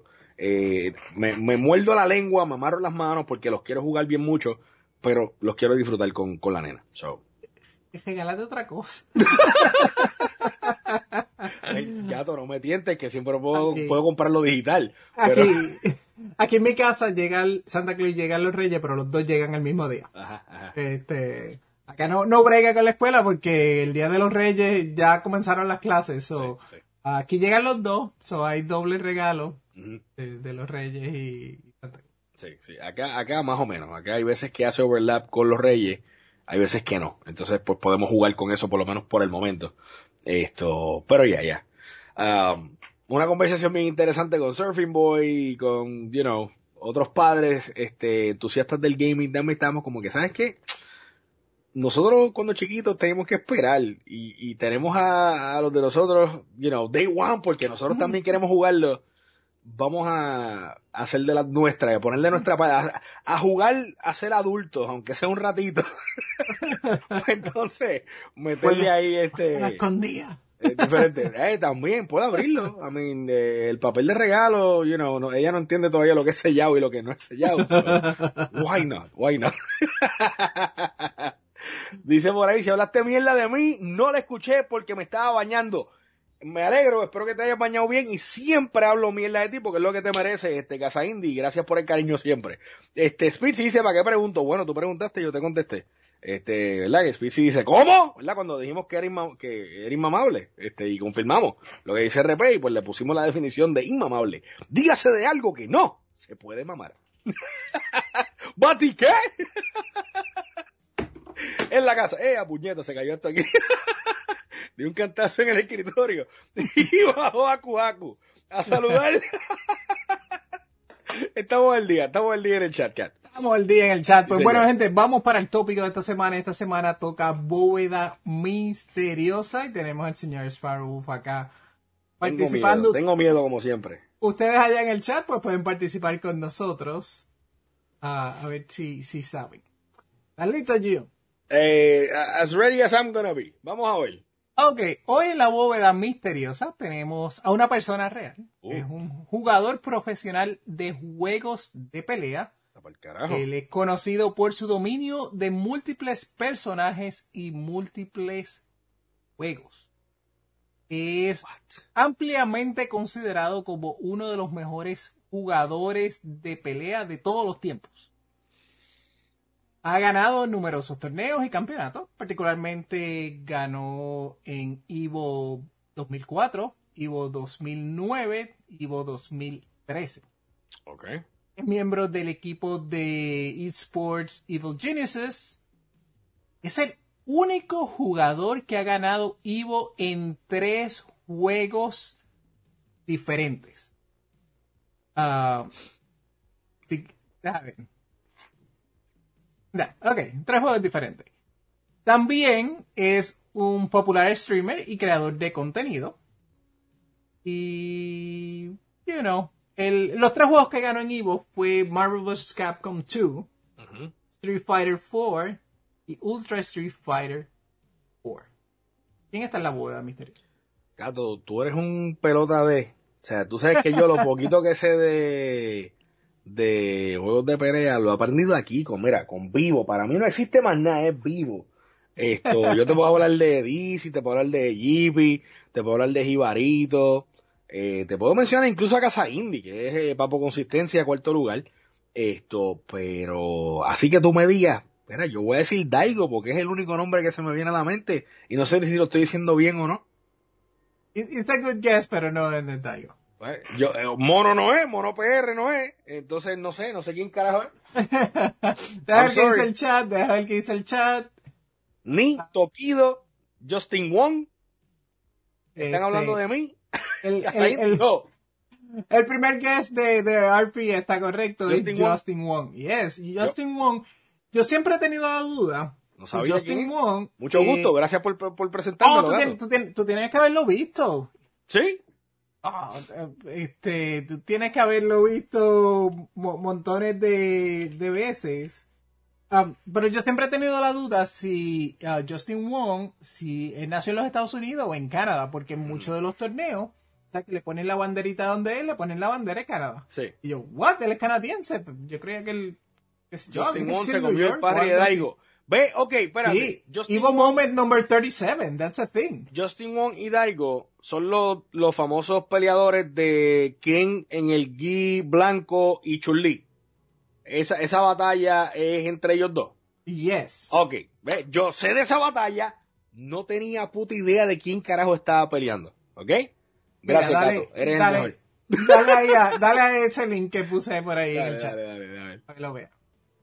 Me muerdo la lengua, me amarro las manos, porque los quiero jugar bien mucho, pero los quiero disfrutar con la nena. So. Regálate otra cosa. Ay, gato, no me tientes, que siempre puedo comprarlo digital. Aquí en mi casa Santa Claus, llegan los Reyes, pero los dos llegan el mismo día. Ajá. Acá no brega con la escuela porque el día de los Reyes ya comenzaron las clases. So, sí. Aquí llegan los dos, hay doble regalo de los Reyes y Santa Claus. Sí. Acá más o menos. Acá hay veces que hace overlap con los Reyes, hay veces que no. Entonces, pues podemos jugar con eso por lo menos por el momento. Pero ya. Una conversación bien interesante con Surfing Boy y con, otros padres, entusiastas del gaming. Estamos como que, ¿sabes qué? Nosotros cuando chiquitos tenemos que esperar y tenemos a los de nosotros, Day One, porque nosotros también queremos jugarlo. Vamos a hacer de las nuestras, a ponerle nuestra parte, a jugar a ser adultos, aunque sea un ratito. Pues entonces, meterle ahí Una escondida. Diferente. También puedo abrirlo. El papel de regalo, ella no entiende todavía lo que es sellado y lo que no es sellado. So, why not? Dice por ahí, si hablaste mierda de mí, no la escuché porque me estaba bañando. Me alegro, espero que te hayas bañado bien y siempre hablo mierda de ti porque es lo que te merece, Casa Indie. Gracias por el cariño siempre. Spitzy dice, ¿para qué pregunto? Bueno, tú preguntaste, yo te contesté. ¿Verdad? Que Spitzy dice, ¿cómo? ¿Verdad? Cuando dijimos que era inmamable, y confirmamos lo que dice RP y pues le pusimos la definición de inmamable. Dígase de algo que no se puede mamar. ¿Bati qué? En la casa, a puñeta, se cayó esto aquí. Dio un cantazo en el escritorio y bajó a Cuacu a saludar. Estamos al día en el chat, Cat. Estamos al día en el chat. Pues bueno, gente, vamos para el tópico de esta semana. Esta semana toca bóveda misteriosa y tenemos al señor Sparrow acá participando. Tengo miedo como siempre. Ustedes allá en el chat pues pueden participar con nosotros. A ver si saben. ¿Estás listo, Gio? As ready as I'm gonna be. Vamos a ver. Ok, hoy en la bóveda misteriosa tenemos a una persona real. Es un jugador profesional de juegos de pelea. Él es conocido por su dominio de múltiples personajes y múltiples juegos. Es ampliamente considerado como uno de los mejores jugadores de pelea de todos los tiempos. Ha ganado numerosos torneos y campeonatos. Particularmente ganó en Evo 2004, Evo 2009, Evo 2013. Ok. Es miembro del equipo de esports Evil Geniuses. Es el único jugador que ha ganado Evo en 3 juegos diferentes. Déjame ver. Ok, 3 juegos diferentes. También es un popular streamer y creador de contenido. Y, los 3 juegos que ganó en Evo fue Marvel vs. Capcom 2, Street Fighter 4 y Ultra Street Fighter 4. ¿Quién está en la bóveda, Misterio? Gato, tú eres un pelota de... O sea, tú sabes que yo lo poquito que sé de juegos de pelea lo he aprendido aquí con Vivo. Para mí no existe más nada, es Vivo. Yo te puedo hablar de DC, te puedo hablar de Yippee, te puedo hablar de Jibarito, te puedo mencionar incluso a Casa Indie, que es Papo Consistencia, 4º lugar. Pero así que tú me digas, mira, yo voy a decir Daigo porque es el único nombre que se me viene a la mente y no sé si lo estoy diciendo bien o no. It's a good guess, pero no es de Daigo. Pues, Mono no es, Mono PR no es, entonces no sé quién carajo es. Deja ver qué dice el chat, Ni Tokido, Justin Wong, ¿están hablando de mí? No. El primer guess de RP está correcto, Justin Wong. Yes, Justin Wong. Yo siempre he tenido la duda. No sabía Justin Wong. Mucho gusto, gracias por presentármelo. Tú tienes que haberlo visto. ¿Sí? Tú tienes que haberlo visto montones de veces. Pero yo siempre he tenido la duda si Justin Wong, si él nació en los Estados Unidos o en Canadá, porque en muchos de los torneos, o sea, que le ponen la banderita donde él, le ponen la bandera de Canadá. Sí. Y yo, ¿what? Él es canadiense. Yo creía que él... Justin Wong se comió el parry de Daigo. Ve, ok, espérate. Sí. Evo Moment number 37, that's a thing. Justin Wong y Daigo son los famosos peleadores de Ken en el gi blanco y Chun-Li. Esa batalla es entre ellos dos. Yes. Ok, ve, yo sé de esa batalla, no tenía puta idea de quién carajo estaba peleando. ¿Ok? Gracias, Cato. Eres el mejor. Dale a ese link que puse por ahí en el chat. Dale. Para que lo vea.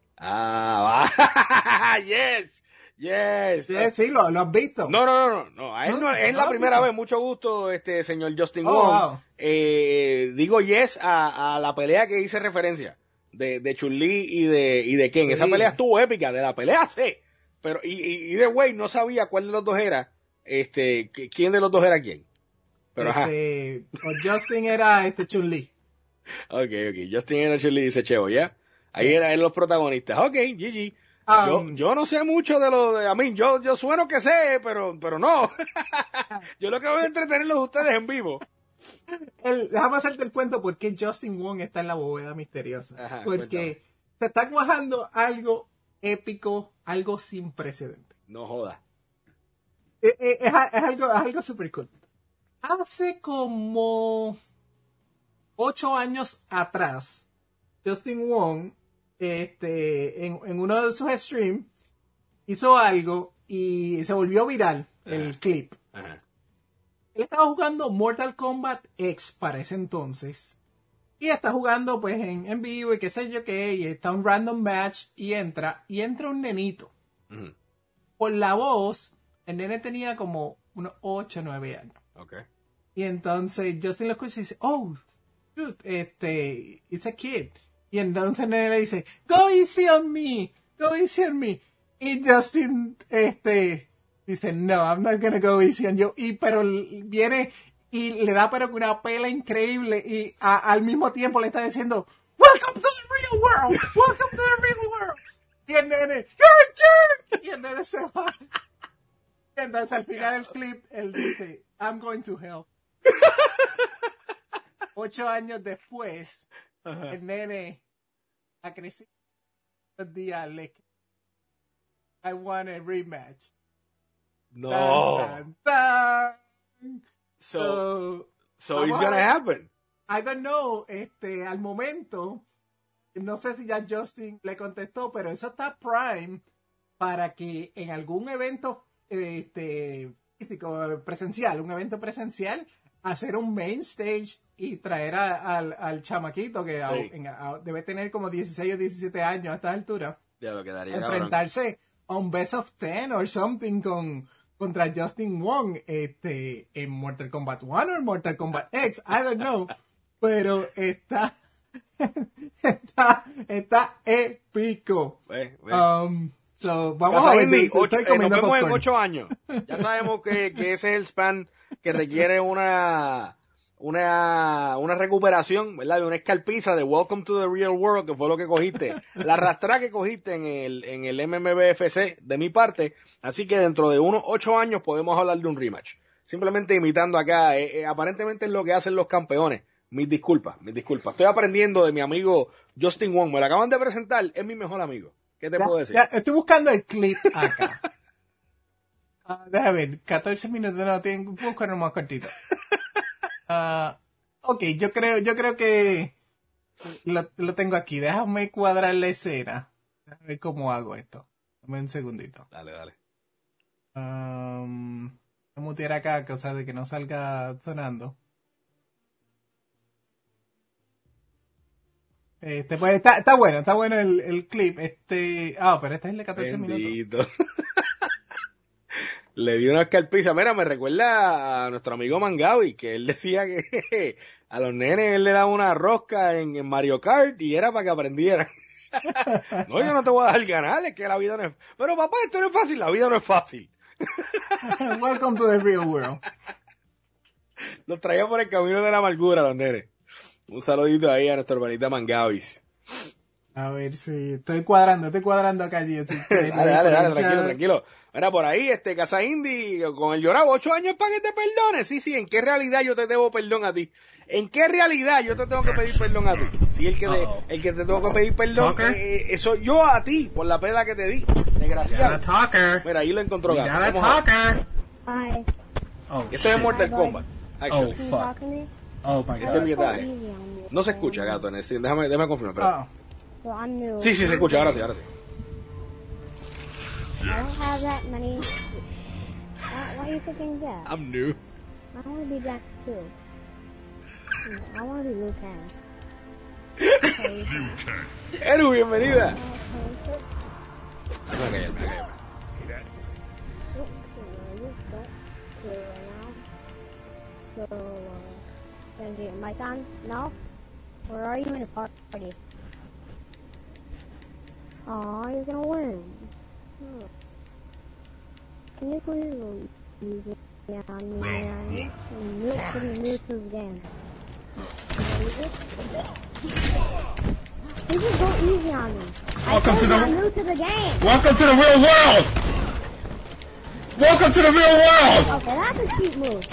Yes. Sí, lo has visto. No. A él no, es la primera vez. Mucho gusto, señor Justin Wong. Wow. Digo yes a la pelea que hice referencia de Chun-Li y de Ken. Sí. Esa pelea estuvo épica. De la pelea sé. Pero, y de güey, no sabía cuál de los dos era, quién de los dos era quién. Pero Justin era Chun-Li. Ok. Justin era Chun-Li, dice Chevo, ¿ya? Ahí eran los protagonistas. Ok, GG. Yo no sé mucho de lo de... A mí, yo sueno que sé, pero no. Yo lo que voy a entretenerlos a ustedes en vivo. Déjame hacerte el cuento por qué Justin Wong está en la bóveda misteriosa. Ajá, porque cuéntame. se está cuajando algo épico, algo sin precedentes. No joda. Es algo super cool. Hace como 8 años atrás, Justin Wong, en uno de sus streams, hizo algo y se volvió viral el clip. Ajá. Él estaba jugando Mortal Kombat X para ese entonces. Y está jugando pues en vivo y qué sé yo qué. Y está un random match y entra un nenito. Uh-huh. Por la voz, el nene tenía como unos 8 o 9 años. Okay. Y entonces Justin lo escucha y dice, oh, dude, it's a kid. Y entonces el nene le dice, go easy on me. Y Justin, dice, no, I'm not gonna go easy on you. Pero viene y le da pero una pela increíble y al mismo tiempo le está diciendo, welcome to the real world. Y el nene, you're a jerk. Y el nene se va. Y entonces al final del clip, él dice, I'm going to hell. 8 años después, Ajá. el nene ha crecido. Un día I want a rematch. No. Dun, dun, dun. So it's gonna happen. I don't know. Al momento, no sé si ya Justin le contestó, pero eso está prime para que en algún evento físico, presencial, un evento presencial, hacer un main stage y traer al chamaquito que debe tener como 16 o 17 años a esta altura. Ya lo quedaría, enfrentarse a un Best of 10 or something contra Justin Wong en Mortal Kombat 1 o Mortal Kombat X, I don't know, pero está épico. Vamos a ver, nos vemos en 8 años. Ya sabemos que ese es el span que requiere una recuperación, ¿verdad? De una escalpiza de Welcome to the Real World, que fue lo que cogiste, la arrastrada que cogiste en el MMBFC de mi parte, así que dentro de unos 8 años podemos hablar de un rematch. Simplemente imitando acá, aparentemente es lo que hacen los campeones. Mis disculpas. Estoy aprendiendo de mi amigo Justin Wong, me lo acaban de presentar, es mi mejor amigo. ¿Qué te puedo decir? Ya, estoy buscando el clip acá. Déjame ver, 14 minutos, no, tengo que buscar uno más cortito. Ok, yo creo que lo tengo aquí. Déjame cuadrar la escena. Déjame ver cómo hago esto. Dame un segundito. Dale. Voy a mutear acá, cosa de que no salga sonando. Pues está bueno el clip. Pero este es el de 14 minutos. Le dio una escalpiza. Mira, me recuerda a nuestro amigo Mangawi, que él decía que a los nenes él le daba una rosca en Mario Kart y era para que aprendieran. No, yo no te voy a dejar ganar, es que la vida no es... Pero papá, esto no es fácil, la vida no es fácil. Welcome to the real world. Los traía por el camino de la amargura, los nenes. Un saludito ahí a nuestra hermanita Mangavis. A ver si estoy cuadrando acá. Dale, tranquilo. Mira, por ahí, Casa Indy, con el llorado, 8 años para que te perdone. Sí, ¿en qué realidad yo te debo perdón a ti? ¿En qué realidad yo te tengo que pedir perdón a ti? Sí, el que te tengo que pedir perdón, eso yo a ti, por la pela que te di. Desgraciado. Mira, ahí lo encontró Gato. Hi. Esto es Mortal Kombat. Oh, fuck. Oh, my God. Este no se escucha, Gato. Déjame confirmar. Pero... Well, I'm new. Sí, se escucha, ahora sí. I don't have that many. Why are you thinking that? I'm new. I want to be Jack too. I want to be Liu Kang. Eru, bienvenida. Can you mic on now? Or are you in a party? Aw, you're gonna win. Can you please use it on me and mute to the game? You just go easy on me. I'm new to the game. Welcome to the real world. Welcome to the real world. Okay, that's a cheat move.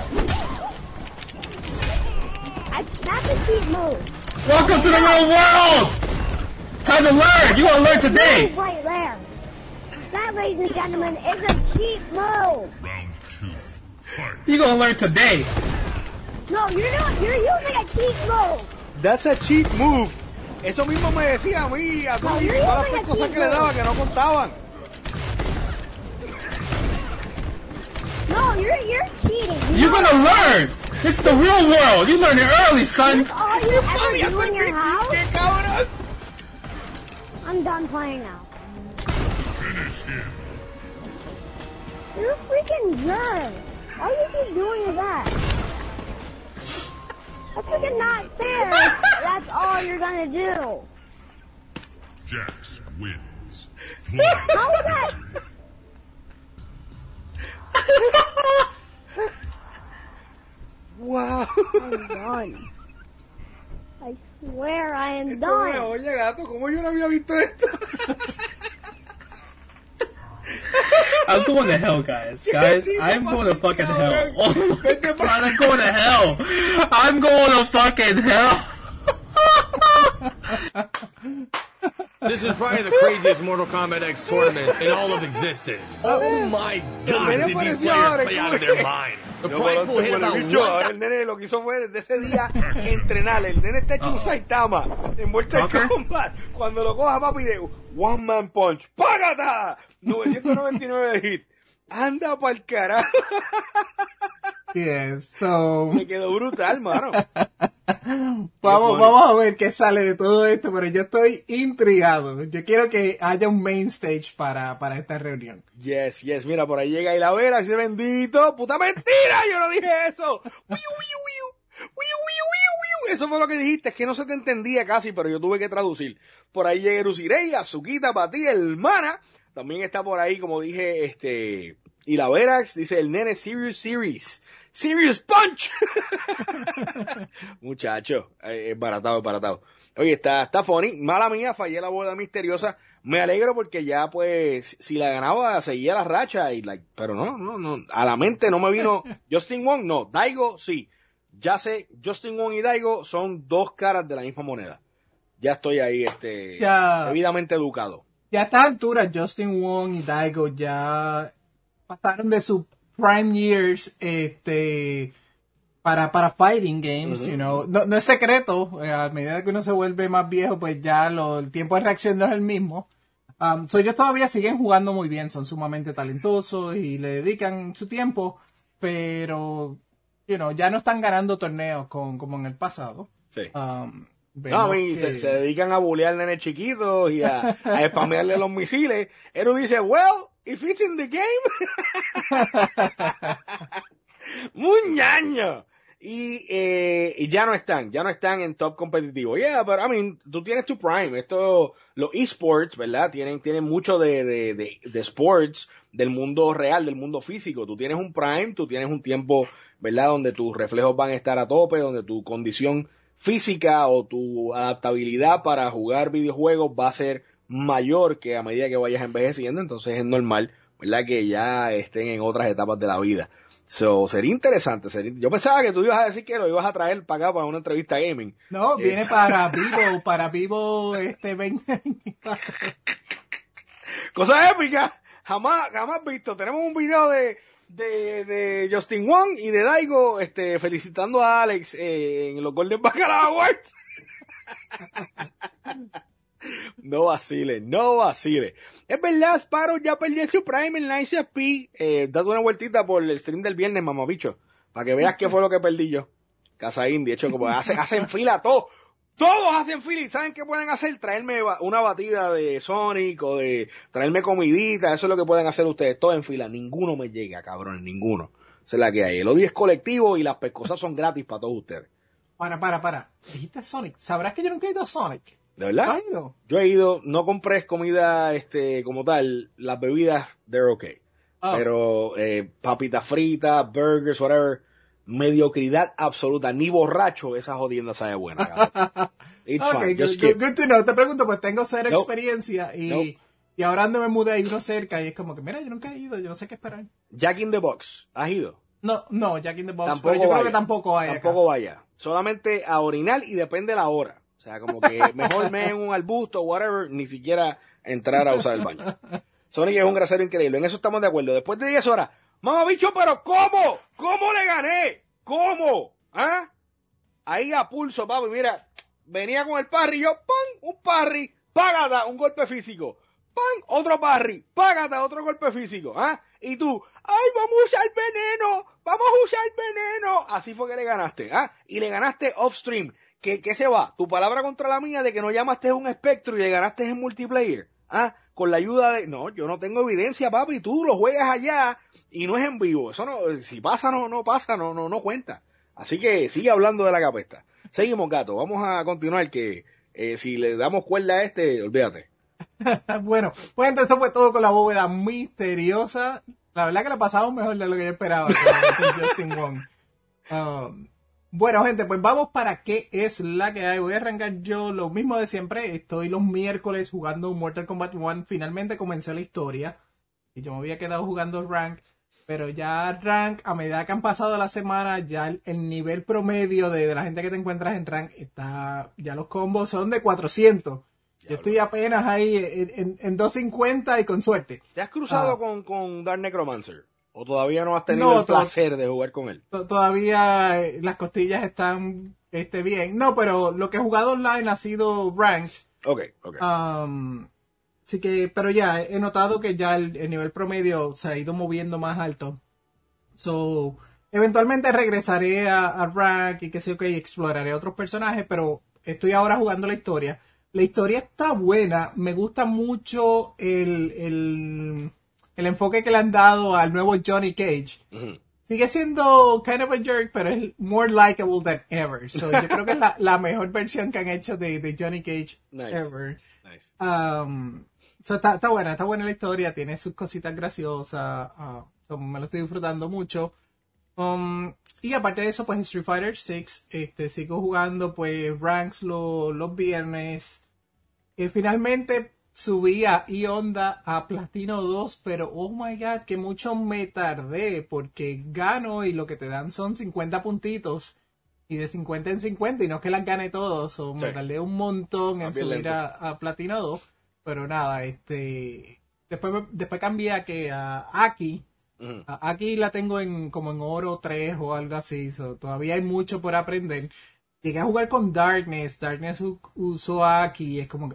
That's a cheat move. Welcome to the real world. Time to learn. You gonna learn today. Right there. That, ladies and gentlemen, is a cheat move. Round 2. Fight. You gonna learn today. No, you're not. You're using a cheat move. That's a cheat move. Eso mismo me decía a mí, a todas las cosas que le daba que no contaban. No, you're cheating. You're gonna learn. This is the real world. You learn it early, son. That's all you ever do in your house? I'm done playing now. Finish him. You're a freaking jerk. All you keep doing is that. That's freaking not fair. That's all you're gonna do. Jax wins. How is that? Wow. I'm done. I swear I am done. Oye, Gato, ¿cómo yo no había visto esto? I'm going to hell, guys. I'm going to fucking hell. Oh my God, I'm going to hell. I'm going to fucking hell. This is probably the craziest Mortal Kombat X tournament in all of existence. Oh my God, did these players play out of their mind? The No, prize pero pool hit bueno, about bicho, one. ahora el nene lo que hizo fue desde ese día entrenar. El nene está hecho un Saitama envuelto en Tucker. combat. Cuando lo coja, papi, de One Man Punch. ¡Págata! 999 de hit. Anda pa'l carajo. Yeah, so... Me quedó brutal, mano. Vamos a ver qué sale de todo esto, pero yo estoy intrigado. Yo quiero que haya un main stage para esta reunión. Yes, mira, por ahí llega Ilavera, dice bendito, puta mentira, yo no dije eso. Eso fue lo que dijiste, es que no se te entendía casi, pero yo tuve que traducir. Por ahí llega Erusirei, Azuquita para ti, hermana. También está por ahí, como dije, Ilaverax, dice el nene Serious Punch. Muchacho, es baratado. Oye, está funny. Mala mía, fallé la boda misteriosa. Me alegro porque ya, pues, si la ganaba, seguía la racha. Pero no. A la mente no me vino Justin Wong, no. Daigo, sí. Ya sé, Justin Wong y Daigo son dos caras de la misma moneda. Ya estoy ahí, debidamente educado. Ya a estas alturas, Justin Wong y Daigo ya pasaron de su prime years, para fighting games, you know. No es secreto, a medida que uno se vuelve más viejo, pues ya el tiempo de reacción no es el mismo. Ellos todavía siguen jugando muy bien, son sumamente talentosos y le dedican su tiempo, pero, you know, ya no están ganando torneos como en el pasado. Sí. Vemos se dedican a bullear nenes chiquitos y a spamearle los misiles. Eru dice, well, if it's in the game. Muñaño. Y ya no están en top competitivo. Yeah, pero tú tienes tu prime. Los esports, ¿verdad? Tienen mucho de sports del mundo real, del mundo físico. Tú tienes un prime, tú tienes un tiempo, ¿verdad? Donde tus reflejos van a estar a tope, donde tu condición física o tu adaptabilidad para jugar videojuegos va a ser mayor que a medida que vayas envejeciendo. Entonces es normal, ¿verdad? Que ya estén en otras etapas de la vida. Sería interesante. Yo pensaba que tú ibas a decir que lo ibas a traer para acá para una entrevista gaming. No, viene para Vivo 20. Cosas épicas. Jamás visto. Tenemos un video de Justin Wong y de Daigo felicitando a Alex en los Golden Bacalao Awards. No vacile. Es verdad, Sparrow ya perdió su Prime en la ICSP. Date una vueltita por el stream del viernes, mamabicho, para que veas qué fue lo que perdí yo. Casa Indie, hecho, como hacen fila todos hacen fila y ¿saben qué pueden hacer? Traerme una batida de Sonic o de traerme comidita, eso es lo que pueden hacer ustedes, todos en fila. Ninguno me llega, cabrones, ninguno. Esa es la que hay. El odio es colectivo y las pescosas son gratis para todos ustedes. Para. Dijiste Sonic. ¿Sabrás que yo nunca he ido a Sonic? ¿De verdad? ¿No has ido? Yo he ido, no compré comida como tal, las bebidas, they're okay. Oh. Pero papitas fritas, burgers, whatever, mediocridad absoluta, ni borracho esa jodienda sabe buena. It's fine, just skip. Good to know. Te pregunto, pues tengo cero Nope. experiencia y ahora ando me mudé ahí uno cerca y es como que, mira, yo nunca he ido, yo no sé qué esperar. Jack in the Box, ¿has ido? No, Jack in the Box, Tampoco pero yo vaya. creo que tampoco hay Tampoco vaya. Solamente a orinar y depende de la hora. O sea, como que mejor me en un arbusto o whatever, ni siquiera entrar a usar el baño. Sonic es un grasero increíble, en eso estamos de acuerdo. Después de 10 horas, mamá bicho, pero ¿cómo? ¿Cómo le gané? ¿Cómo? ¿Ah? Ahí a pulso, papi, mira, venía con el parry, yo, ¡pam! Un parry, págata, un golpe físico. ¡Pam! Otro parry, págata, otro golpe físico. ¿Ah? Y tú, ¡ay, vamos a usar veneno! Así fue que le ganaste, ¿ah? Y le ganaste off-stream. ¿Qué se va? Tu palabra contra la mía de que no llamaste un espectro y le ganaste en multiplayer. ¿Ah? Con la ayuda de... No, yo no tengo evidencia, papi. Tú lo juegas allá y no es en vivo. Eso no... Si pasa, no pasa, no cuenta. Así que sigue hablando de la capesta. Seguimos, gato. Vamos a continuar que si le damos cuerda a olvídate. Bueno, pues entonces eso fue todo con la bóveda misteriosa. La verdad que la pasamos mejor de lo que yo esperaba con Justin Wong. Bueno, gente, pues vamos para qué es la que hay. Voy a arrancar yo lo mismo de siempre. Estoy los miércoles jugando Mortal Kombat 1. Finalmente comencé la historia. Y yo me había quedado jugando Rank. Pero ya Rank, a medida que han pasado las semanas, ya el nivel promedio de la gente que te encuentras en Rank está... Ya los combos son de 400. Yo estoy apenas ahí en 250 y con suerte. ¿Te has cruzado con Dark Necromancer? ¿O todavía no has tenido el placer de jugar con él? Todavía las costillas están bien. No, pero lo que he jugado online ha sido ranked. Okay. Así que, pero ya he notado que ya el nivel promedio se ha ido moviendo más alto. So, eventualmente regresaré a rank y que sé, exploraré otros personajes, pero estoy ahora jugando la historia. La historia está buena, me gusta mucho el enfoque que le han dado al nuevo Johnny Cage. Uh-huh. Sigue siendo kind of a jerk, pero es more likable than ever. So, yo creo que es la mejor versión que han hecho de Johnny Cage ever. Nice. So, está buena la historia, tiene sus cositas graciosas, me lo estoy disfrutando mucho. Y aparte de eso, pues Street Fighter 6, sigo jugando pues ranks los viernes. Finalmente subí a E-Honda a Platino 2, pero oh my god, que mucho me tardé, porque gano y lo que te dan son 50 puntitos, y de 50 en 50, y no es que las gane todos, me tardé un montón en subir a Platino 2, pero nada, después cambié a Aki. Uh-huh. Aquí la tengo como en oro 3 o algo así, todavía hay mucho por aprender. Llegué a jugar con Darkness usó Aki, es como que,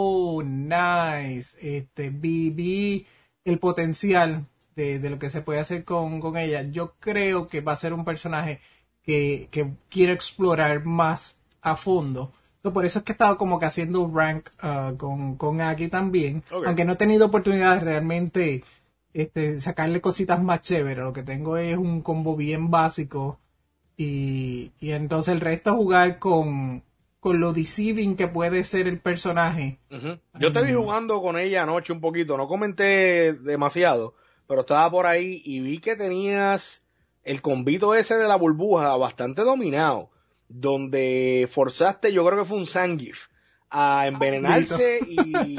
nice, vi el potencial de lo que se puede hacer con ella. Yo creo que va a ser un personaje que quiero explorar más a fondo. Por eso es que he estado como que haciendo rank con Aki también, aunque no he tenido oportunidad de realmente sacarle cositas más chéveres. Lo que tengo es un combo bien básico y entonces el resto jugar con lo deceiving que puede ser el personaje. Uh-huh. Yo te vi jugando con ella anoche un poquito, no comenté demasiado, pero estaba por ahí y vi que tenías el combito ese de la burbuja bastante dominado, donde forzaste, yo creo que fue un Zangief, a envenenarse y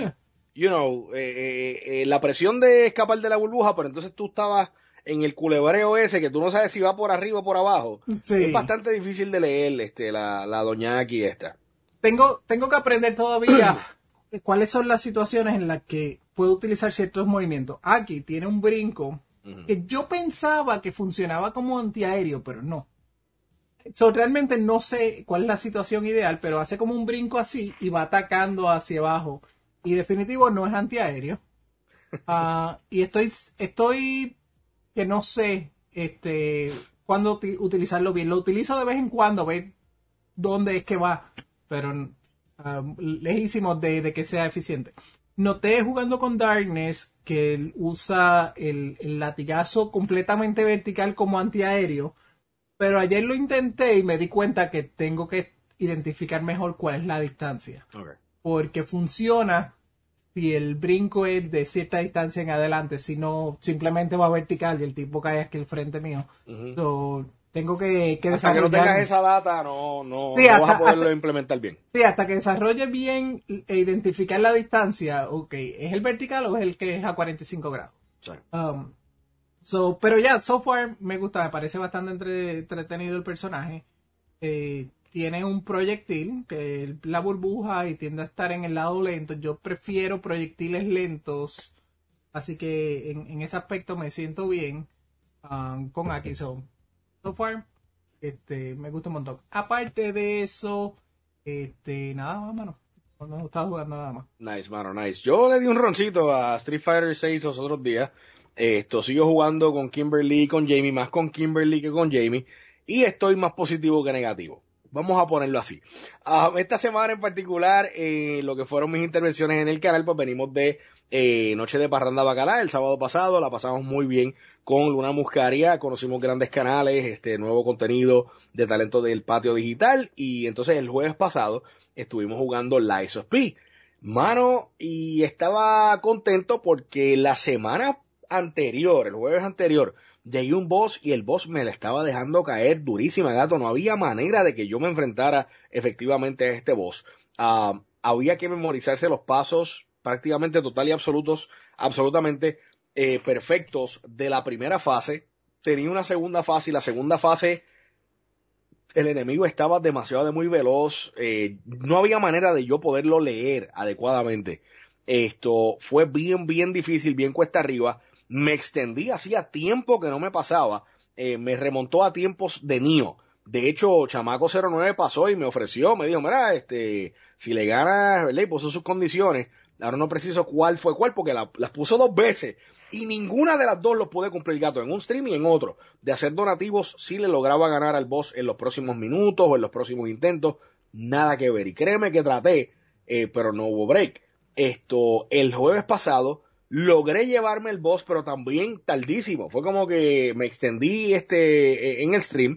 la presión de escapar de la burbuja, pero entonces tú estabas en el culebreo ese que tú no sabes si va por arriba o por abajo. Sí. Es bastante difícil de leer la doña aquí esta. Tengo que aprender todavía cuáles son las situaciones en las que puedo utilizar ciertos movimientos. Aquí tiene un brinco que yo pensaba que funcionaba como antiaéreo, pero no. Realmente no sé cuál es la situación ideal, pero hace como un brinco así y va atacando hacia abajo. Y definitivo no es antiaéreo. Y estoy que no sé cuándo utilizarlo bien. Lo utilizo de vez en cuando, a ver dónde es que va, pero lejísimos de que sea eficiente. Noté jugando con Darkness que él usa el latigazo completamente vertical como antiaéreo, pero ayer lo intenté y me di cuenta que tengo que identificar mejor cuál es la distancia. Okay. Porque funciona si el brinco es de cierta distancia en adelante, si no simplemente va vertical y el tipo cae aquí al frente mío. Uh-huh. Tengo que desarrollar. Hasta que no tengas esa data, no vas a poderlo implementar bien. Sí, hasta que desarrolle bien e identificar la distancia, ¿es el vertical o es el que es a 45 grados? Sí. Pero ya, so far me gusta, me parece bastante entretenido el personaje. Tiene un proyectil, que es la burbuja, y tiende a estar en el lado lento. Yo prefiero proyectiles lentos, así que en ese aspecto me siento bien con Aki. So far, me gusta un montón. Aparte de eso, nada más, mano. No estaba jugando nada más. Nice, mano, nice. Yo le di un roncito a Street Fighter 6 los otros días. Sigo jugando con Kimberly y con Jamie, más con Kimberly que con Jamie, y estoy más positivo que negativo. Vamos a ponerlo así. Esta semana en particular, lo que fueron mis intervenciones en el canal, pues venimos de Noche de Parranda Bacalá, el sábado pasado, la pasamos muy bien con Luna Muscaria, conocimos grandes canales, nuevo contenido de talento del patio digital, y entonces el jueves pasado estuvimos jugando Lies of P. Mano, y estaba contento porque la semana anterior, el jueves anterior, llegué a un boss y el boss me la estaba dejando caer durísima, gato. No había manera de que yo me enfrentara efectivamente a este boss. Había que memorizarse los pasos prácticamente total y absolutamente perfectos de la primera fase. Tenía una segunda fase y la segunda fase el enemigo estaba demasiado muy veloz. No había manera de yo poderlo leer adecuadamente. Esto fue bien difícil, bien cuesta arriba. Me extendí, hacía tiempo que no me pasaba, me remontó a tiempos de Nioh. De hecho, Chamaco 09 pasó y me ofreció, me dijo, mira, si le ganas, ¿verdad? Y puso sus condiciones. Ahora no preciso cuál fue cuál, porque las puso 2 veces. Y ninguna de las 2 lo pude cumplir, gato, en un stream y en otro. De hacer donativos, sí le lograba ganar al boss en los próximos minutos o en los próximos intentos. Nada que ver. Y créeme que traté, pero no hubo break. El jueves pasado, logré llevarme el boss, pero también tardísimo. Fue como que me extendí en el stream.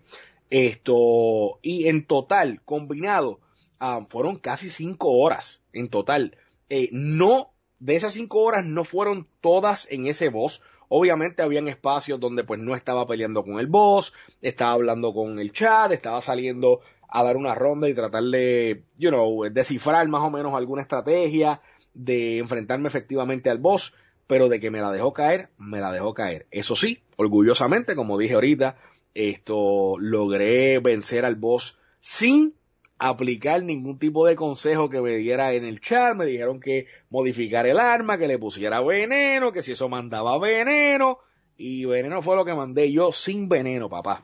Y en total, combinado, fueron casi 5 horas en total. No, de esas 5 horas no fueron todas en ese boss. Obviamente habían espacios donde pues no estaba peleando con el boss, estaba hablando con el chat, estaba saliendo a dar una ronda y tratar de, descifrar más o menos alguna estrategia, de enfrentarme efectivamente al boss, pero de que me la dejó caer, me la dejó caer. Eso sí, orgullosamente, como dije ahorita, logré vencer al boss sin aplicar ningún tipo de consejo que me diera en el chat. Me dijeron que modificar el arma, que le pusiera veneno, que si eso mandaba veneno, y veneno fue lo que mandé yo sin veneno, papá.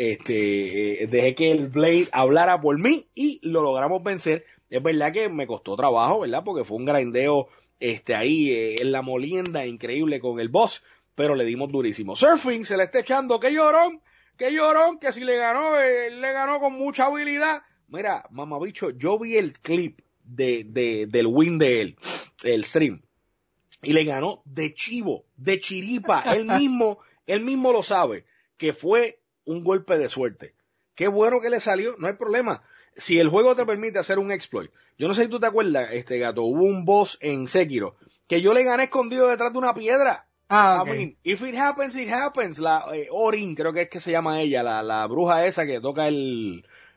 Dejé que el Blade hablara por mí y lo logramos vencer. Es verdad que me costó trabajo, ¿verdad? Porque fue un grindeo ahí en la molienda increíble con el boss, pero le dimos durísimo. Surfing se le está echando, qué llorón, que si le ganó, él le ganó con mucha habilidad. Mira, mamabicho, yo vi el clip del win de él, el stream, y le ganó de chivo, de chiripa. Él mismo lo sabe, que fue un golpe de suerte. Qué bueno que le salió, no hay problema. Si el juego te permite hacer un exploit. Yo no sé si tú te acuerdas, gato, hubo un boss en Sekiro que yo le gané escondido detrás de una piedra. Okay. I mean, if it happens, it happens. La Orin, creo que es que se llama ella, la bruja esa que toca no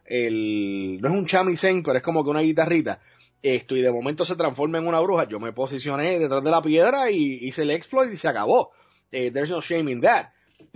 es un shamisen, pero es como que una guitarrita. Y de momento se transforma en una bruja. Yo me posicioné detrás de la piedra y hice el exploit y se acabó. There's no shame in that.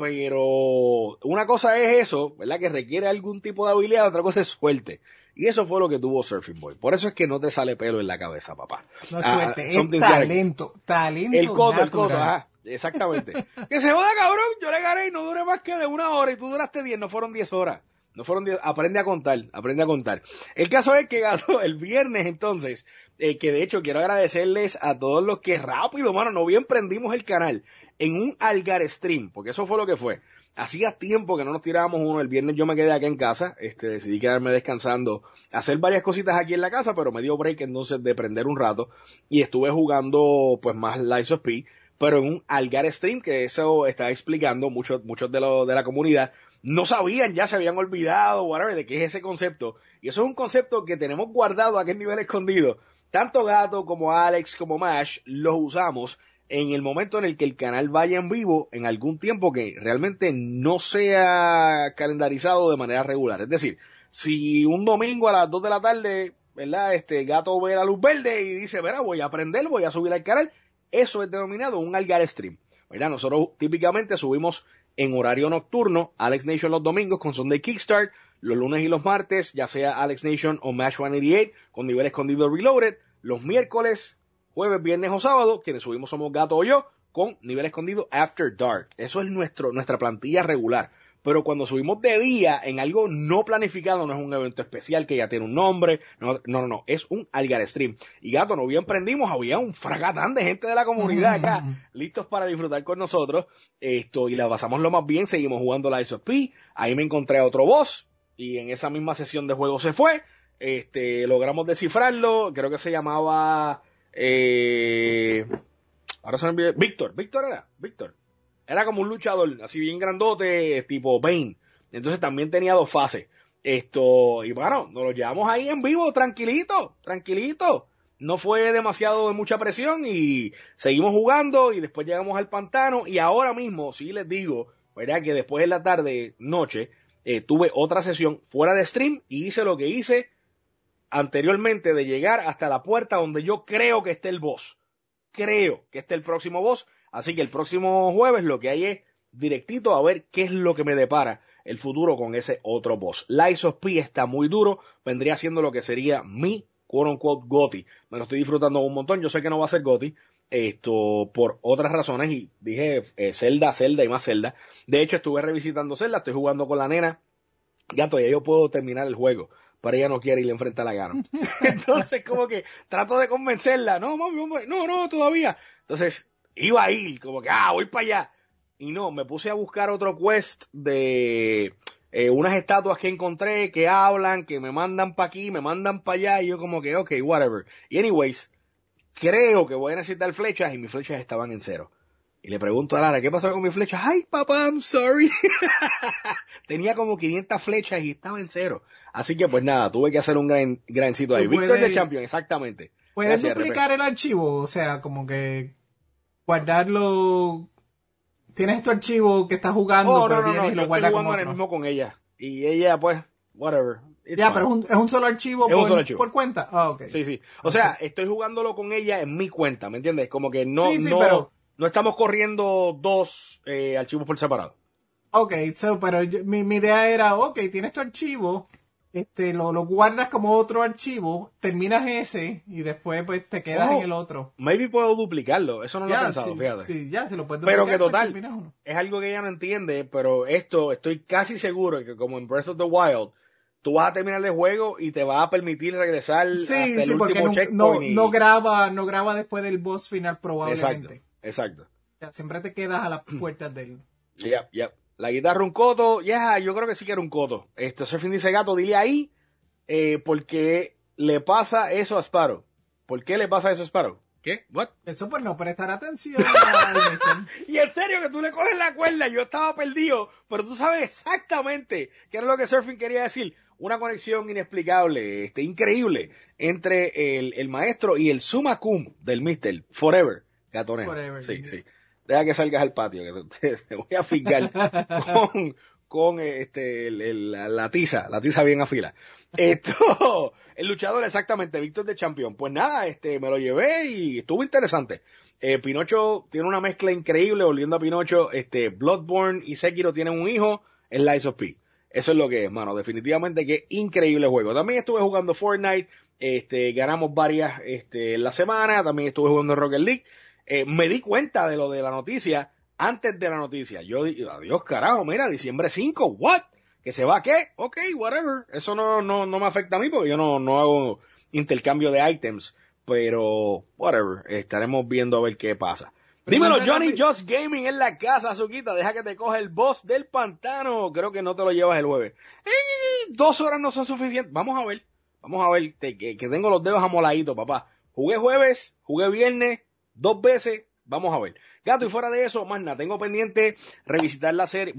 Pero una cosa es eso, ¿verdad? Que requiere algún tipo de habilidad, otra cosa es suerte. Y eso fue lo que tuvo Surfing Boy. Por eso es que no te sale pelo en la cabeza, papá. No es suerte, es talento el coto, natural. Ajá, exactamente. Que se joda, cabrón, yo le gané y no duré más que de 1 hora y tú duraste 10, no fueron 10 horas. No fueron 10, aprende a contar. El caso es que, gato, el viernes entonces, que de hecho quiero agradecerles a todos los que rápido, mano, no bien prendimos el canal en un Algar Stream, porque eso fue lo que fue. Hacía tiempo que no nos tirábamos uno. El viernes yo me quedé acá en casa, decidí quedarme descansando, hacer varias cositas aquí en la casa, pero me dio break entonces de prender un rato y estuve jugando pues más Lies of P, pero en un Algar Stream, que eso estaba explicando muchos de la comunidad no sabían, ya se habían olvidado, whatever, de qué es ese concepto. Y eso es un concepto que tenemos guardado aquí en nivel escondido. Tanto Gato como Alex como Mash los usamos en el momento en el que el canal vaya en vivo en algún tiempo que realmente no sea calendarizado de manera regular. Es decir, si un domingo a las 2 de la tarde, ¿verdad? Gato ve la luz verde y dice, verá, voy a aprender, voy a subir al canal, eso es denominado un Algar Stream. ¿Verdad? Nosotros típicamente subimos en horario nocturno, Alex Nation los domingos con Sunday Kickstart, los lunes y los martes, ya sea Alex Nation o Match 188 con nivel escondido Reloaded, los miércoles, jueves, viernes o sábado, quienes subimos somos Gato o yo, con nivel escondido After Dark. Eso es nuestra plantilla regular. Pero cuando subimos de día en algo no planificado, no es un evento especial que ya tiene un nombre, no, es un Algar Stream. Y Gato, no bien prendimos, había un fragatán de gente de la comunidad acá, listos para disfrutar con nosotros, y la pasamos lo más bien, seguimos jugando la P, ahí me encontré a otro boss, y en esa misma sesión de juego se fue, logramos descifrarlo, creo que se llamaba, ahora se me olvidó, Víctor. Era como un luchador, así bien grandote, tipo Bane. Entonces también tenía 2 fases. Y bueno, nos lo llevamos ahí en vivo, tranquilito. No fue demasiado de mucha presión y seguimos jugando y después llegamos al pantano. Y ahora mismo, sí les digo, ¿verdad? Que después de la tarde, noche, tuve otra sesión fuera de stream y hice lo que hice anteriormente de llegar hasta la puerta donde yo creo que esté el boss. Creo que esté el próximo boss. Así que el próximo jueves lo que hay es directito a ver qué es lo que me depara el futuro con ese otro boss. Lies of P está muy duro, vendría siendo lo que sería mi quote unquote GOTY. Me lo estoy disfrutando un montón. Yo sé que no va a ser GOTY, por otras razones, y dije Zelda y más Zelda. De hecho, estuve revisitando Zelda, estoy jugando con la nena. Gato, ya yo puedo terminar el juego, pero ella no quiere ir enfrente a la Ganon. Entonces, como que trato de convencerla. No, mami, no, todavía. Entonces, iba a ir, como que, voy para allá. Y no, me puse a buscar otro quest de unas estatuas que encontré que hablan, que me mandan para aquí, me mandan para allá, y yo como que, okay, whatever. Y anyways, creo que voy a necesitar flechas, y mis flechas estaban en 0. Y le pregunto a Lara, ¿qué pasó con mis flechas? Ay, papá, I'm sorry. Tenía como 500 flechas y estaba en 0. Así que pues nada, tuve que hacer un grancito ahí. Víctor de Champion, exactamente. ¿Puedes duplicar el archivo? O sea, como que guardarlo. Tienes tu archivo que estás jugando, pero vienes y lo guardas como otro. El mismo con ella. Y ella, pues, whatever. Ya, pero es un solo archivo, por cuenta. Ok. Sí. O sea, estoy jugándolo con ella en mi cuenta, ¿me entiendes? Como que no estamos corriendo 2 archivos por separado. Ok, pero mi idea era, tienes tu archivo, lo guardas como otro archivo, terminas ese y después pues te quedas en el otro. Maybe puedo duplicarlo, eso no lo he pensado, fíjate. Sí, ya, se lo puedes duplicar. Pero que total, es algo que ella no entiende, pero estoy casi seguro que como en Breath of the Wild, tú vas a terminar el juego y te va a permitir regresar hasta el último checkpoint. No graba después del boss final probablemente. Exacto. Ya, siempre te quedas a las puertas del... Yep. La guitarra un coto, yo creo que sí que era un coto. Surfing dice, Gato, dile ahí, ¿por qué le pasa eso a Sparrow? ¿Por qué le pasa eso a Sparrow? ¿Qué? ¿What? Eso por no prestar atención. Y en serio que tú le coges la cuerda, yo estaba perdido, pero tú sabes exactamente qué era lo que Surfing quería decir. Una conexión inexplicable, increíble, entre el maestro y el summa cum del Mister Forever, Gatonejo. Forever. Sí. Deja que salgas al patio, que te voy a fijar con la tiza bien afila. El luchador exactamente, Víctor de Champion. Pues nada, me lo llevé y estuvo interesante. Pinocho tiene una mezcla increíble, volviendo a Pinocho, Bloodborne y Sekiro tienen un hijo, el Lies of P. Eso es lo que es, mano, definitivamente que increíble juego. También estuve jugando Fortnite, ganamos varias en la semana, también estuve jugando Rocket League. Me di cuenta de lo de la noticia antes de la noticia. Yo digo, adiós carajo, mira, diciembre 5, what? ¿Que se va qué? Ok, whatever. Eso no me afecta a mí porque yo no hago intercambio de items. Pero, whatever, estaremos viendo a ver qué pasa. Dímelo, Johnny Just Gaming en la casa, Azuquita. Deja que te coja el boss del pantano. Creo que no te lo llevas el jueves. 2 horas no son suficientes. Vamos a ver, que tengo los dedos amoladitos, papá. Jugué jueves, jugué viernes, 2 veces, vamos a ver. Gato, y fuera de eso, más nada, tengo pendiente revisitar la serie,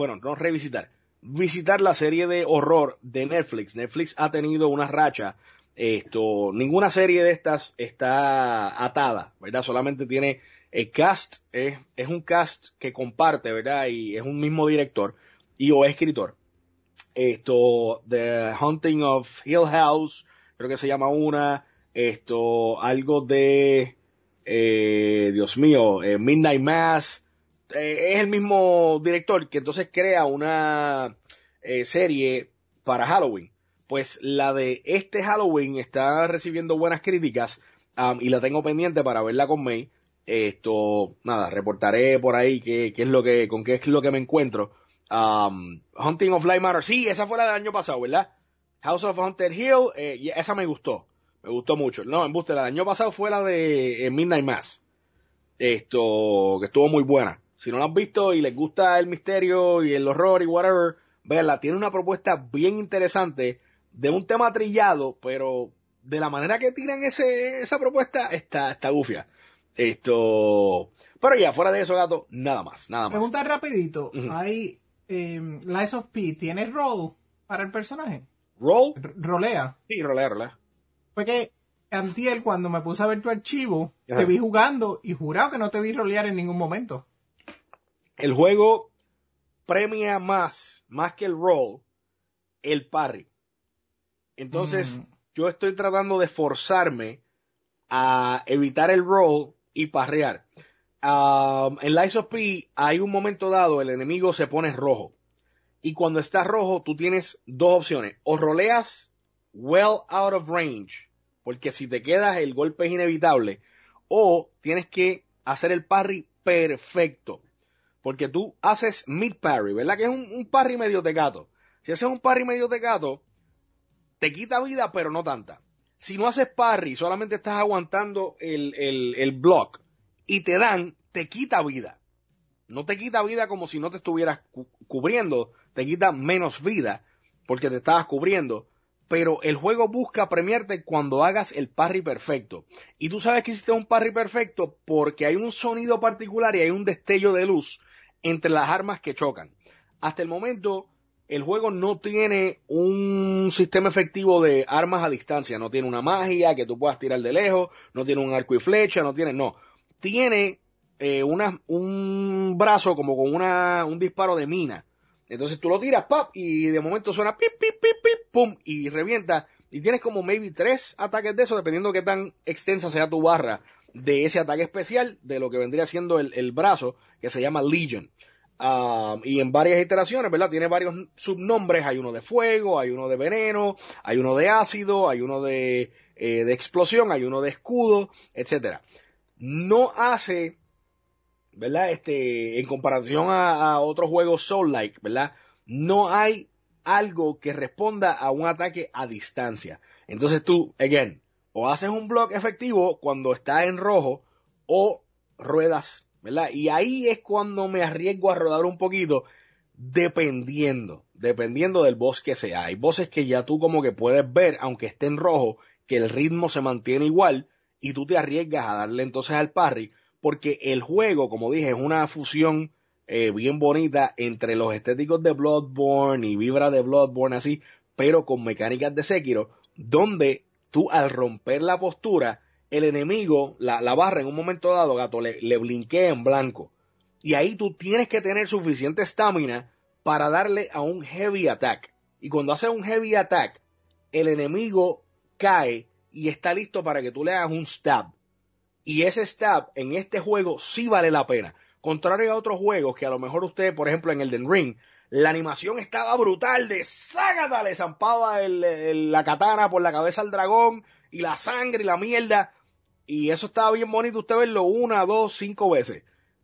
visitar la serie de horror de Netflix. Netflix ha tenido una racha, ninguna serie de estas está atada, ¿verdad? Solamente tiene el cast, es un cast que comparte, ¿verdad? Y es un mismo director o escritor. The Haunting of Hill House, creo que se llama una, algo de... Dios mío, Midnight Mass, es el mismo director que entonces crea una serie para Halloween. Pues la de Halloween está recibiendo buenas críticas y la tengo pendiente para verla con May. Reportaré por ahí con qué es lo que me encuentro. Haunting of Bly Manor, sí, esa fue la del año pasado, ¿verdad? House of Haunted Hill, esa me gustó. Me gustó mucho. No, embuste, la del año pasado fue la de Midnight Mass. Que estuvo muy buena. Si no la han visto y les gusta el misterio y el horror y whatever, véanla. Tiene una propuesta bien interesante de un tema trillado, pero de la manera que tiran esa propuesta está gufia. Pero ya, fuera de eso, Gato, nada más. Pregunta rapidito. Hay Lies of P, ¿tiene role para el personaje? ¿Role? ¿Rolea? Sí, rolea. Fue que antier, cuando me puse a ver tu archivo, te vi jugando y jurado que no te vi rolear en ningún momento. El juego premia más que el roll, el parry. Entonces, yo estoy tratando de forzarme a evitar el roll y parrear. En Lies of P hay un momento dado, el enemigo se pone rojo. Y cuando está rojo, tú tienes 2 opciones. O roleas well out of range, porque si te quedas el golpe es inevitable, o tienes que hacer el parry perfecto, porque tú haces mid parry, ¿verdad? Que es un parry medio tecato. Si haces un parry medio tecato, te quita vida, pero no tanta. Si no haces parry, solamente estás aguantando el block y te quita vida. No te quita vida como si no te estuvieras cubriendo, te quita menos vida porque te estabas cubriendo, pero el juego busca premiarte cuando hagas el parry perfecto. Y tú sabes que hiciste un parry perfecto porque hay un sonido particular y hay un destello de luz entre las armas que chocan. Hasta el momento, el juego no tiene un sistema efectivo de armas a distancia, no tiene una magia que tú puedas tirar de lejos, no tiene un arco y flecha, tiene un brazo como con un disparo de mina. Entonces tú lo tiras, ¡pap! Y de momento suena pip, pip, pip, pip, pum, y revienta. Y tienes como maybe 3 ataques de eso, dependiendo de qué tan extensa sea tu barra de ese ataque especial, de lo que vendría siendo el brazo, que se llama Legion. Y en varias iteraciones, ¿verdad? Tiene varios subnombres. Hay uno de fuego, hay uno de veneno, hay uno de ácido, hay uno de explosión, hay uno de escudo, etcétera. No hace, ¿verdad? En comparación a otros juegos Soul-like, ¿verdad? No hay algo que responda a un ataque a distancia. Entonces tú, again, o haces un block efectivo cuando está en rojo o ruedas, ¿verdad? Y ahí es cuando me arriesgo a rodar un poquito, dependiendo del boss que sea. Hay bosses que ya tú como que puedes ver, aunque esté en rojo, que el ritmo se mantiene igual y tú te arriesgas a darle entonces al parry, porque el juego, como dije, es una fusión bien bonita entre los estéticos de Bloodborne y vibra de Bloodborne así, pero con mecánicas de Sekiro, donde tú al romper la postura, el enemigo, la barra en un momento dado, gato, le blinkea en blanco. Y ahí tú tienes que tener suficiente estamina para darle a un heavy attack. Y cuando haces un heavy attack, el enemigo cae y está listo para que tú le hagas un stab. Y ese stab en este juego sí vale la pena. Contrario a otros juegos que a lo mejor usted, por ejemplo en Elden Ring, la animación estaba brutal de ¡sácata! Le zampaba la katana por la cabeza al dragón y la sangre y la mierda. Y eso estaba bien bonito usted verlo 1, 2, 5 veces.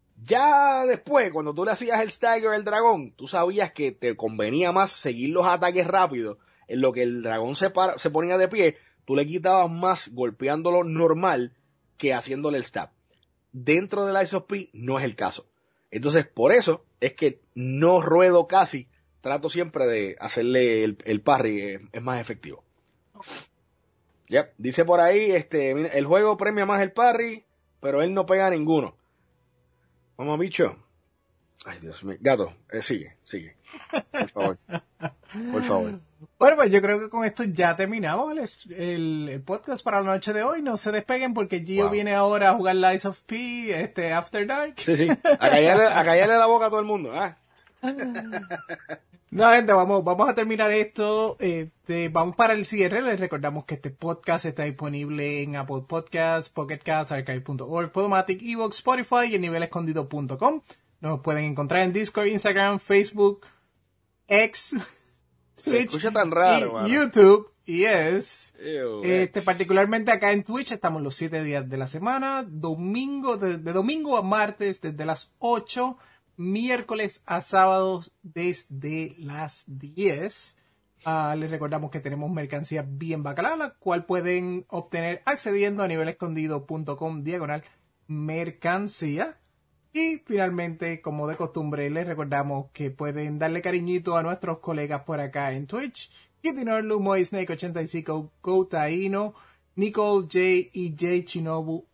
Ya después, cuando tú le hacías el stagger al dragón, tú sabías que te convenía más seguir los ataques rápidos. En lo que el dragón se ponía de pie, tú le quitabas más golpeándolo normal que haciéndole el stab. Dentro del Lies of P no es el caso. Entonces, por eso es que no ruedo casi. Trato siempre de hacerle el parry, es más efectivo. Yep. Dice por ahí, mira, el juego premia más el parry, pero él no pega a ninguno. Vamos, bicho. Ay, Dios mío. Gato, sigue. Por favor. Por favor. Bueno, pues yo creo que con esto ya terminamos el podcast para la noche de hoy. No se despeguen porque Gio viene ahora a jugar Lies of P, After Dark. Sí. A callarle la boca a todo el mundo. No, gente, vamos a terminar esto. Vamos para el cierre. Les recordamos que este podcast está disponible en Apple Podcasts, Pocket Casts, Archive.org, Podomatic, Evox, Spotify y en nivelescondido.com. Nos pueden encontrar en Discord, Instagram, Facebook, X, Twitch, tan raro, y YouTube. Particularmente acá en Twitch estamos los 7 días de la semana, de domingo a martes desde las 8, miércoles a sábados desde las 10. Les recordamos que tenemos mercancía bien bacalao, la cual pueden obtener accediendo a nivelescondido.com/mercancía. Y finalmente, como de costumbre, les recordamos que pueden darle cariñito a nuestros colegas por acá en Twitch. Kitinor, Moy Snake 85, Gotaino, Nicole J y J Shinobu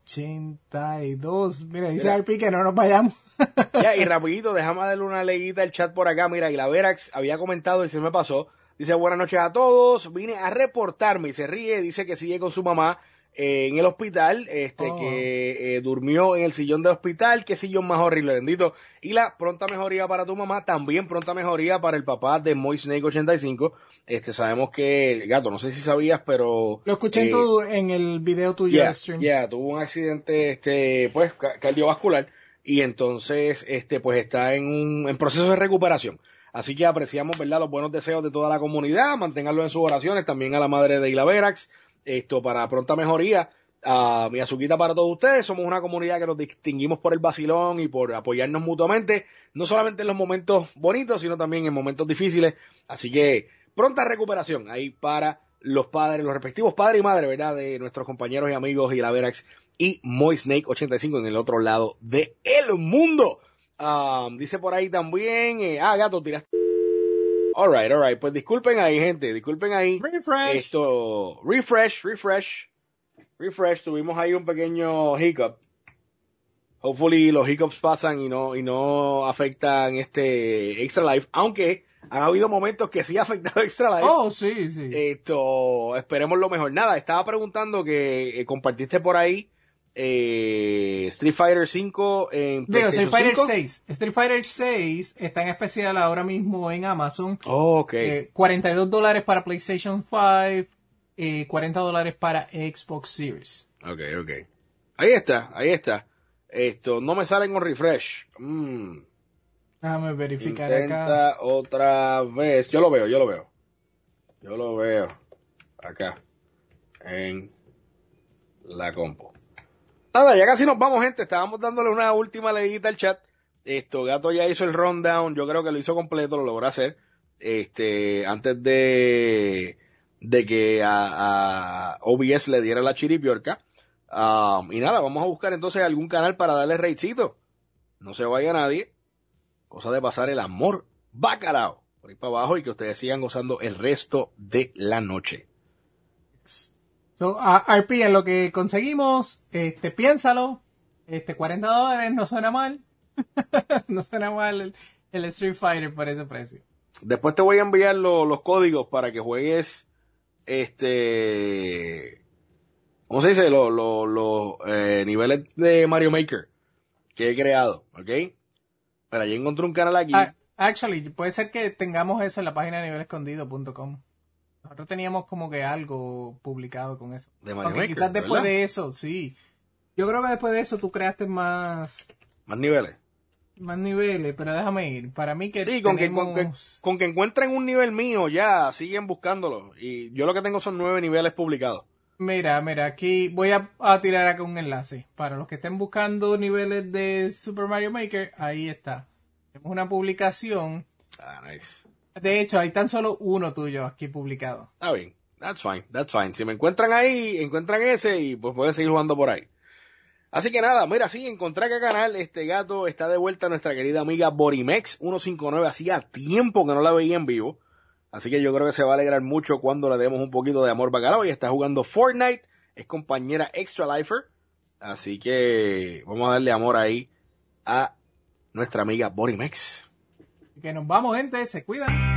82. Mira, dice Arpi que no nos vayamos. Ya, y rapidito, déjame darle una leguita al chat por acá. Mira, y la Verax había comentado y se me pasó. Dice, buenas noches a todos. Vine a reportarme y se ríe. Dice que sigue con su mamá en el hospital, que durmió en el sillón del hospital. Qué sillón más horrible, bendito. Y la pronta mejoría para tu mamá, también pronta mejoría para el papá de Moy Snake 85. Sabemos que, gato, no sé si sabías, pero lo escuché en el video tuyo de stream. Tuvo un accidente, pues, cardiovascular, y entonces, pues está en proceso de recuperación. Así que apreciamos, ¿verdad?, los buenos deseos de toda la comunidad. Manténganlo en sus oraciones, también a la madre de Isla Verax. para pronta mejoría. Mi azuquita para todos ustedes. Somos una comunidad que nos distinguimos por el vacilón y por apoyarnos mutuamente, no solamente en los momentos bonitos, sino también en momentos difíciles. Así que pronta recuperación ahí para los padres, los respectivos padres y madres, ¿verdad? De nuestros compañeros y amigos Gilaverax y Moisnake85 en el otro lado del mundo. Dice por ahí también, Gato, tiraste. Alright, pues disculpen ahí, gente, disculpen ahí. Refresh, tuvimos ahí un pequeño hiccup. Hopefully los hiccups pasan y no afectan este Extra Life, aunque han habido momentos que sí ha afectado Extra Life. Oh, sí. Esperemos lo mejor. Nada, estaba preguntando que compartiste por ahí Street Fighter 5 en PlayStation 5. Street Fighter 6 está en especial ahora mismo en Amazon. Oh, ok. $42 para PlayStation 5, $40 para Xbox Series. Ok. Ahí está. No me sale con refresh. Déjame verificar Intenta acá. otra vez. Yo lo veo. Acá. En la compu. Nada, ya casi nos vamos, gente. Estábamos dándole una última leidita al chat. Gato ya hizo el rundown. Yo creo que lo hizo completo, lo logró hacer. Antes de que a OBS le diera la chiripiorca. Y nada, vamos a buscar entonces algún canal para darle raidcito. No se vaya nadie. Cosa de pasar el amor bacalao por ahí para abajo y que ustedes sigan gozando el resto de la noche. RP, en lo que conseguimos, piénsalo. $40 no suena mal. No suena mal el Street Fighter por ese precio. Después te voy a enviar los códigos para que juegues ¿cómo se dice? Los niveles de Mario Maker que he creado, ¿ok? Pero ya encontré un canal aquí. Actually, puede ser que tengamos eso en la página de nivelescondido.com. Nosotros teníamos como que algo publicado con eso. De Mario Aunque Maker, quizás después ¿verdad? de eso, sí. Yo creo que después de eso tú creaste más niveles. Más niveles, pero déjame ir. Para mí que Sí, tenemos... con que encuentren un nivel mío, ya siguen buscándolo. Y yo lo que tengo son 9 niveles publicados. Mira, aquí voy a tirar acá un enlace. Para los que estén buscando niveles de Super Mario Maker, ahí está. Tenemos una publicación. Nice. De hecho, hay tan solo uno tuyo aquí publicado. Está bien. That's fine. Si me encuentran ahí, encuentran ese y pues pueden seguir jugando por ahí. Así que nada, mira, sí, encontré acá canal, Gato, está de vuelta nuestra querida amiga Borimex 159, hacía tiempo que no la veía en vivo, así que yo creo que se va a alegrar mucho cuando le demos un poquito de amor bacalao. Y está jugando Fortnite, es compañera Extra Lifer, así que vamos a darle amor ahí a nuestra amiga Borimex. Que nos vamos, gente, se cuidan.